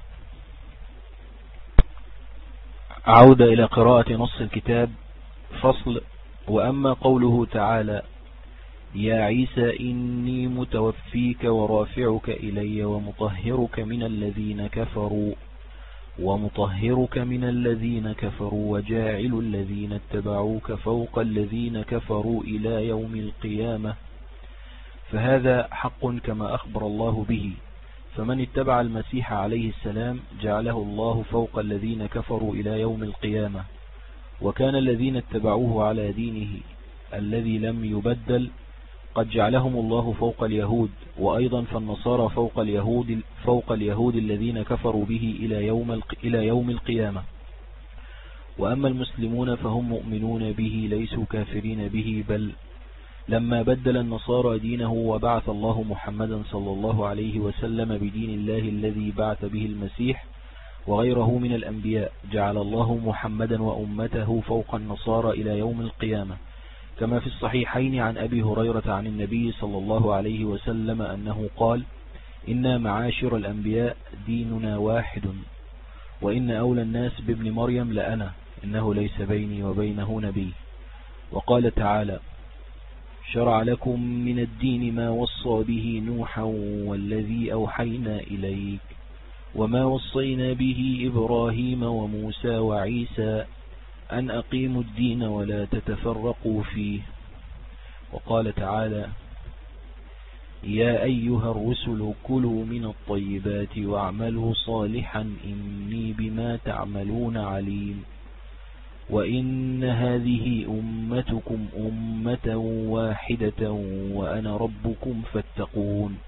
عودة إلى قراءة نص الكتاب. فصل. وأما قوله تعالى: يا عيسى إني متوفيك ورافعك إلي ومطهرك من الذين كفروا وجاعل الذين اتبعوك فوق الذين كفروا إلى يوم القيامة، فهذا حق كما أخبر الله به. فمن اتبع المسيح عليه السلام جعله الله فوق الذين كفروا إلى يوم القيامة، وكان الذين اتبعوه على دينه الذي لم يبدل قد جعلهم الله فوق اليهود، وأيضا فالنصارى فوق اليهود الذين كفروا به إلى يوم القيامة. وأما المسلمون فهم مؤمنون به ليسوا كافرين به، بل لما بدل النصارى دينه وبعث الله محمدا صلى الله عليه وسلم بدين الله الذي بعث به المسيح وغيره من الأنبياء، جعل الله محمدا وأمته فوق النصارى إلى يوم القيامة، كما في الصحيحين عن أبي هريرة عن النبي صلى الله عليه وسلم أنه قال: إنا معاشر الأنبياء ديننا واحد، وإن أولى الناس بابن مريم لأنا، إنه ليس بيني وبينه نبي. وقال تعالى: شرع لكم من الدين ما وصى به نوحا والذي أوحينا إليك وما وصينا به إبراهيم وموسى وعيسى أن أقيموا الدين ولا تتفرقوا فيه. وقال تعالى: يا أيها الرسل كلوا من الطيبات واعملوا صالحا إني بما تعملون عليم. وإن هذه أمتكم أمة واحدة وأنا ربكم فاتقون.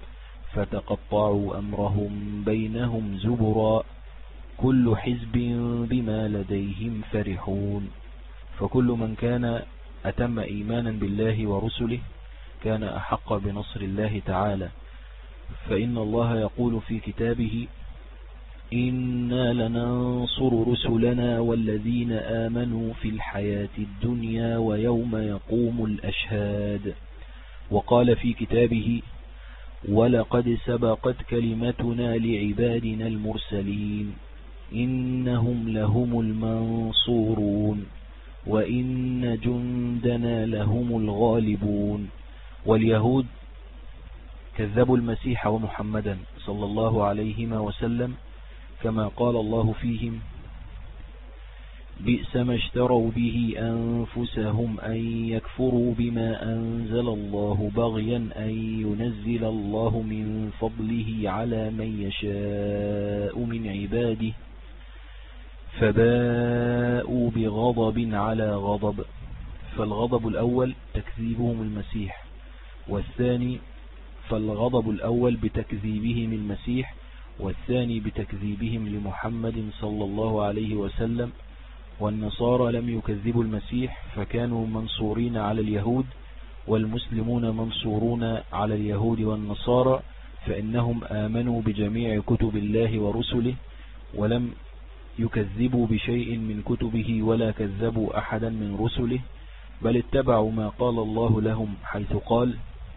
فتقطعوا أمرهم بينهم زبرا كل حزب بما لديهم فرحون. فكل من كان أتم إيمانا بالله ورسله كان أحق بنصر الله تعالى، فإن الله يقول في كتابه: إنا لننصر رسلنا والذين آمنوا في الحياة الدنيا ويوم يقوم الأشهاد. وقال في كتابه: ولقد سبقت كلمتنا لعبادنا المرسلين إنهم لهم المنصورون وإن جندنا لهم الغالبون. واليهود كذبوا المسيح ومحمدا صلى الله عليه وسلم، كما قال الله فيهم: بئس ما اشتروا به أنفسهم أن يكفروا بما أنزل الله بغيا أن ينزل الله من فضله على من يشاء من عباده، فباءوا بغضب على غضب. فالغضب الأول تكذيبهم المسيح، بتكذيبهم المسيح، والثاني بتكذيبهم لمحمد صلى الله عليه وسلم. والنصارى لم يكذبوا المسيح فكانوا منصورين على اليهود، والمسلمون منصورون على اليهود والنصارى، فإنهم آمنوا بجميع كتب الله ورسله، ولم يكذبوا بشيء من كتبه ولا كذبوا أحدا من رسله، بل اتبعوا ما قال الله لهم، حيث قال: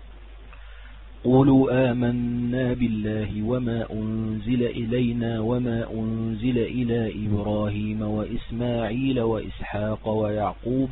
قولوا آمنا بالله وما أنزل إلينا وما أنزل إلى إبراهيم وإسماعيل وإسحاق ويعقوب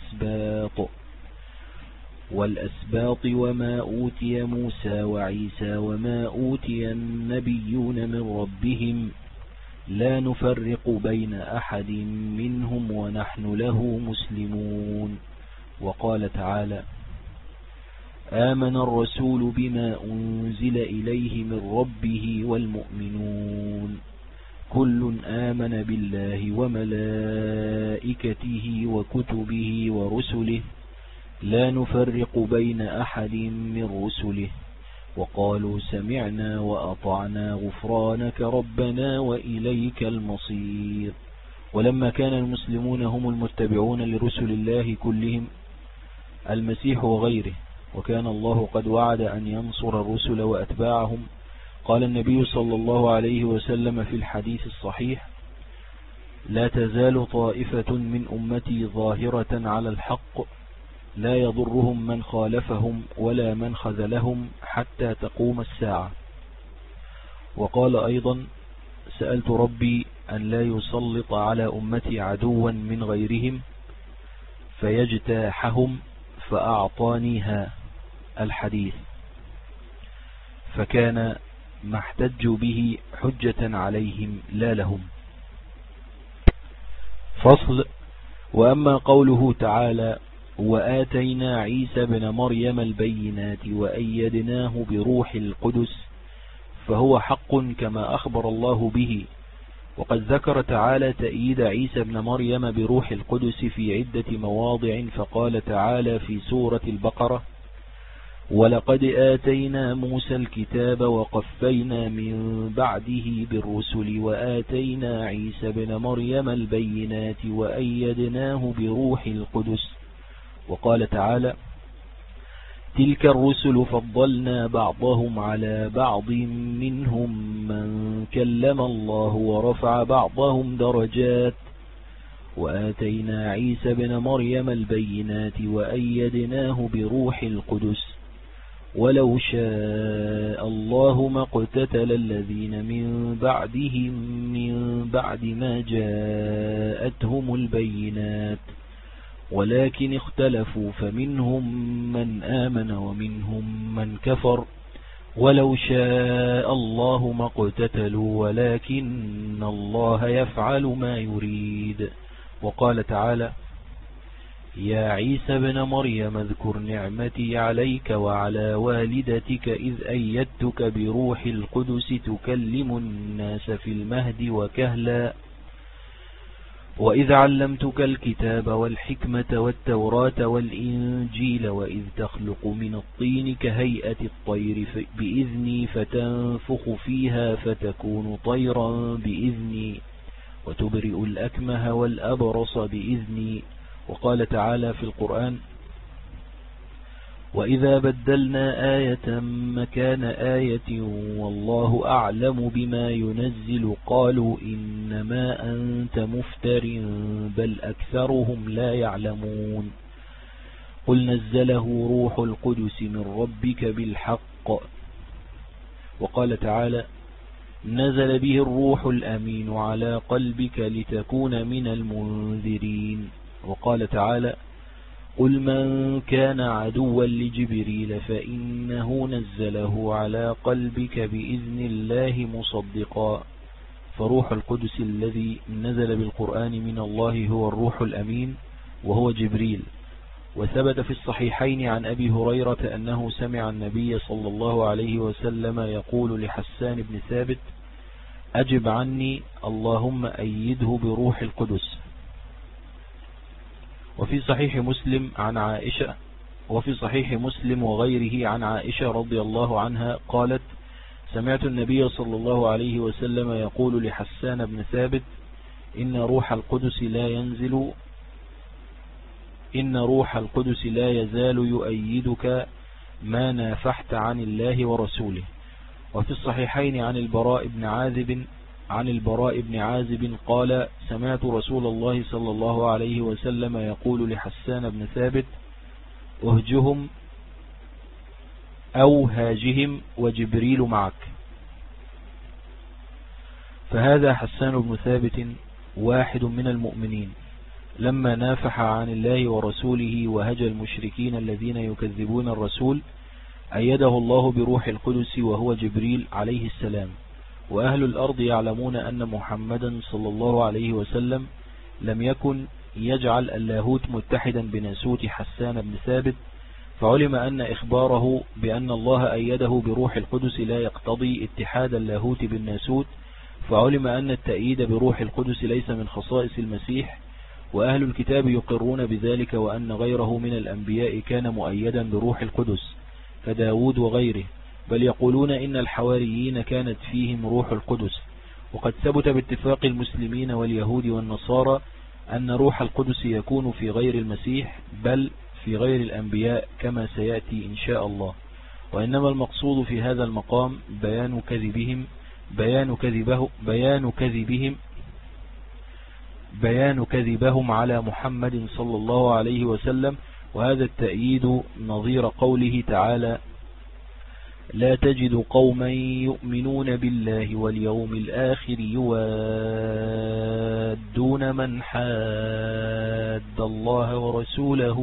والأسباط وما أوتي موسى وعيسى وما أوتي النبيون من ربهم لا نفرق بين أحد منهم ونحن له مسلمون. وقال تعالى: آمن الرسول بما أنزل إليه من ربه والمؤمنون كل آمن بالله وملائكته وكتبه ورسله لا نفرق بين أحد من رسله وقالوا سمعنا وأطعنا غفرانك ربنا وإليك المصير. ولما كان المسلمون هم المتبعون لرسل الله كلهم المسيح وغيره، وكان الله قد وعد أن ينصر الرسل وأتباعهم، قال النبي صلى الله عليه وسلم في الحديث الصحيح: لا تزال طائفة من أمتي ظاهرة على الحق لا يضرهم من خالفهم ولا من خذلهم حتى تقوم الساعة. وقال أيضا: سألت ربي أن لا يسلط على أمتي عدوا من غيرهم فيجتاحهم فأعطانيها، الحديث. فكان ما احتجوا به حجة عليهم لا لهم. فصل. وأما قوله تعالى: وآتينا عيسى بن مريم البينات وأيدناه بروح القدس، فهو حق كما أخبر الله به. وقد ذكر تعالى تأييد عيسى بن مريم بروح القدس في عدة مواضع، فقال تعالى في سورة البقرة: ولقد آتينا موسى الكتاب وقفينا من بعده بالرسل وآتينا عيسى بن مريم البينات وأيدناه بروح القدس. وقال تعالى: تلك الرسل فضلنا بعضهم على بعض منهم من كلم الله ورفع بعضهم درجات وآتينا عيسى بن مريم البينات وأيدناه بروح القدس ولو شاء الله ما اقتتل الذين من بعدهم من بعد ما جاءتهم البينات ولكن اختلفوا فمنهم من آمن ومنهم من كفر ولو شاء الله ما اقتتلوا ولكن الله يفعل ما يريد. وقال تعالى: يا عيسى بن مريم اذكر نعمتي عليك وعلى والدتك إذ أيدتك بروح القدس تكلم الناس في المهد وكهلا وإذ علمتك الكتاب والحكمة والتوراة والإنجيل وإذ تخلق من الطين كهيئة الطير بإذني فتنفخ فيها فتكون طيرا بإذني وتبرئ الأكمه والأبرص بإذني. وقال تعالى في القرآن: وإذا بدلنا آية مكان آية والله أعلم بما ينزل قالوا إنما أنت مفتر بل أكثرهم لا يعلمون. قل نزله روح القدس من ربك بالحق. وقال تعالى: نزل به الروح الأمين على قلبك لتكون من المنذرين. وقال تعالى: قل من كان عدوا لجبريل فإنه نزله على قلبك بإذن الله مصدقا. فروح القدس الذي نزل بالقرآن من الله هو الروح الأمين وهو جبريل. وثبت في الصحيحين عن أبي هريرة أنه سمع النبي صلى الله عليه وسلم يقول لحسان بن ثابت: أجب عني اللهم أيده بروح القدس. وفي صحيح مسلم وغيره عن عائشة رضي الله عنها قالت: سمعت النبي صلى الله عليه وسلم يقول لحسان بن ثابت: إن روح القدس لا يزال يؤيدك ما نافحت عن الله ورسوله. وفي الصحيحين عن البراء بن عازب قال: سمعت رسول الله صلى الله عليه وسلم يقول لحسان بن ثابت: أهجهم أو هاجهم وجبريل معك. فهذا حسان بن ثابت واحد من المؤمنين، لما نافح عن الله ورسوله وهجى المشركين الذين يكذبون الرسول أيده الله بروح القدس وهو جبريل عليه السلام. وأهل الأرض يعلمون أن محمدا صلى الله عليه وسلم لم يكن يجعل اللاهوت متحدا بناسوت حسان بن ثابت، فعلم أن إخباره بأن الله أيده بروح القدس لا يقتضي اتحاد اللاهوت بالناسوت، فعلم أن التأييد بروح القدس ليس من خصائص المسيح، وأهل الكتاب يقرون بذلك، وأن غيره من الأنبياء كان مؤيدا بروح القدس كداود وغيره، بل يقولون إن الحواريين كانت فيهم روح القدس. وقد ثبت باتفاق المسلمين واليهود والنصارى أن روح القدس يكون في غير المسيح بل في غير الأنبياء كما سيأتي إن شاء الله. وإنما المقصود في هذا المقام بيان كذبهم على محمد صلى الله عليه وسلم. وهذا التأييد نظير قوله تعالى: لا تجد قوما يؤمنون بالله واليوم الآخر يوادون من حاد الله ورسوله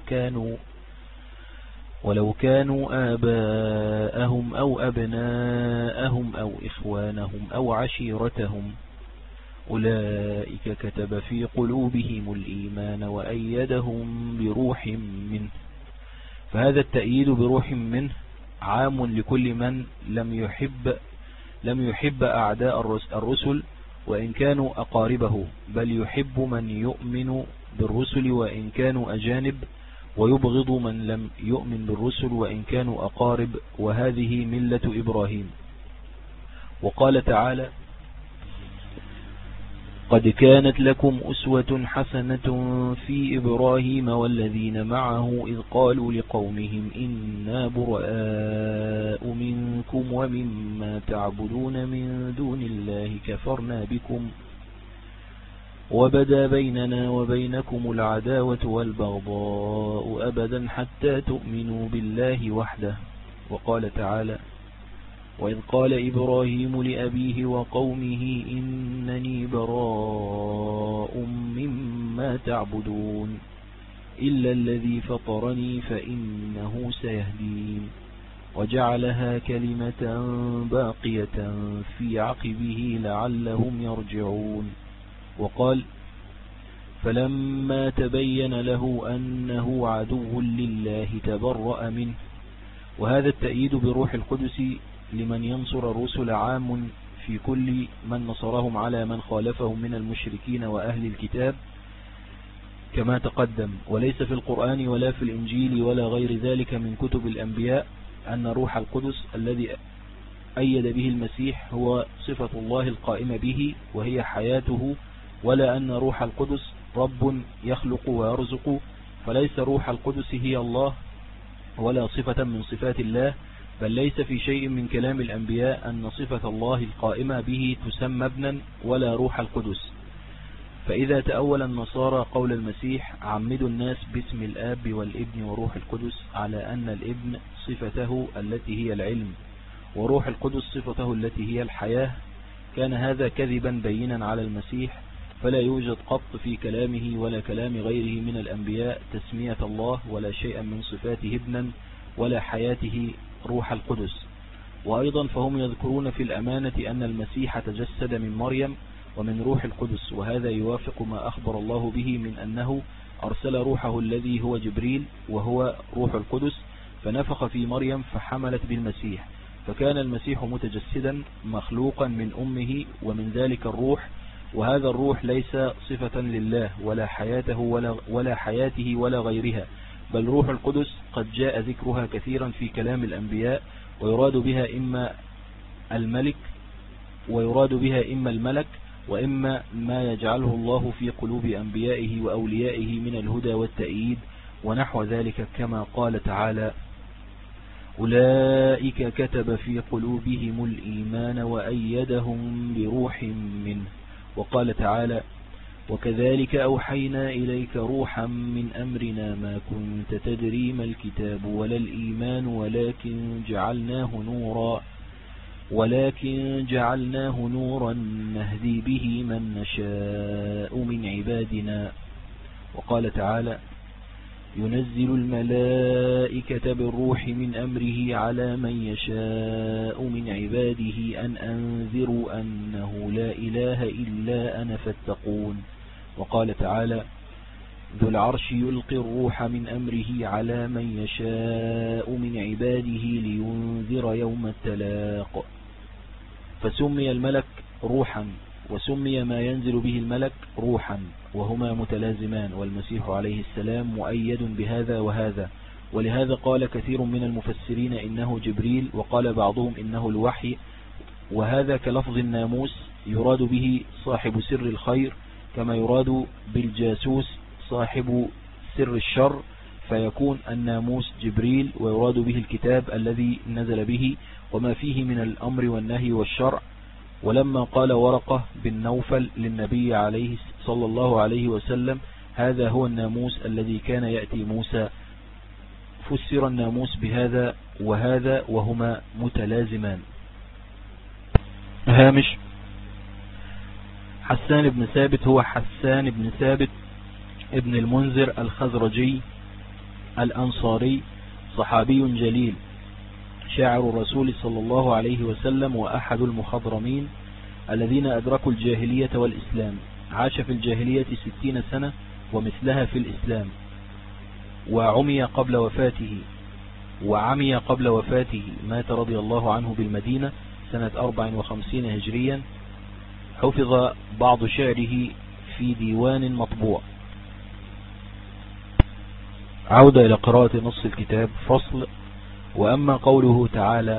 ولو كانوا آباءهم أو أبناءهم أو إخوانهم أو عشيرتهم أولئك كتب في قلوبهم الإيمان وأيدهم بروح منه. فهذا التأييد بروح منه عام لكل من لم يحب أعداء الرسل وإن كانوا أقاربه، بل يحب من يؤمن بالرسل وإن كانوا أجانب، ويبغض من لم يؤمن بالرسل وإن كانوا أقارب، وهذه ملة إبراهيم. وقال تعالى: قد كانت لكم أسوة حسنة في إبراهيم والذين معه إذ قالوا لقومهم إنا براء منكم ومما تعبدون من دون الله كفرنا بكم وبدا بيننا وبينكم العداوة والبغضاء أبدا حتى تؤمنوا بالله وحده. وقال تعالى: وإذ قال إبراهيم لأبيه وقومه إنني براء مما تعبدون إلا الذي فطرني فإنه سيهدين وجعلها كلمة باقية في عقبه لعلهم يرجعون. وقال: فلما تبين له أنه عدو لله تبرأ منه. وهذا التأييد بروح القدس لمن ينصر الرسل عام في كل من نصرهم على من خالفهم من المشركين وأهل الكتاب كما تقدم. وليس في القرآن ولا في الإنجيل ولا غير ذلك من كتب الأنبياء أن روح القدس الذي أيد به المسيح هو صفة الله القائمة به وهي حياته، ولا أن روح القدس رب يخلق ويرزق، فليس روح القدس هي الله ولا صفة من صفات الله، بل ليس في شيء من كلام الأنبياء أن صفة الله القائمة به تسمى ابنا ولا روح القدس. فإذا تأول النصارى قول المسيح عمدوا الناس باسم الآب والابن وروح القدس على أن الابن صفته التي هي العلم وروح القدس صفته التي هي الحياة، كان هذا كذبا بينا على المسيح، فلا يوجد قط في كلامه ولا كلام غيره من الأنبياء تسمية الله ولا شيئا من صفاته ابنا ولا حياته روح القدس. وأيضا فهم يذكرون في الأمانة أن المسيح تجسد من مريم ومن روح القدس، وهذا يوافق ما أخبر الله به من أنه أرسل روحه الذي هو جبريل وهو روح القدس فنفخ في مريم فحملت بالمسيح، فكان المسيح متجسدا مخلوقا من أمه ومن ذلك الروح، وهذا الروح ليس صفة لله ولا حياته ولا غيرها، بل روح القدس قد جاء ذكرها كثيرا في كلام الأنبياء، ويراد بها إما الملك وإما ما يجعله الله في قلوب أنبيائه وأوليائه من الهدى والتأييد ونحو ذلك، كما قال تعالى: أولئك كتب في قلوبهم الإيمان وأيدهم بروح منه. وقال تعالى: وكذلك أوحينا إليك روحا من أمرنا ما كنت تدري ما الكتاب ولا الإيمان ولكن جعلناه نورا نهدي به من نشاء من عبادنا. وقال تعالى: ينزل الملائكة بالروح من أمره على من يشاء من عباده أن أنذروا أنه لا إله إلا أنا فاتقون. وقال تعالى: ذو العرش يلقي الروح من أمره على من يشاء من عباده لينذر يوم التلاق. فسمي الملك روحا وسمي ما ينزل به الملك روحا، وهما متلازمان، والمسيح عليه السلام مؤيد بهذا وهذا. ولهذا قال كثير من المفسرين إنه جبريل، وقال بعضهم إنه الوحي، وهذا كلفظ الناموس يراد به صاحب سر الخير، كما يراد بالجاسوس صاحب سر الشر، فيكون الناموس جبريل، ويراد به الكتاب الذي نزل به وما فيه من الأمر والنهي والشرع. ولما قال ورقة بن نوفل للنبي عليه صلى الله عليه وسلم: هذا هو الناموس الذي كان يأتي موسى، فسر الناموس بهذا وهذا وهما متلازمان. هامش: حسان بن ثابت هو حسان بن ثابت ابن المنذر الخزرجي الأنصاري، صحابي جليل، شاعر الرسول صلى الله عليه وسلم، وأحد المخضرمين الذين أدركوا الجاهلية والإسلام. عاش في الجاهلية 60 سنة ومثلها في الإسلام، وعمي قبل وفاته. مات رضي الله عنه بالمدينة سنة 54 هجريا. حفظ بعض شعره في ديوان مطبوع. عودة إلى قراءة نص الكتاب. فصل: وأما قوله تعالى: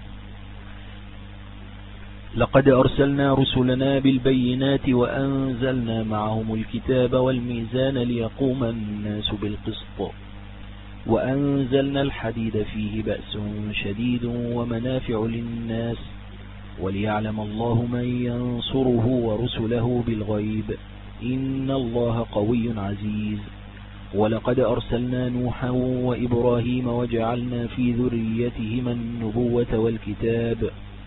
لقد أرسلنا رسلنا بالبينات وأنزلنا معهم الكتاب والميزان ليقوم الناس بالقسط وأنزلنا الحديد فيه بأس شديد ومنافع للناس وليعلم الله من ينصره ورسله بالغيب إن الله قوي عزيز. ولقد أرسلنا نوحا وإبراهيم وجعلنا في ذريتهما النبوة والكتاب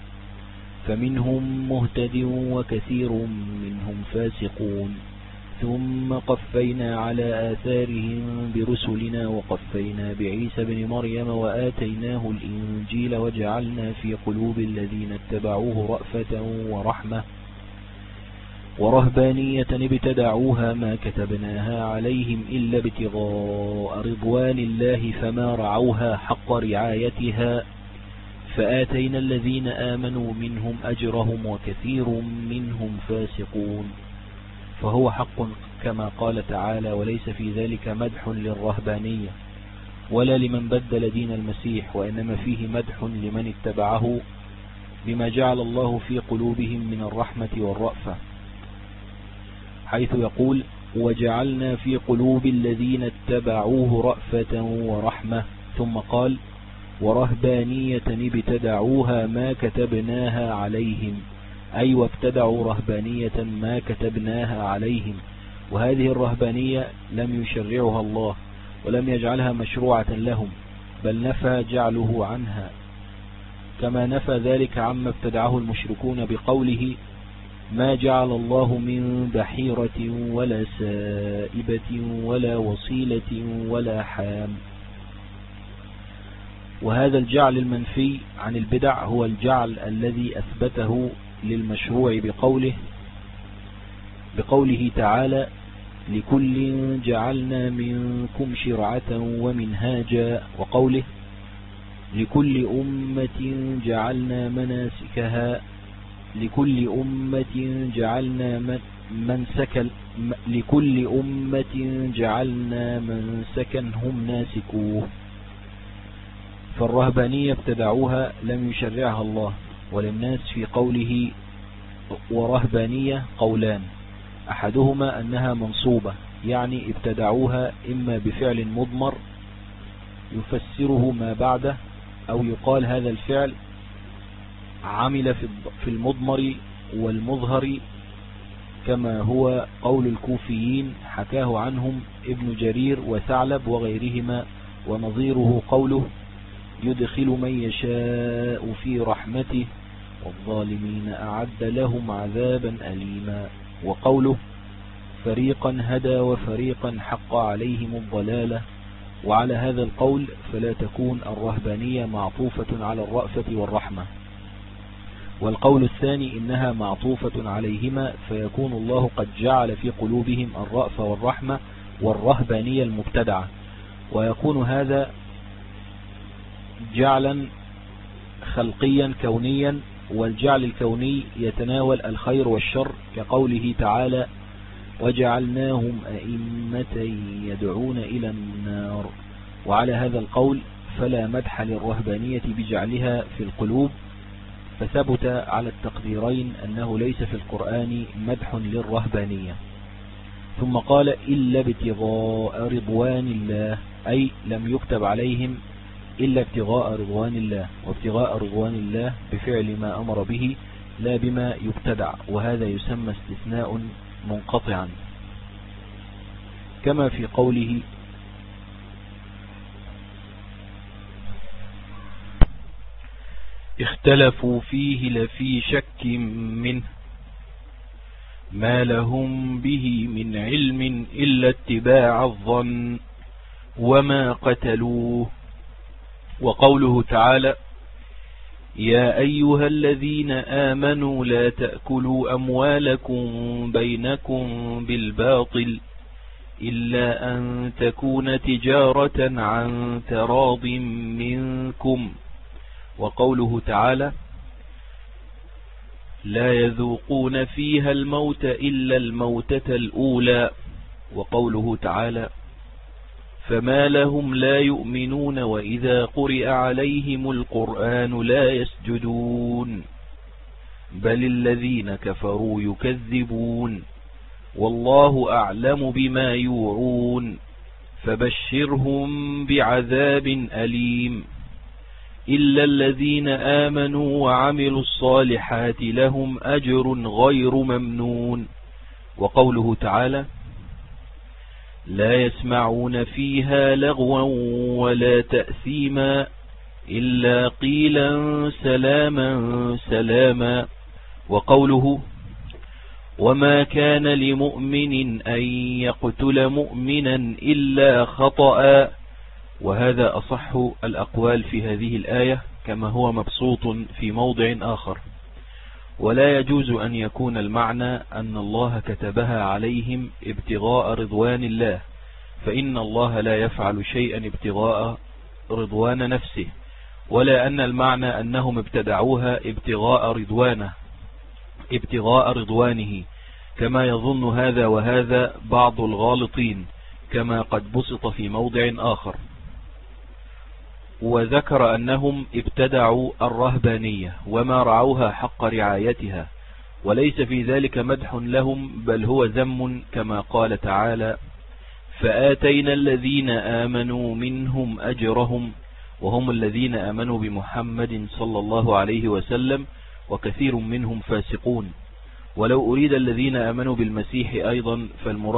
فمنهم مهتد وكثير منهم فاسقون. ثم قفينا على آثارهم برسلنا وقفينا بعيسى بن مريم وآتيناه الإنجيل وجعلنا في قلوب الذين اتبعوه رأفة ورحمة ورهبانية ابتدعوها ما كتبناها عليهم إلا ابتغاء رضوان الله فما رعوها حق رعايتها فآتينا الذين آمنوا منهم أجرهم وكثير منهم فاسقون. فهو حق كما قال تعالى: وليس في ذلك مدح للرهبانية ولا لمن بدل دين المسيح، وإنما فيه مدح لمن اتبعه بما جعل الله في قلوبهم من الرحمة والرأفة، حيث يقول: وجعلنا في قلوب الذين اتبعوه رأفة ورحمة. ثم قال: ورهبانية ابتدعوها ما كتبناها عليهم، أي وابتدعوا رهبانية ما كتبناها عليهم. وهذه الرهبانية لم يشرعها الله ولم يجعلها مشروعة لهم، بل نفى جعله عنها، كما نفى ذلك عما ابتدعه المشركون بقوله: ما جعل الله من بحيرة ولا سائبة ولا وصيلة ولا حام. وهذا الجعل المنفي عن البدع هو الجعل الذي أثبته للمشروع بقوله تعالى: لكل جعلنا منكم شرعة ومنهاجا، وقوله: لكل أمة جعلنا مناسكها، لكل أمة جعلنا لكل أمة جعلنا منسكا هم ناسكوه. فالرهبانية ابتدعوها لم يشرعها الله. وللناس في قوله ورهبانية قولان، أحدهما أنها منصوبة، يعني ابتدعوها إما بفعل مضمر يفسره ما بعده، أو يقال هذا الفعل عمل في المضمر والمظهر، كما هو قول الكوفيين حكاه عنهم ابن جرير وثعلب وغيرهما. ونظيره قوله يدخل من يشاء في رحمته والظالمين أعد لهم عذابا أليما. وقوله فريقا هدى وفريقا حق عليهم الضلالة. وعلى هذا القول فلا تكون الرهبانية معطوفة على الرأفة والرحمة. والقول الثاني إنها معطوفة عليهما، فيكون الله قد جعل في قلوبهم الرأفة والرحمة والرهبانية المبتدعة، ويكون هذا جعلا خلقيا كونيا. والجعل الكوني يتناول الخير والشر، كقوله تعالى وجعلناهم أئمة يدعون إلى النار. وعلى هذا القول فلا مدح للرهبانية بجعلها في القلوب، فثبت على التقديرين أنه ليس في القرآن مدح للرهبانية. ثم قال إلا ابتغاء رضوان الله، أي لم يكتب عليهم إلا ابتغاء رضوان الله، وابتغاء رضوان الله بفعل ما أمر به لا بما يبتدع، وهذا يسمى استثناء منقطعا، كما في قوله اختلفوا فيه لفي شك منه ما لهم به من علم إلا اتباع الظن وما قتلوه. وقوله تعالى يا أيها الذين آمنوا لا تأكلوا أموالكم بينكم بالباطل إلا أن تكون تجارة عن تراض منكم. وقوله تعالى لا يذوقون فيها الموت إلا الموتة الأولى. وقوله تعالى فما لهم لا يؤمنون وإذا قرئ عليهم القرآن لا يسجدون بل الذين كفروا يكذبون والله أعلم بما يوعون فبشرهم بعذاب أليم إلا الذين آمنوا وعملوا الصالحات لهم أجر غير ممنون. وقوله تعالى لا يسمعون فيها لغوا ولا تأثيما إلا قيلا سلاما سلاما. وقوله وما كان لمؤمن أن يقتل مؤمنا إلا خطأ. وهذا أصح الأقوال في هذه الآية كما هو مبسوط في موضع آخر. ولا يجوز أن يكون المعنى أن الله كتبها عليهم ابتغاء رضوان الله، فإن الله لا يفعل شيئا ابتغاء رضوان نفسه، ولا أن المعنى أنهم ابتدعوها ابتغاء رضوانه، كما يظن هذا وهذا بعض الغالطين كما قد بسط في موضع آخر. وذكر أنهم ابتدعوا الرهبانية وما رعوها حق رعايتها، وليس في ذلك مدح لهم بل هو ذم، كما قال تعالى فآتينا الذين آمنوا منهم أجرهم، وهم الذين آمنوا بمحمد صلى الله عليه وسلم، وكثير منهم فاسقون. ولو أريد الذين آمنوا بالمسيح أيضا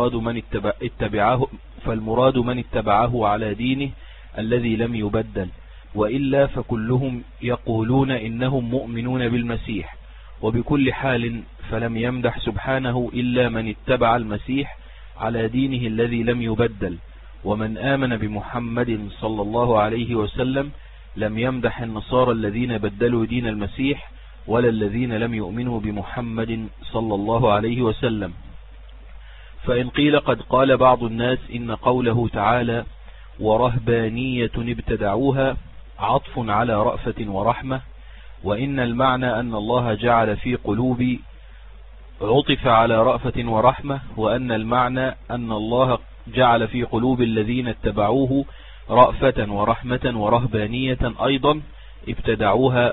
فالمراد من اتبعه على دينه الذي لم يبدل، وإلا فكلهم يقولون إنهم مؤمنون بالمسيح. وبكل حال فلم يمدح سبحانه إلا من اتبع المسيح على دينه الذي لم يبدل. ومن آمن بمحمد صلى الله عليه وسلم لم يمدح النصارى الذين بدلوا دين المسيح ولا الذين لم يؤمنوا بمحمد صلى الله عليه وسلم. فإن قيل قد قال بعض الناس إن قوله تعالى ورهبانية ابتدعوها عطف على رأفة ورحمة، وإن المعنى أن الله جعل في قلوب عطف على رأفة ورحمة، وأن المعنى أن الله جعل في قلوب الذين اتبعوه رأفة ورحمة ورهبانية أيضا ابتدعوها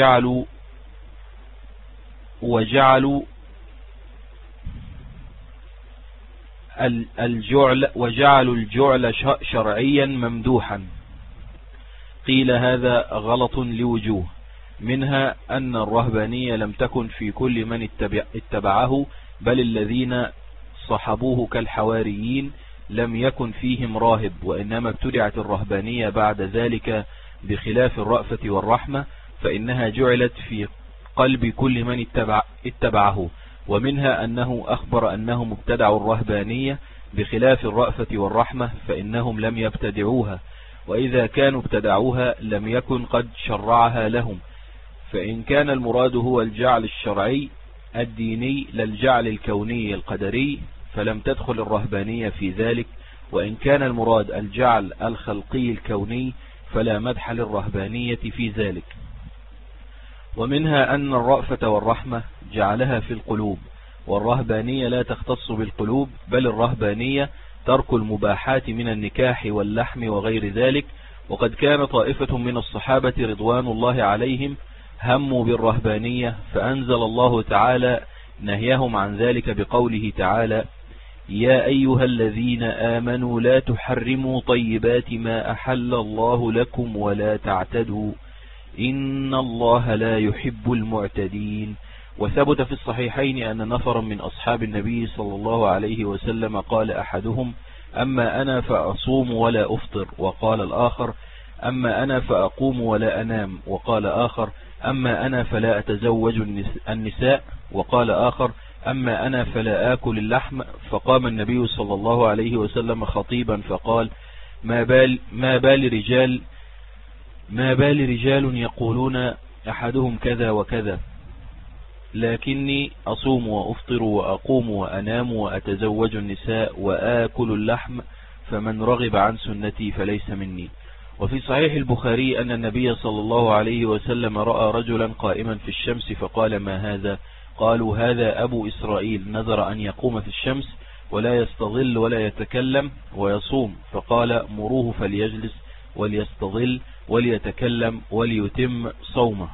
وجعلوا الجعل شرعيا ممدوحا. قيل هذا غلط لوجوه، منها أن الرهبانية لم تكن في كل من اتبعه، بل الذين صحبوه كالحواريين لم يكن فيهم راهب، وإنما ابتدعت الرهبانية بعد ذلك بخلاف الرأفة والرحمة، فإنها جعلت في قلب كل من اتبعه. ومنها أنه أخبر أنهم ابتدعوا الرهبانية بخلاف الرأفة والرحمة، فإنهم لم يبتدعوها، وإذا كانوا ابتدعوها لم يكن قد شرعها لهم. فإن كان المراد هو الجعل الشرعي الديني للجعل الكوني القدري فلم تدخل الرهبانية في ذلك، وإن كان المراد الجعل الخلقي الكوني فلا مدح للرهبانية في ذلك. ومنها أن الرأفة والرحمة جعلها في القلوب، والرهبانية لا تختص بالقلوب، بل الرهبانية ترك المباحات من النكاح واللحم وغير ذلك. وقد كان طائفة من الصحابة رضوان الله عليهم هموا بالرهبانية، فأنزل الله تعالى نهيهم عن ذلك بقوله تعالى: يا أيها الذين آمنوا لا تحرموا طيبات ما أحل الله لكم ولا تعتدوا إن الله لا يحب المعتدين. وثبت في الصحيحين أن نفرا من أصحاب النبي صلى الله عليه وسلم قال أحدهم: أما أنا فأصوم ولا أفطر، وقال الآخر: أما أنا فأقوم ولا أنام، وقال آخر: أما أنا فلا أتزوج النساء، وقال آخر: أما أنا فلا آكل اللحم. فقام النبي صلى الله عليه وسلم خطيبا فقال: ما بال رجال يقولون أحدهم كذا وكذا، لكني أصوم وأفطر وأقوم وأنام وأتزوج النساء وآكل اللحم، فمن رغب عن سنتي فليس مني. وفي صحيح البخاري أن النبي صلى الله عليه وسلم رأى رجلا قائما في الشمس فقال: ما هذا؟ قالوا: هذا أبو إسرائيل نذر أن يقوم في الشمس ولا يستظل ولا يتكلم ويصوم، فقال: مروه فليجلس وليستظل وليتكلم وليتم صومه.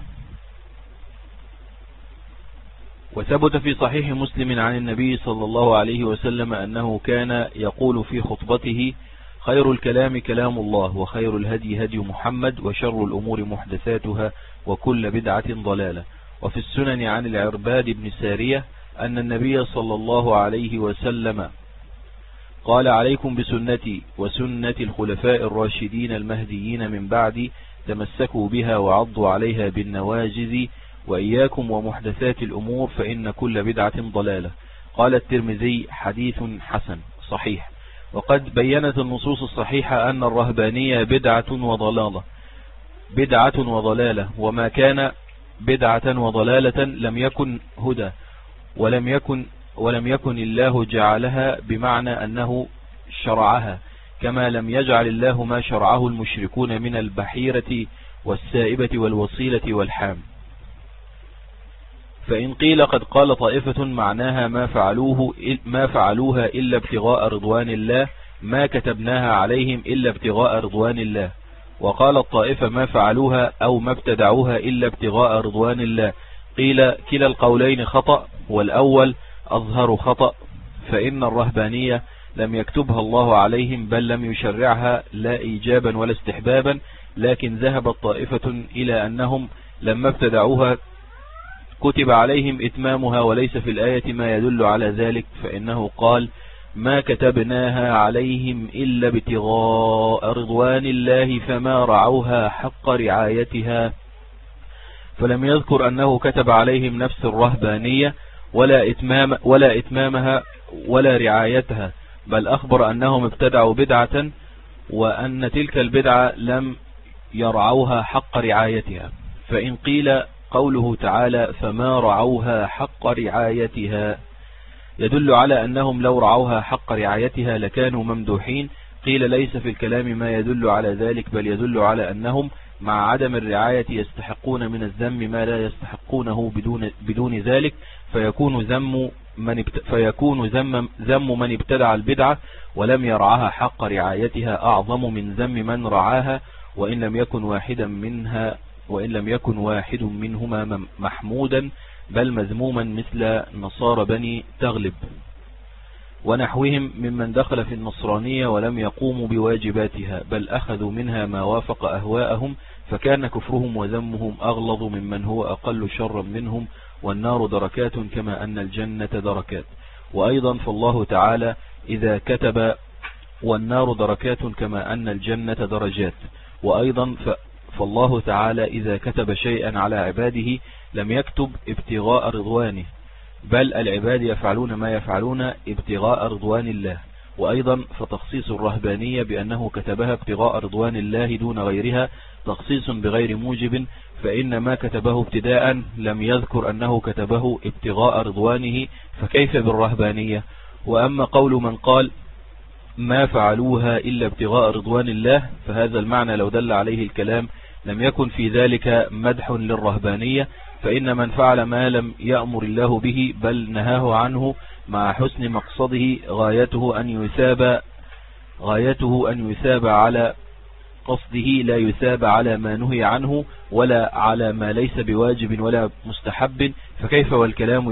وثبت في صحيح مسلم عن النبي صلى الله عليه وسلم أنه كان يقول في خطبته: خير الكلام كلام الله، وخير الهدي هدي محمد، وشر الأمور محدثاتها، وكل بدعة ضلالة. وفي السنن عن العرباد بن سارية أن النبي صلى الله عليه وسلم قال: عليكم بسنتي وسنة الخلفاء الراشدين المهديين من بعدي، تمسكوا بها وعضوا عليها بالنواجذ، وإياكم ومحدثات الأمور فإن كل بدعة ضلالة. قال الترمذي: حديث حسن صحيح. وقد بينت النصوص الصحيحة أن الرهبانية بدعة وضلالة، وما كان بدعة وضلالة لم يكن هدى، ولم يكن الله جعلها بمعنى أنه شرعها، كما لم يجعل الله ما شرعه المشركون من البحيرة والسائبة والوصيلة والحام. فإن قيل قد قال طائفة معناها ما فعلوها إلا ابتغاء رضوان الله، ما كتبناها عليهم إلا ابتغاء رضوان الله. وقال الطائفة ما فعلوها أو ما ابتدعوها إلا ابتغاء رضوان الله. قيل كلا القولين خطأ، والأول أظهر خطأ، فإن الرهبانية لم يكتبها الله عليهم، بل لم يشرعها لا إيجابا ولا استحبابا، لكن ذهبت طائفة إلى أنهم لما ابتدعوها كتب عليهم إتمامها، وليس في الآية ما يدل على ذلك، فإنه قال: ما كتبناها عليهم إلا ابتغاء رضوان الله فما رعوها حق رعايتها. فلم يذكر أنه كتب عليهم نفس الرهبانية ولا إتمامها ولا رعايتها، بل أخبر أنهم ابتدعوا بدعة، وأن تلك البدعة لم يرعوها حق رعايتها. فإن قيل قوله تعالى فما رعوها حق رعايتها يدل على أنهم لو رعوها حق رعايتها لكانوا ممدوحين، قيل ليس في الكلام ما يدل على ذلك، بل يدل على أنهم مع عدم الرعاية يستحقون من الذم ما لا يستحقونه بدون ذلك، فيكون ذم من ابتدع البدعة ولم يرعاها حق رعايتها أعظم من ذم من رعاها، وإن لم يكن واحد منهما محمودا بل مذموما، مثل نصارى بني تغلب ونحوهم ممن دخل في النصرانية ولم يقوموا بواجباتها، بل أخذوا منها ما وافق أهواءهم، فكان كفرهم وذمهم أغلظ ممن هو أقل شرا منهم. والنار دركات كما أن الجنة دركات. وأيضا فالله تعالى إذا كتب والنار دركات كما أن الجنة درجات. وأيضا فالله تعالى إذا كتب شيئا على عباده لم يكتب ابتغاء رضوانه، بل العباد يفعلون ما يفعلون ابتغاء رضوان الله. وأيضا فتخصيص الرهبانية بأنه كتبها ابتغاء رضوان الله دون غيرها تخصيص بغير موجب، فإن ما كتبه ابتداء لم يذكر أنه كتبه ابتغاء رضوانه، فكيف بالرهبانية؟ وأما قول من قال ما فعلوها إلا ابتغاء رضوان الله، فهذا المعنى لو دل عليه الكلام لم يكن في ذلك مدح للرهبانية، فإن من فعل ما لم يأمر الله به بل نهاه عنه مع حسن مقصده غايته أن يثاب على قصده، لا يثاب على ما نهي عنه ولا على ما ليس بواجب ولا مستحب، فكيف والكلام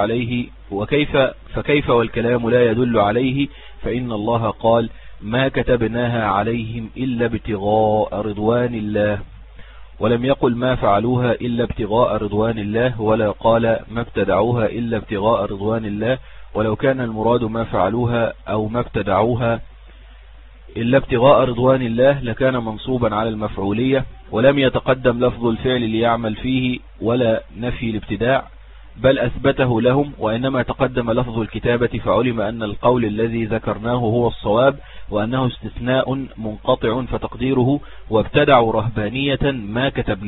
لا يدل عليه؟ فإن الله قال ما كتبناها عليهم إلا ابتغاء رضوان الله، ولم يقل ما فعلوها إلا ابتغاء رضوان الله، ولا قال ما ابتدعوها إلا ابتغاء رضوان الله. ولو كان المراد ما فعلوها أو ما ابتدعوها إلا ابتغاء رضوان الله لكان منصوبا على المفعولية، ولم يتقدم لفظ الفعل ليعمل فيه ولا نفي الابتداع، بل أثبته لهم، وإنما تقدم لفظ الكتابة، فعلم أن القول الذي ذكرناه هو الصواب، وأنه استثناء منقطع، فتقديره وابتدعوا رهبانية ما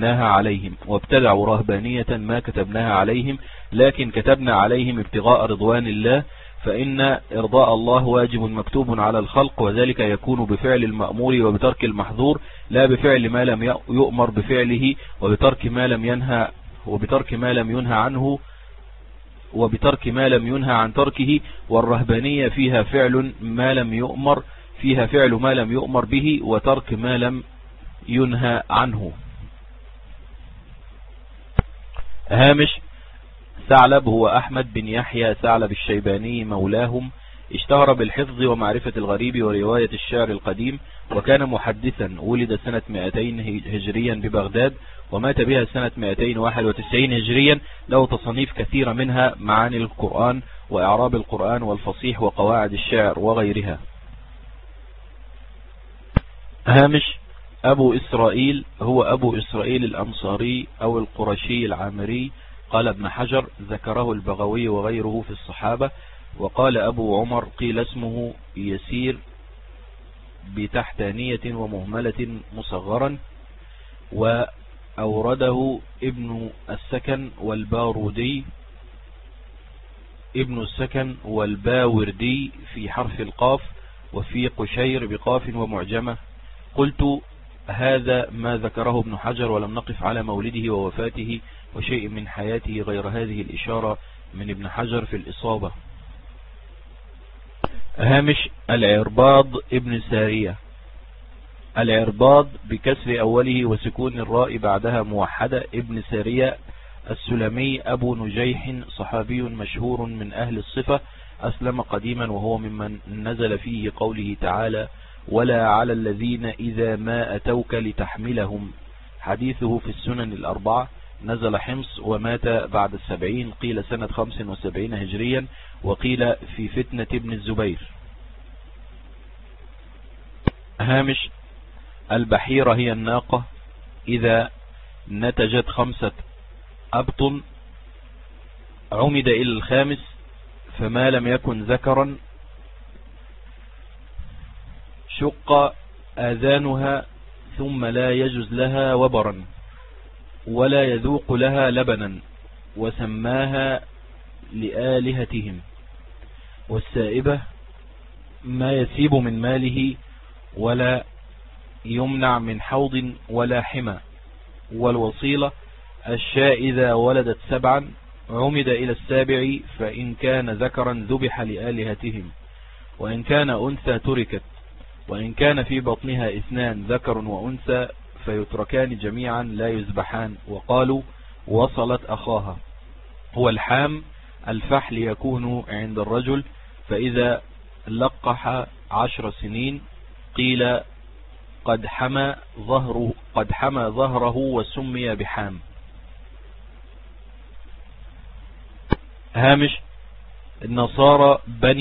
كتبناها عليهم، لكن كتبنا عليهم ابتغاء رضوان الله، فإن إرضاء الله واجب مكتوب على الخلق، وذلك يكون بفعل المأمور وبترك المحظور، لا بفعل ما لم يؤمر بفعله وبترك ما لم ينهى عن تركه. والرهبانية فيها فعل ما لم يؤمر به وترك ما لم ينهى عنه. هامش ثعلب هو أحمد بن يحيى ثعلب الشيباني مولاهم، اشتهر بالحفظ ومعرفة الغريب ورواية الشعر القديم، وكان محدثا، ولد سنة 200 هجريا ببغداد ومات بها سنة 291 هجريا. له تصنيف كثيرة منها معاني القرآن وإعراب القرآن والفصيح وقواعد الشعر وغيرها. هامش أبو إسرائيل هو أبو إسرائيل الأنصاري أو القرشي العامري. قال ابن حجر ذكره البغوي وغيره في الصحابة. وقال أبو عمر قيل اسمه يسير بتحتانية ومهملة مصغرا. وأورده ابن السكن والباوردي في حرف القاف، وفي قشير بقاف ومعجمة. قلت هذا ما ذكره ابن حجر، ولم نقف على مولده ووفاته وشيء من حياته غير هذه الإشارة من ابن حجر في الإصابة. هامش العرباض ابن سارية. العرباض بكسر أوله وسكون الراء بعدها موحدة ابن سارية السلمي أبو نجيح، صحابي مشهور من أهل الصفة، أسلم قديما، وهو ممن نزل فيه قوله تعالى ولا على الذين إذا ما أتوك لتحملهم. حديثه في السنن الأربعة. نزل حمص ومات بعد 70، قيل سنة 75 هجريا، وقيل في فتنة ابن الزبير. هامش البحيرة هي الناقة إذا نتجت 5 أبطن عمد إلى الخامس، فما لم يكن ذكرا شق آذانها، ثم لا يجز لها وبرا ولا يذوق لها لبنا، وسماها لآلهتهم. والسائبة ما يسيب من ماله ولا يمنع من حوض ولا حمى. والوصيلة الشاء إذا ولدت 7 عمد إلى 7 فإن كان ذكرا ذبح لآلهتهم، وإن كان أنثى تركت، وإن كان في بطنها 2 ذكر وأنثى فيتركان جميعا لا يذبحان. وقالوا وصلت أخاها. هو الحام الفحل يكون عند الرجل، فإذا لقح 10 سنين قيل قد حمى ظهره وسمي بحام. هامش النصارى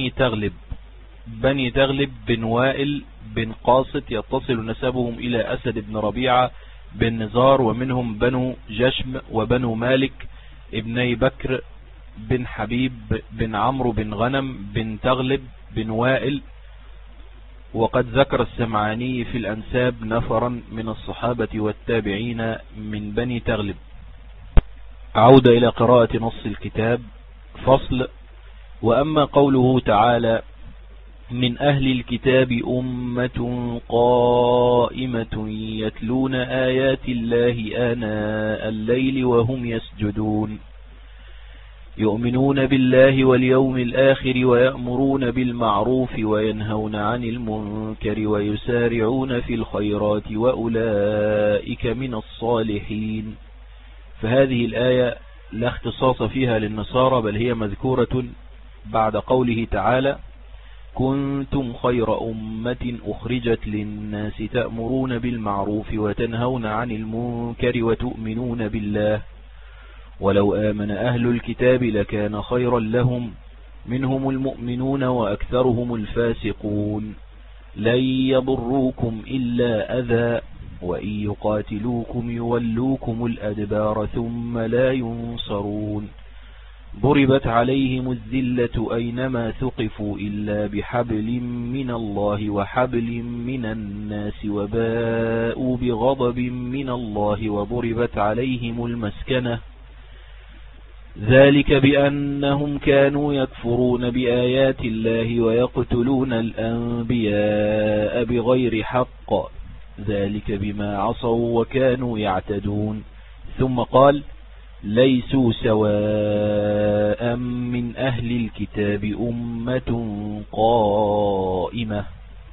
بني تغلب بن وائل بن قاسط يتصل نسبهم إلى أسد بن ربيعة بن نزار، ومنهم بنو جشم وبنو مالك ابني بكر بن حبيب بن عمرو بن غنم بن تغلب بن وائل. وقد ذكر السمعاني في الأنساب نفرا من الصحابة والتابعين من بني تغلب. عودة إلى قراءة نص الكتاب. فصل. وأما قوله تعالى من أهل الكتاب أمة قائمة يتلون آيات الله آناء الليل وهم يسجدون يؤمنون بالله واليوم الآخر ويأمرون بالمعروف وينهون عن المنكر ويسارعون في الخيرات وأولئك من الصالحين. فهذه الآية لا اختصاص فيها للنصارى، بل هي مذكورة بعد قوله تعالى كنتم خير أمة أخرجت للناس تأمرون بالمعروف وتنهون عن المنكر وتؤمنون بالله ولو آمن أهل الكتاب لكان خيرا لهم منهم المؤمنون وأكثرهم الفاسقون لن يضروكم إلا أذى وإن يقاتلوكم يولوكم الأدبار ثم لا ينصرون ضربت عليهم الذلة أينما ثقفوا إلا بحبل من الله وحبل من الناس وباءوا بغضب من الله وضربت عليهم المسكنة ذلك بأنهم كانوا يكفرون بآيات الله ويقتلون الأنبياء بغير حق ذلك بما عصوا وكانوا يعتدون. ثم قال ليسوا سواء من أهل الكتاب أمة قائمة.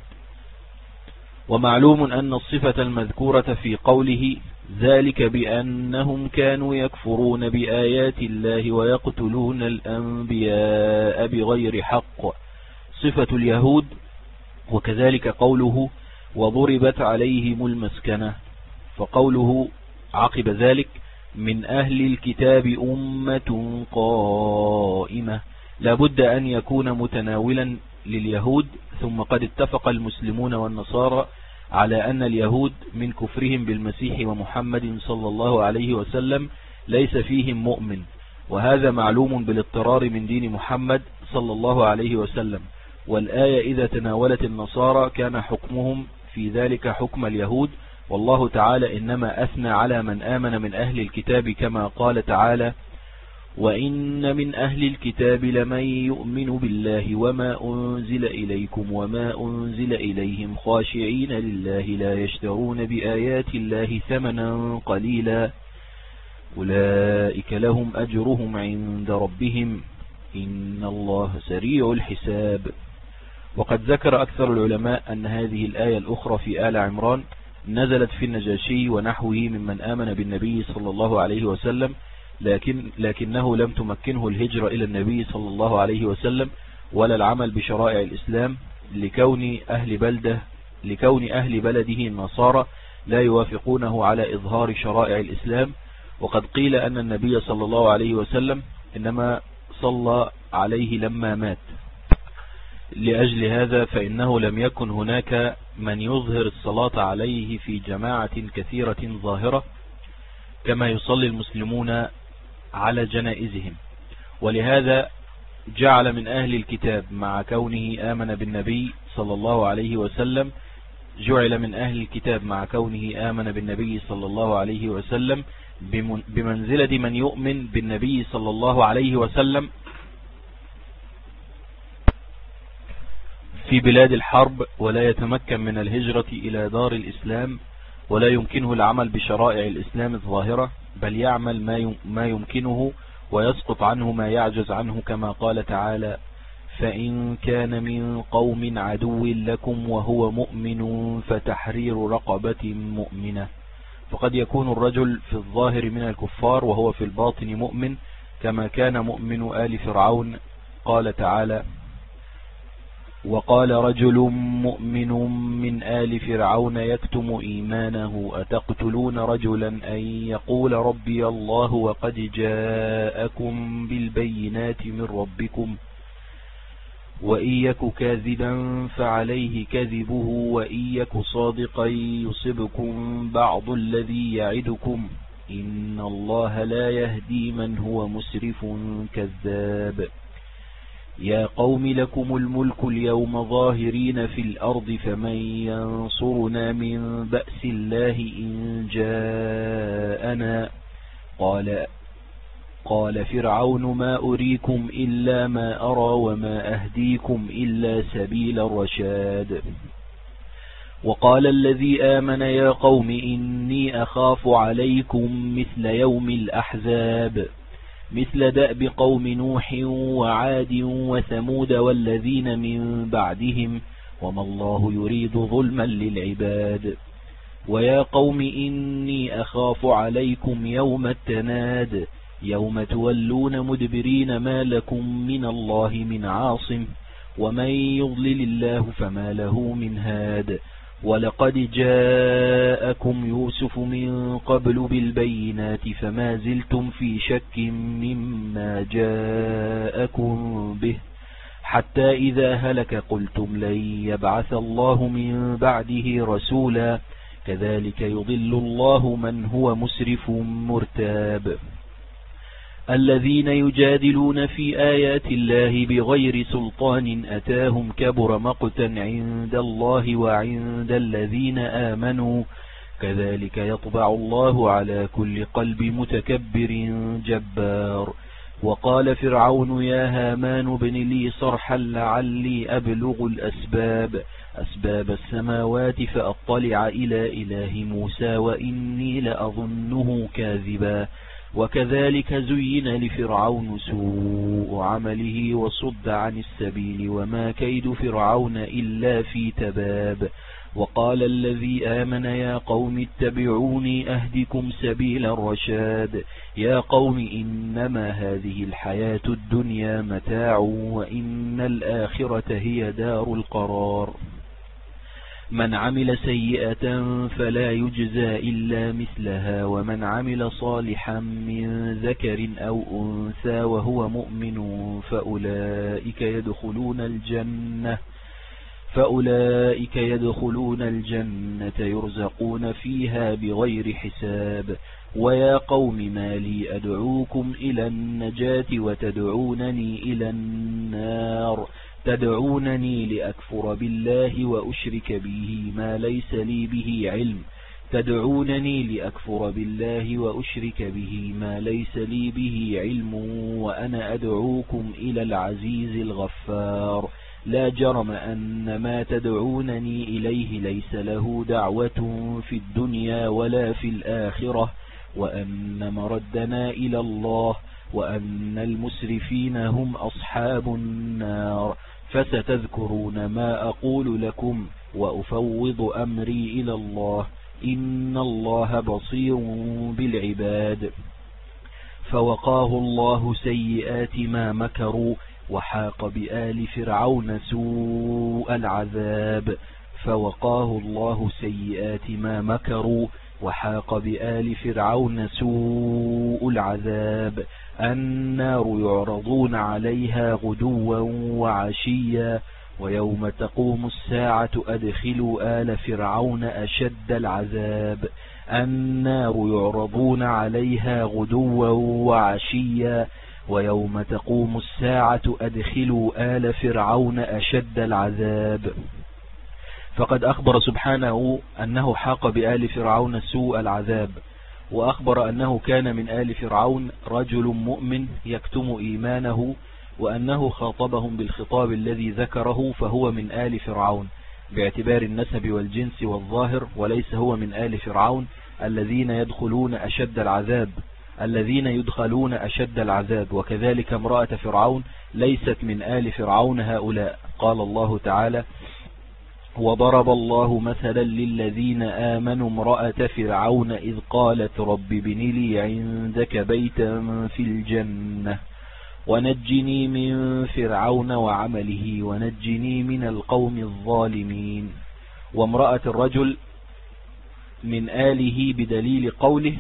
ومعلوم أن الصفة المذكورة في قوله ذلك بأنهم كانوا يكفرون بآيات الله ويقتلون الأنبياء بغير حق صفة اليهود، وكذلك قوله وضربت عليهم المسكنة. فقوله عقب ذلك من أهل الكتاب أمة قائمة لابد أن يكون متناولا لليهود، ثم قد اتفق المسلمون والنصارى على أن اليهود من كفرهم بالمسيح ومحمد صلى الله عليه وسلم ليس فيهم مؤمن، وهذا معلوم بالاضطرار من دين محمد صلى الله عليه وسلم. والآية إذا تناولت النصارى كان حكمهم في ذلك حكم اليهود، والله تعالى إنما أثنى على من آمن من أهل الكتاب كما قال تعالى وإن من أهل الكتاب لمن يؤمن بالله وما أنزل إليكم وما أنزل إليهم خاشعين لله لا يشترون بآيات الله ثمنا قليلا أولئك لهم أجرهم عند ربهم إن الله سريع الحساب. وقد ذكر أكثر العلماء أن هذه الآية الأخرى في آل عمران نزلت في النجاشي ونحوه ممن آمن بالنبي صلى الله عليه وسلم، لكنه لم تمكنه الهجرة إلى النبي صلى الله عليه وسلم ولا العمل بشرائع الإسلام لكون أهل بلده النصارى لا يوافقونه على إظهار شرائع الإسلام. وقد قيل أن النبي صلى الله عليه وسلم إنما صلى عليه لما مات. لأجل هذا فإنه لم يكن هناك من يظهر الصلاة عليه في جماعة كثيرة ظاهرة كما يصلي المسلمون على جنائزهم، ولهذا جعل من أهل الكتاب مع كونه آمن بالنبي صلى الله عليه وسلم جعل من أهل الكتاب مع كونه آمن بالنبي صلى الله عليه وسلم بمنزلة من يؤمن بالنبي صلى الله عليه وسلم في بلاد الحرب ولا يتمكن من الهجرة إلى دار الإسلام ولا يمكنه العمل بشرائع الإسلام الظاهرة، بل يعمل ما يمكنه ويسقط عنه ما يعجز عنه، كما قال تعالى: فإن كان من قوم عدو لكم وهو مؤمن فتحرير رقبة مؤمنة. فقد يكون الرجل في الظاهر من الكفار وهو في الباطن مؤمن، كما كان مؤمن آل فرعون. قال تعالى: وقال رجل مؤمن من آل فرعون يكتم إيمانه أتقتلون رجلا أن يقول ربي الله وقد جاءكم بالبينات من ربكم وإن يك كاذبا فعليه كذبه وإن يك صادقا يصبكم بعض الذي يعدكم إن الله لا يهدي من هو مسرف كذاب. يا قوم لكم الملك اليوم ظاهرين في الأرض فمن ينصرنا من بأس الله إن جاءنا. قال فرعون ما أريكم إلا ما أرى وما أهديكم إلا سبيل الرشاد. وقال الذي آمن يا قوم إني أخاف عليكم مثل يوم الأحزاب مثل دأب قوم نوح وعاد وثمود والذين من بعدهم وما الله يريد ظلما للعباد. ويا قوم إني أخاف عليكم يوم التناد يوم تولون مدبرين ما لكم من الله من عاصم ومن يضلل الله فما له من هاد. ولقد جاءكم يوسف من قبل بالبينات فما زلتم في شك مما جاءكم به حتى إذا هلك قلتم لن يبعث الله من بعده رسولا كذلك يضل الله من هو مسرف مرتاب. الذين يجادلون في آيات الله بغير سلطان أتاهم كبر مقتا عند الله وعند الذين آمنوا كذلك يطبع الله على كل قلب متكبر جبار. وقال فرعون يا هامان ابن لي صرحا لعلي أبلغ أسباب السماوات فأطلع إلى إله موسى وإني لأظنه كاذبا. وكذلك زين لفرعون سوء عمله وصد عن السبيل وما كيد فرعون إلا في تباب. وقال الذي آمن يا قوم اتبعوني أهدكم سبيل الرشاد. يا قوم إنما هذه الحياة الدنيا متاع وإن الآخرة هي دار القرار. من عمل سيئة فلا يجزى إلا مثلها ومن عمل صالحا من ذكر أو أنثى وهو مؤمن فأولئك يدخلون الجنة يرزقون فيها بغير حساب. ويا قوم ما لي أدعوكم إلى النجاة وتدعونني إلى النار تدعونني لأكفر بالله وأشرك به ما ليس لي به علم وأنا أدعوكم إلى العزيز الغفار. لا جرم أن ما تدعونني إليه ليس له دعوة في الدنيا ولا في الآخرة وأن مردنا إلى الله وأن المسرفين هم أصحاب النار. فستذكرون ما أقول لكم وأفوض أمري إلى الله إن الله بصير بالعباد. فوقاه الله سيئات ما مكروا وحاق بآل فرعون سوء العذاب. النار يعرضون عليها غدوا وعشيا ويوم تقوم الساعة أدخلوا آل فرعون أشد العذاب. ويوم تقوم الساعة أدخلوا آل فرعون أشد العذاب. فقد أخبر سبحانه أنه حاق بآل فرعون سوء العذاب، وأخبر أنه كان من آل فرعون رجل مؤمن يكتم إيمانه وأنه خاطبهم بالخطاب الذي ذكره فهو من آل فرعون باعتبار النسب والجنس والظاهر، وليس هو من آل فرعون الذين يدخلون أشد العذاب، وكذلك امرأة فرعون ليست من آل فرعون هؤلاء. قال الله تعالى: وضرب الله مثلا للذين آمنوا امرأة فرعون إذ قالت رب ابن لي عندك بيتا في الجنة ونجني من فرعون وعمله ونجني من القوم الظالمين. وامرأة الرجل من آله بدليل قوله: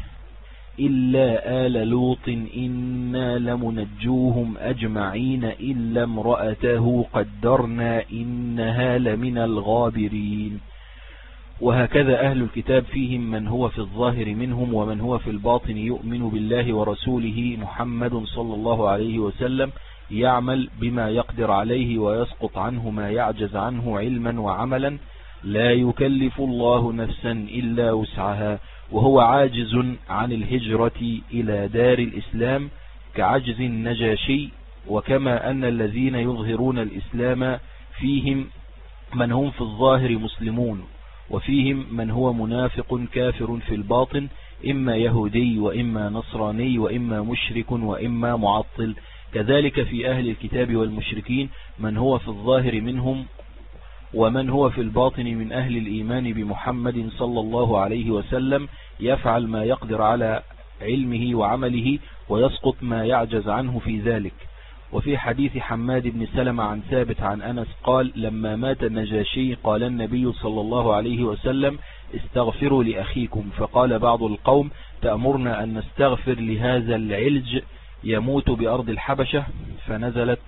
إلا آل لوط إنا لمنجوهم أجمعين إلا امرأته قدرنا إنها لمن الغابرين. وهكذا أهل الكتاب فيهم من هو في الظاهر منهم ومن هو في الباطن يؤمن بالله ورسوله محمد صلى الله عليه وسلم، يعمل بما يقدر عليه ويسقط عنه ما يعجز عنه علما وعملا، لا يكلف الله نفسا إلا وسعها، وهو عاجز عن الهجرة إلى دار الإسلام كعجز النجاشي. وكما أن الذين يظهرون الإسلام فيهم من هم في الظاهر مسلمون، وفيهم من هو منافق كافر في الباطن، إما يهودي وإما نصراني وإما مشرك وإما معطل، كذلك في أهل الكتاب والمشركين من هو في الظاهر منهم ومن هو في الباطن من أهل الإيمان بمحمد صلى الله عليه وسلم، يفعل ما يقدر على علمه وعمله ويسقط ما يعجز عنه في ذلك. وفي حديث حماد بن سلمة عن ثابت عن أنس قال: لما مات النجاشي قال النبي صلى الله عليه وسلم: استغفروا لأخيكم. فقال بعض القوم: تأمرنا أن نستغفر لهذا العلج يموت بأرض الحبشة؟ فنزلت: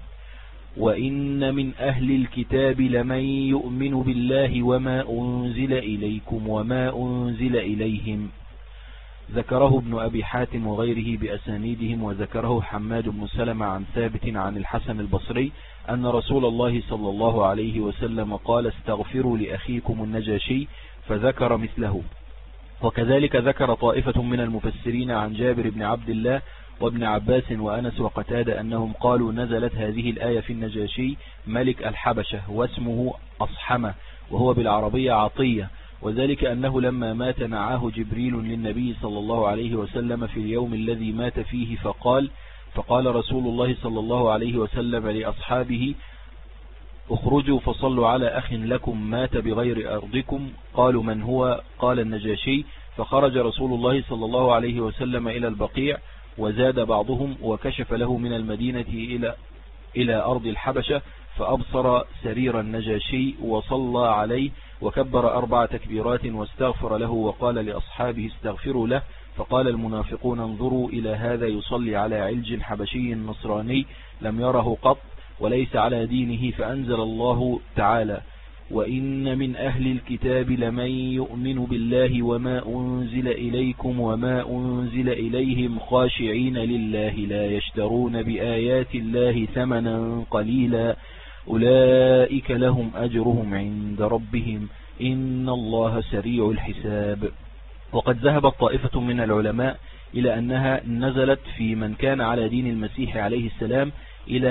وإن من أهل الكتاب لمن يؤمن بالله وما أنزل إليكم وما أنزل إليهم. ذكره ابن أبي حاتم وغيره بأسانيدهم. وذكره حماد بن سلمة عن ثابت عن الحسن البصري أن رسول الله صلى الله عليه وسلم قال: استغفروا لأخيكم النجاشي، فذكر مثله. وكذلك ذكر طائفة من المفسرين عن جابر بن عبد الله وابن عباس وأنس وقتادة أنهم قالوا: نزلت هذه الآية في النجاشي ملك الحبشة واسمه أصحمة، وهو بالعربية عطية، وذلك أنه لما مات نعاه جبريل للنبي صلى الله عليه وسلم في اليوم الذي مات فيه، فقال رسول الله صلى الله عليه وسلم لأصحابه: اخرجوا فصلوا على أخ لكم مات بغير أرضكم. قالوا: من هو؟ قال: النجاشي. فخرج رسول الله صلى الله عليه وسلم إلى البقيع، وزاد بعضهم وكشف له من المدينة إلى أرض الحبشة، فأبصر سرير النجاشي وصلى عليه وكبر 4 تكبيرات واستغفر له وقال لأصحابه: استغفروا له. فقال المنافقون: انظروا إلى هذا يصلي على علج حبشي نصراني لم يره قط وليس على دينه. فأنزل الله تعالى: وإن من أهل الكتاب لمن يؤمن بالله وما أنزل إليكم وما أنزل إليهم خاشعين لله لا يشترون بآيات الله ثمنا قليلا أولئك لهم أجرهم عند ربهم إن الله سريع الحساب. وقد ذهبت طائفة من العلماء إلى أنها نزلت في من كان على دين المسيح عليه السلام إلى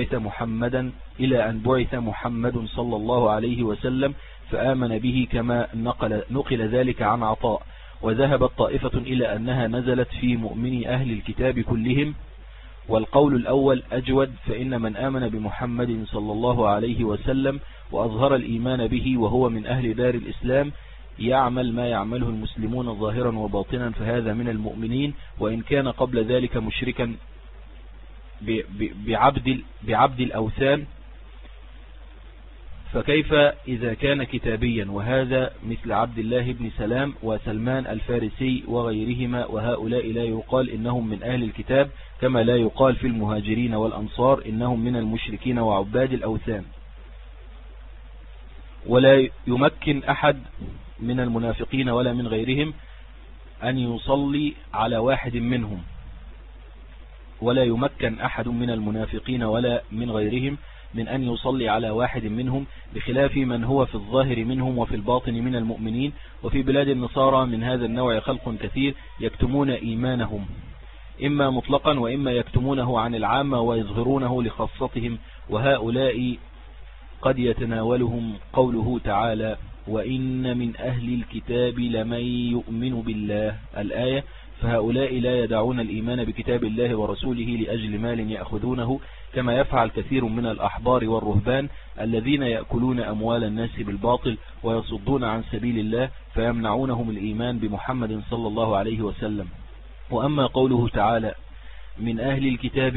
أن بعث محمد صلى الله عليه وسلم فآمن به، كما نقل ذلك عن عطاء. وذهبت طائفة إلى أنها نزلت في مؤمني أهل الكتاب كلهم، والقول الأول أجود، فإن من آمن بمحمد صلى الله عليه وسلم وأظهر الإيمان به وهو من أهل دار الإسلام يعمل ما يعمله المسلمون ظاهرا وباطنا، فهذا من المؤمنين، وإن كان قبل ذلك مشركا بعبد الأوثان، فكيف إذا كان كتابيا؟ وهذا مثل عبد الله بن سلام وسلمان الفارسي وغيرهما، وهؤلاء لا يقال إنهم من أهل الكتاب، كما لا يقال في المهاجرين والأنصار إنهم من المشركين وعباد الأوثان. ولا يمكن أحد من المنافقين ولا من غيرهم أن يصلي على واحد منهم، ولا يمكن أحد من المنافقين ولا من غيرهم من أن يصلي على واحد منهم، بخلاف من هو في الظاهر منهم وفي الباطن من المؤمنين. وفي بلاد النصارى من هذا النوع خلق كثير يكتمون إيمانهم إما مطلقا وإما يكتمونه عن العامة ويظهرونه لخاصتهم، وهؤلاء قد يتناولهم قوله تعالى: وإن من أهل الكتاب لمن يؤمن بالله الآية. فهؤلاء لا يدعون الإيمان بكتاب الله ورسوله لأجل مال يأخذونه، كما يفعل كثير من الأحبار والرهبان الذين يأكلون أموال الناس بالباطل ويصدون عن سبيل الله، فيمنعونهم الإيمان بمحمد صلى الله عليه وسلم. وأما قوله تعالى: من أهل الكتاب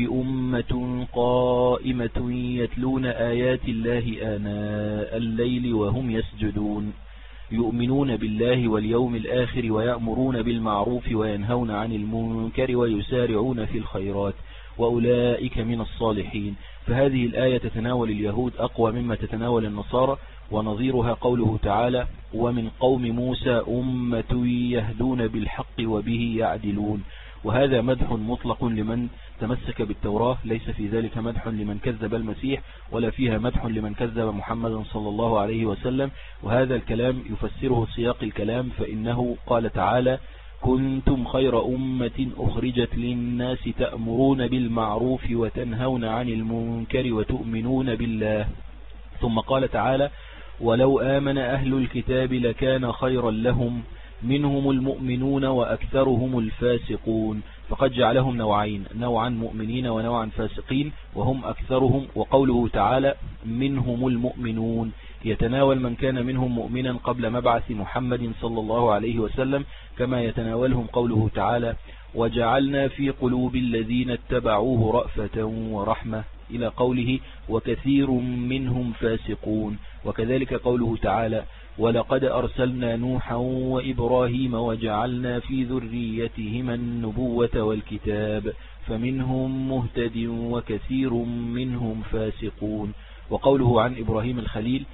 أمة قائمة يتلون آيات الله آناء الليل وهم يسجدون يؤمنون بالله واليوم الآخر ويأمرون بالمعروف وينهون عن المنكر ويسارعون في الخيرات وأولئك من الصالحين. فهذه الآية تتناول اليهود أقوى مما تتناول النصارى، ونظيرها قوله تعالى: ومن قوم موسى أمة يهدون بالحق وبه يعدلون. وهذا مدح مطلق لمن تمسك بالتوراة، ليس في ذلك مدح لمن كذب المسيح، ولا فيها مدح لمن كذب محمد صلى الله عليه وسلم. وهذا الكلام يفسره سياق الكلام، فإنه قال تعالى: كنتم خير أمة أخرجت للناس تأمرون بالمعروف وتنهون عن المنكر وتؤمنون بالله. ثم قال تعالى: ولو آمن أهل الكتاب لكان خيرا لهم منهم المؤمنون وأكثرهم الفاسقون. فقد جعلهم نوعين: نوعا مؤمنين ونوعا فاسقين، وهم أكثرهم. وقوله تعالى: منهم المؤمنون يتناول من كان منهم مؤمنا قبل مبعث محمد صلى الله عليه وسلم، كما يتناولهم قوله تعالى: وجعلنا في قلوب الذين اتبعوه رأفة ورحمة، إلى قوله: وكثير منهم فاسقون. وكذلك قوله تعالى: ولقد أرسلنا نوحا وإبراهيم وجعلنا في ذريتهما النبوة والكتاب فمنهم مهتد وكثير منهم فاسقون. وقوله عن إبراهيم الخليل: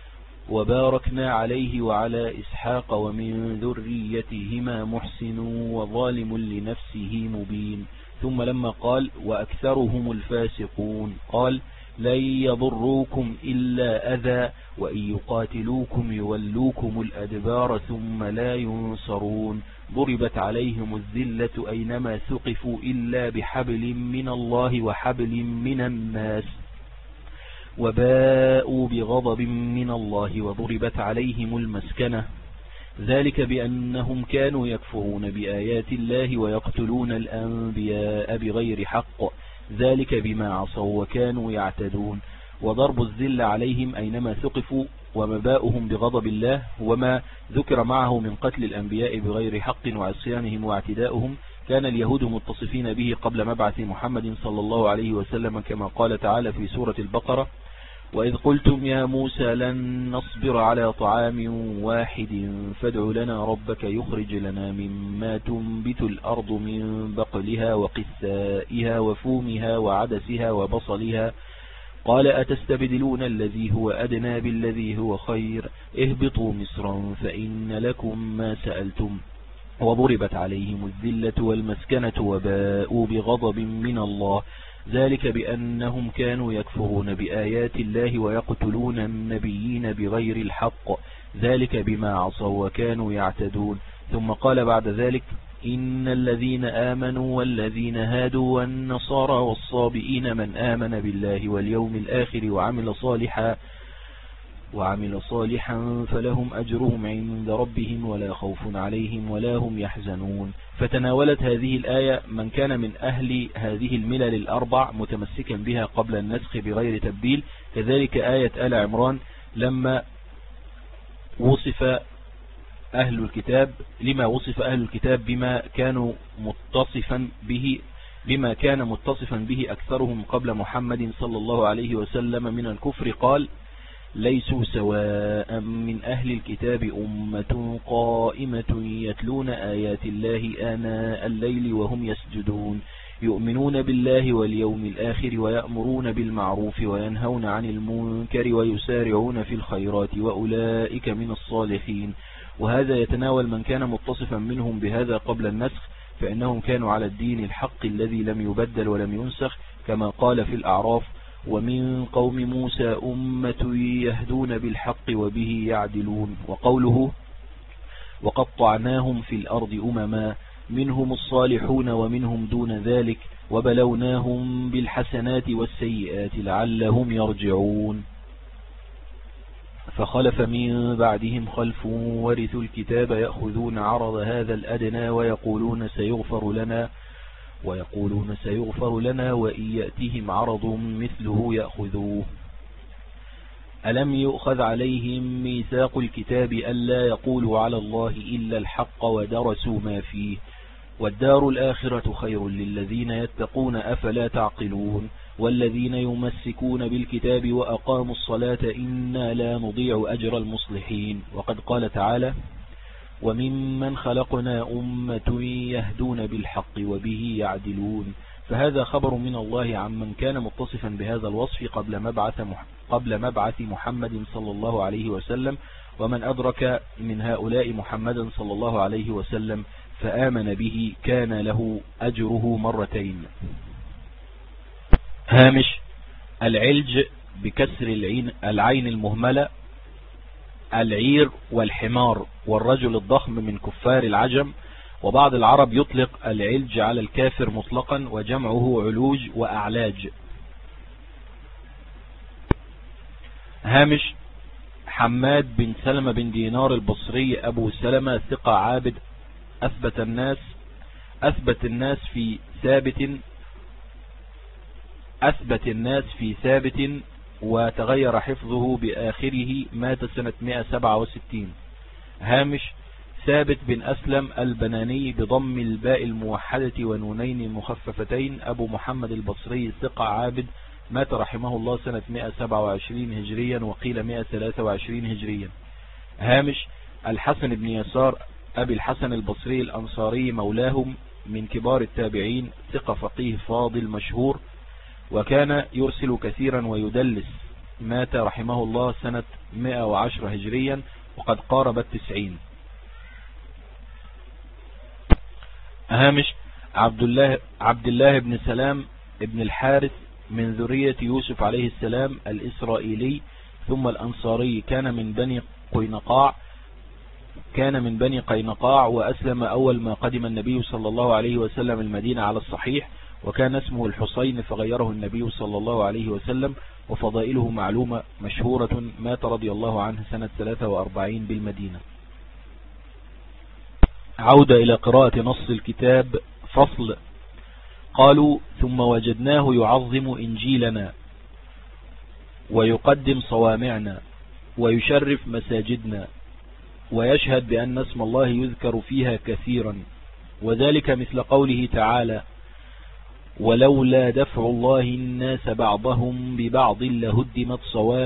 وباركنا عليه وعلى إسحاق ومن ذريتهما محسن وظالم لنفسه مبين. ثم لما قال: وأكثرهم الفاسقون، قال: لن يضروكم إلا أذى وإن يقاتلوكم يولوكم الأدبار ثم لا ينصرون. ضربت عليهم الذلة أينما ثقفوا إلا بحبل من الله وحبل من الناس وباءوا بغضب من الله وضربت عليهم المسكنة، ذلك بأنهم كانوا يكفرون بآيات الله ويقتلون الأنبياء بغير حق، ذلك بما عصوا وكانوا يعتدون. وضرب الذل عليهم أينما ثقفوا ومباؤهم بغضب الله وما ذكر معه من قتل الأنبياء بغير حق وعصيانهم واعتداؤهم كان اليهود متصفين به قبل مبعث محمد صلى الله عليه وسلم، كما قال تعالى في سورة البقرة: وإذ قلتم يا موسى لن نصبر على طعام واحد فادع لنا ربك يخرج لنا مما تنبت الأرض من بقلها وقثائها وفومها وعدسها وبصلها قال أتستبدلون الذي هو أدنى بالذي هو خير اهبطوا مصرا فإن لكم ما سألتم. وضربت عليهم الذلة والمسكنة وباءوا بغضب من الله، ذلك بأنهم كانوا يكفرون بآيات الله ويقتلون النبيين بغير الحق، ذلك بما عصوا وكانوا يعتدون. ثم قال بعد ذلك: إن الذين آمنوا والذين هادوا والنصارى والصابئين من آمن بالله واليوم الآخر وعمل صالحا فلهم أجرهم عند ربهم ولا خوف عليهم ولا هم يحزنون. فتناولت هذه الآية من كان من أهل هذه الملل الأربع متمسكا بها قبل النسخ بغير تبديل. كذلك آية آل عمران لما وصف أهل الكتاب بما كان متصفا به أكثرهم قبل محمد صلى الله عليه وسلم من الكفر، قال: ليسوا سواء من أهل الكتاب أمة قائمة يتلون آيات الله آناء الليل وهم يسجدون يؤمنون بالله واليوم الآخر ويأمرون بالمعروف وينهون عن المنكر ويسارعون في الخيرات وأولئك من الصالحين. وهذا يتناول من كان متصفا منهم بهذا قبل النسخ، فإنهم كانوا على الدين الحق الذي لم يبدل ولم ينسخ، كما قال في الأعراف: ومن قوم موسى أمة يهدون بالحق وبه يعدلون. وقوله: وقطعناهم في الأرض أمما، منهم الصالحون ومنهم دون ذلك وبلوناهم بالحسنات والسيئات لعلهم يرجعون. فخلف من بعدهم خلف ورثوا الكتاب يأخذون عرض هذا الأدنى ويقولون سيغفر لنا وإن يأتهم عرض مثله يأخذوه. ألم يؤخذ عليهم ميثاق الكتاب ألا يقولوا على الله إلا الحق ودرسوا ما فيه والدار الآخرة خير للذين يتقون أفلا تعقلون. والذين يمسكون بالكتاب وأقاموا الصلاة إنا لا نضيع أجر المصلحين. وقد قال تعالى وممن خلقنا أمة يهدون بالحق وبه يعدلون. فهذا خبر من الله عمن كان متصفا بهذا الوصف قبل مبعث محمد صلى الله عليه وسلم، ومن أدرك من هؤلاء محمدا صلى الله عليه وسلم فآمن به كان له أجره مرتين. هامش العلج بكسر العين المهملة العير والحمار والرجل الضخم من كفار العجم. وبعض العرب يطلق العلج على الكافر مطلقا وجمعه علوج وأعلاج. هامش حماد بن سلمة بن دينار البصري أبو سلمة ثقة عابد أثبت الناس في ثابت وتغير حفظه بآخره مات سنة 167. هامش ثابت بن أسلم البناني بضم الباء الموحدة ونونين المخففتين أبو محمد البصري ثقة عابد مات رحمه الله سنة 127 هجريا وقيل 123 هجريا. هامش الحسن بن يسار أبي الحسن البصري الأنصاري مولاهم من كبار التابعين ثقة فقيه فاضل مشهور وكان يرسل كثيرا ويدلس مات رحمه الله سنة 110 هجريا وقد قارب 90. هامش عبد الله بن سلام ابن الحارث من ذرية يوسف عليه السلام الإسرائيلي ثم الأنصاري كان من بني قينقاع وأسلم أول ما قدم النبي صلى الله عليه وسلم المدينة على الصحيح، وكان اسمه الحسين فغيره النبي صلى الله عليه وسلم، وفضائله معلومة مشهورة. مات رضي الله عنه سنة 43 بالمدينة. عودة إلى قراءة نص الكتاب. فصل. قالوا ثم وجدناه يعظم إنجيلنا ويقدم صوامعنا ويشرف مساجدنا ويشهد بأن اسم الله يذكر فيها كثيرا، وذلك مثل قوله تعالى ولولا دفع الله الناس بعضهم ببعض لهدمت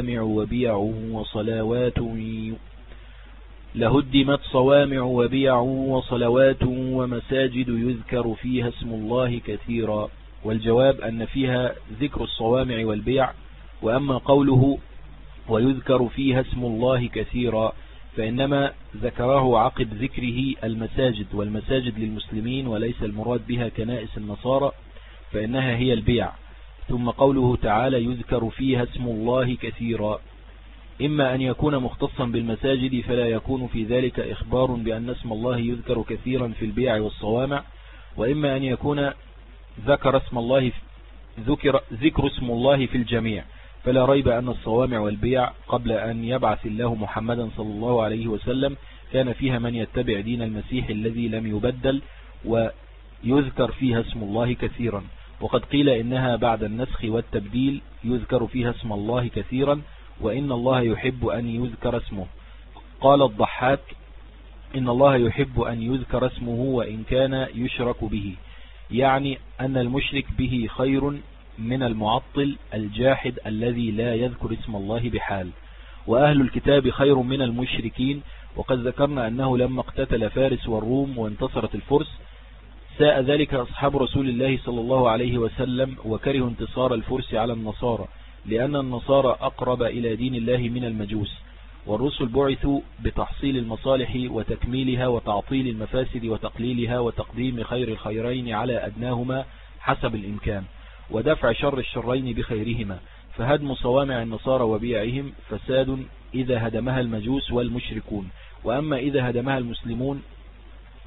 صوامع وصلوات ومساجد يذكر فيها اسم الله كثيرا. والجواب أن فيها ذكر الصوامع والبيع. وأما قوله ويذكر فيها اسم الله كثيرا فإنما ذكره عقب ذكره المساجد، والمساجد للمسلمين وليس المراد بها كنائس النصارى فإنها هي البيع. ثم قوله تعالى يذكر فيها اسم الله كثيرا إما أن يكون مختصا بالمساجد فلا يكون في ذلك إخبار بأن اسم الله يذكر كثيرا في البيع والصوامع، وإما أن يكون ذكر اسم الله في الجميع. فلا ريب أن الصوامع والبيع قبل أن يبعث الله محمدا صلى الله عليه وسلم كان فيها من يتبع دين المسيح الذي لم يبدل ويذكر فيها اسم الله كثيرا. وقد قيل إنها بعد النسخ والتبديل يذكر فيها اسم الله كثيرا وإن الله يحب أن يذكر اسمه. قال الضحاك إن الله يحب أن يذكر اسمه وإن كان يشرك به، يعني أن المشرك به خير من المعطل الجاحد الذي لا يذكر اسم الله بحال. وأهل الكتاب خير من المشركين، وقد ذكرنا أنه لما اقتتل فارس والروم وانتصرت الفرس ساء ذلك أصحاب رسول الله صلى الله عليه وسلم وكرهوا انتصار الفرس على النصارى، لأن النصارى أقرب إلى دين الله من المجوس، والرسل بعثوا بتحصيل المصالح وتكميلها وتعطيل المفاسد وتقليلها وتقديم خير الخيرين على أدناهما حسب الإمكان ودفع شر الشرين بخيرهما. فهدم صوامع النصارى وبيعهم فساد إذا هدمها المجوس والمشركون، وأما إذا هدمها المسلمون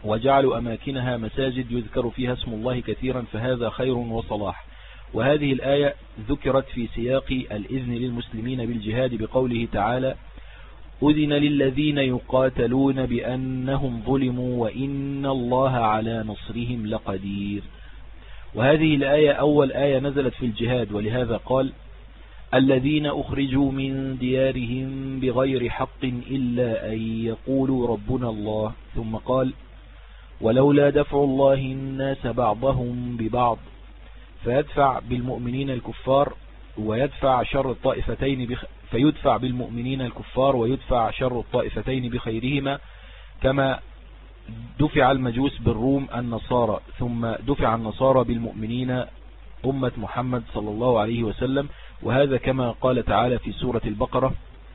وجعلوا أماكنها مساجد يذكر فيها اسم الله كثيرا، فهذا خير وصلاح. وهذه الآية ذكرت في سياق الإذن للمسلمين بالجهاد بقوله تعالى: أذن للذين يقاتلون بأنهم ظلموا وإن الله على نصرهم لقدير. وهذه الآية أول آية نزلت في الجهاد، ولهذا قال: الذين أخرجوا من ديارهم بغير حق إلا أن يقولوا ربنا الله. ثم قال: ولولا دفع الله الناس بعضهم ببعض، فيدفع بالمؤمنين الكفار ويدفع شر الطائفتين فيدفع بالمؤمنين الكفار ويدفع شر الطائفتين بخيرهما، كما دفع المجوس بالروم النصارى، ثم دفع النصارى بالمؤمنين أمة محمد صلى الله عليه وسلم. وهذا كما قال تعالى في سورة البقرة: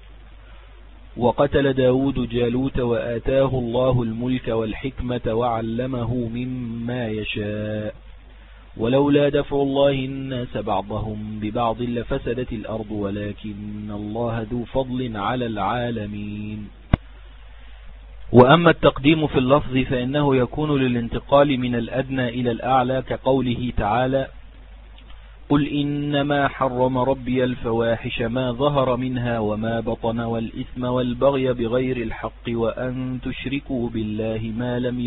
وقتل داود جالوت وآتاه الله الملك والحكمة وعلمه مما يشاء ولولا دفع الله الناس بعضهم ببعض لفسدت الأرض ولكن الله ذو فضل على العالمين. وأما التقديم في اللفظ فإنه يكون للانتقال من الأدنى إلى الأعلى، كقوله تعالى: قل إنما حرم ربي الفواحش ما ظهر منها وما بطن والإثم والبغي بغير الحق وأن تشركوا بالله ما لم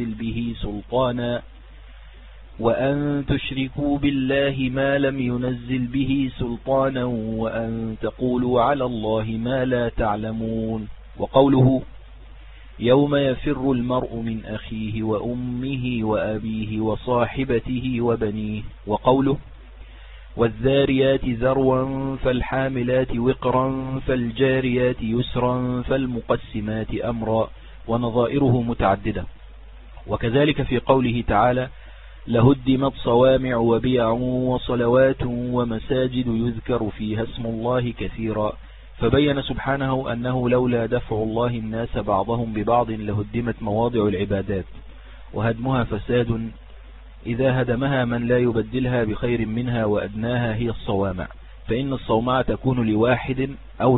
ينزل به سلطانا وأن تقولوا على الله ما لا تعلمون. وقوله: يوم يفر المرء من أخيه وأمه وأبيه وصاحبته وبنيه. وقوله: والذاريات ذروا فالحاملات وقرا فالجاريات يسرا فالمقسمات أمرا. ونظائره متعددة. وكذلك في قوله تعالى: لهدمت صوامع وبيع وصلوات ومساجد يذكر فيها اسم الله كثيرا. فبين سبحانه أنه لولا دفع الله الناس بعضهم ببعض لهدمت مواضع العبادات، وهدمها فساد إذا هدمها من لا يبدلها بخير منها وأدناها هي الصوامع، فإن الصومعة تكون لواحد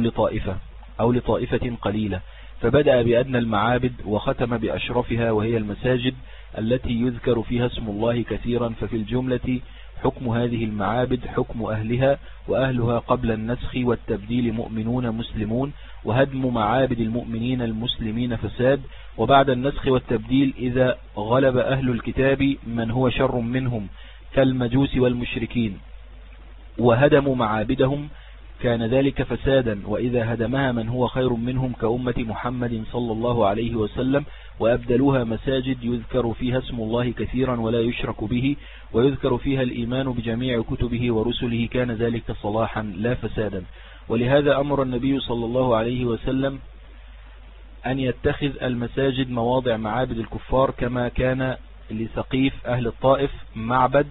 أو لطائفة قليلة. فبدأ بأدنى المعابد وختم بأشرفها وهي المساجد التي يذكر فيها اسم الله كثيرا. ففي الجملة حكم هذه المعابد حكم أهلها، وأهلها قبل النسخ والتبديل مؤمنون مسلمون، وهدم معابد المؤمنين المسلمين فساد، وبعد النسخ والتبديل إذا غلب أهل الكتاب من هو شر منهم كالمجوس والمشركين وهدموا معابدهم كان ذلك فسادا، وإذا هدمها من هو خير منهم كأمة محمد صلى الله عليه وسلم وأبدلوها مساجد يذكر فيها اسم الله كثيرا ولا يشرك به ويذكر فيها الإيمان بجميع كتبه ورسله كان ذلك صلاحا لا فسادا. ولهذا أمر النبي صلى الله عليه وسلم أن يتخذ المساجد مواضع معابد الكفار، كما كان لثقيف أهل الطائف معبد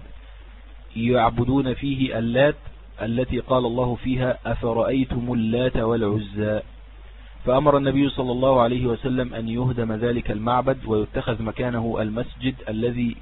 يعبدون فيه اللات التي قال الله فيها: أفرأيتم اللات والعزى. فأمر النبي صلى الله عليه وسلم أن يهدم ذلك المعبد ويتخذ مكانه المسجد الذي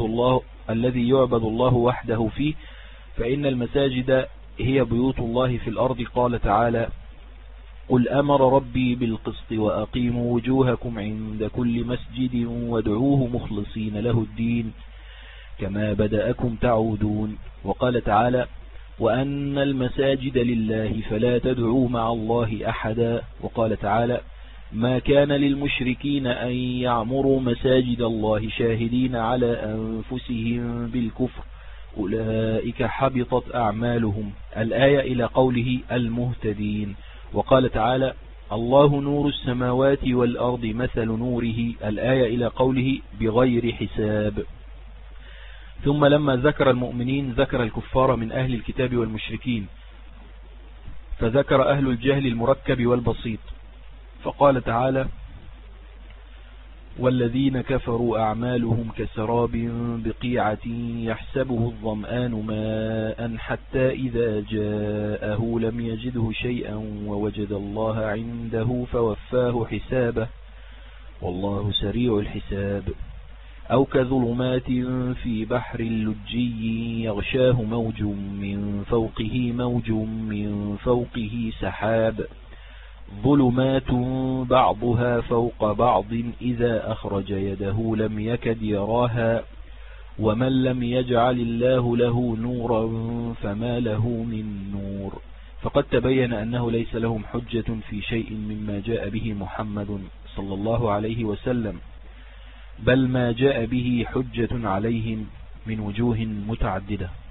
يعبد الله وحده فيه، فإن المساجد هي بيوت الله في الأرض. قال تعالى: قل أمر ربي بالقسط وأقيموا وجوهكم عند كل مسجد وادعوه مخلصين له الدين كما بدأكم تعودون. وقال تعالى: وأن المساجد لله فلا تدعوا مع الله أحدا. وقال تعالى: ما كان للمشركين أن يعمروا مساجد الله شاهدين على أنفسهم بالكفر أولئك حبطت أعمالهم. الآية إلى قوله: المهتدين. وقال تعالى: الله نور السماوات والأرض مثل نوره. الآية إلى قوله: بغير حساب. ثم لما ذكر المؤمنين ذكر الكفار من أهل الكتاب والمشركين، فذكر أهل الجهل المركب والبسيط، فقال تعالى: والذين كفروا أعمالهم كسراب بقيعة يحسبه الظمآن ماء حتى إذا جاءه لم يجده شيئا ووجد الله عنده فوفاه حسابه والله سريع الحساب. أو كظلمات في بحر لجي يغشاه موج من فوقه سحاب ظلمات بعضها فوق بعض إذا أخرج يده لم يكد يراها ومن لم يجعل الله له نورا فما له من نور. فقد تبين أنه ليس لهم حجة في شيء مما جاء به محمد صلى الله عليه وسلم، بل ما جاء به حجة عليهم من وجوه متعددة.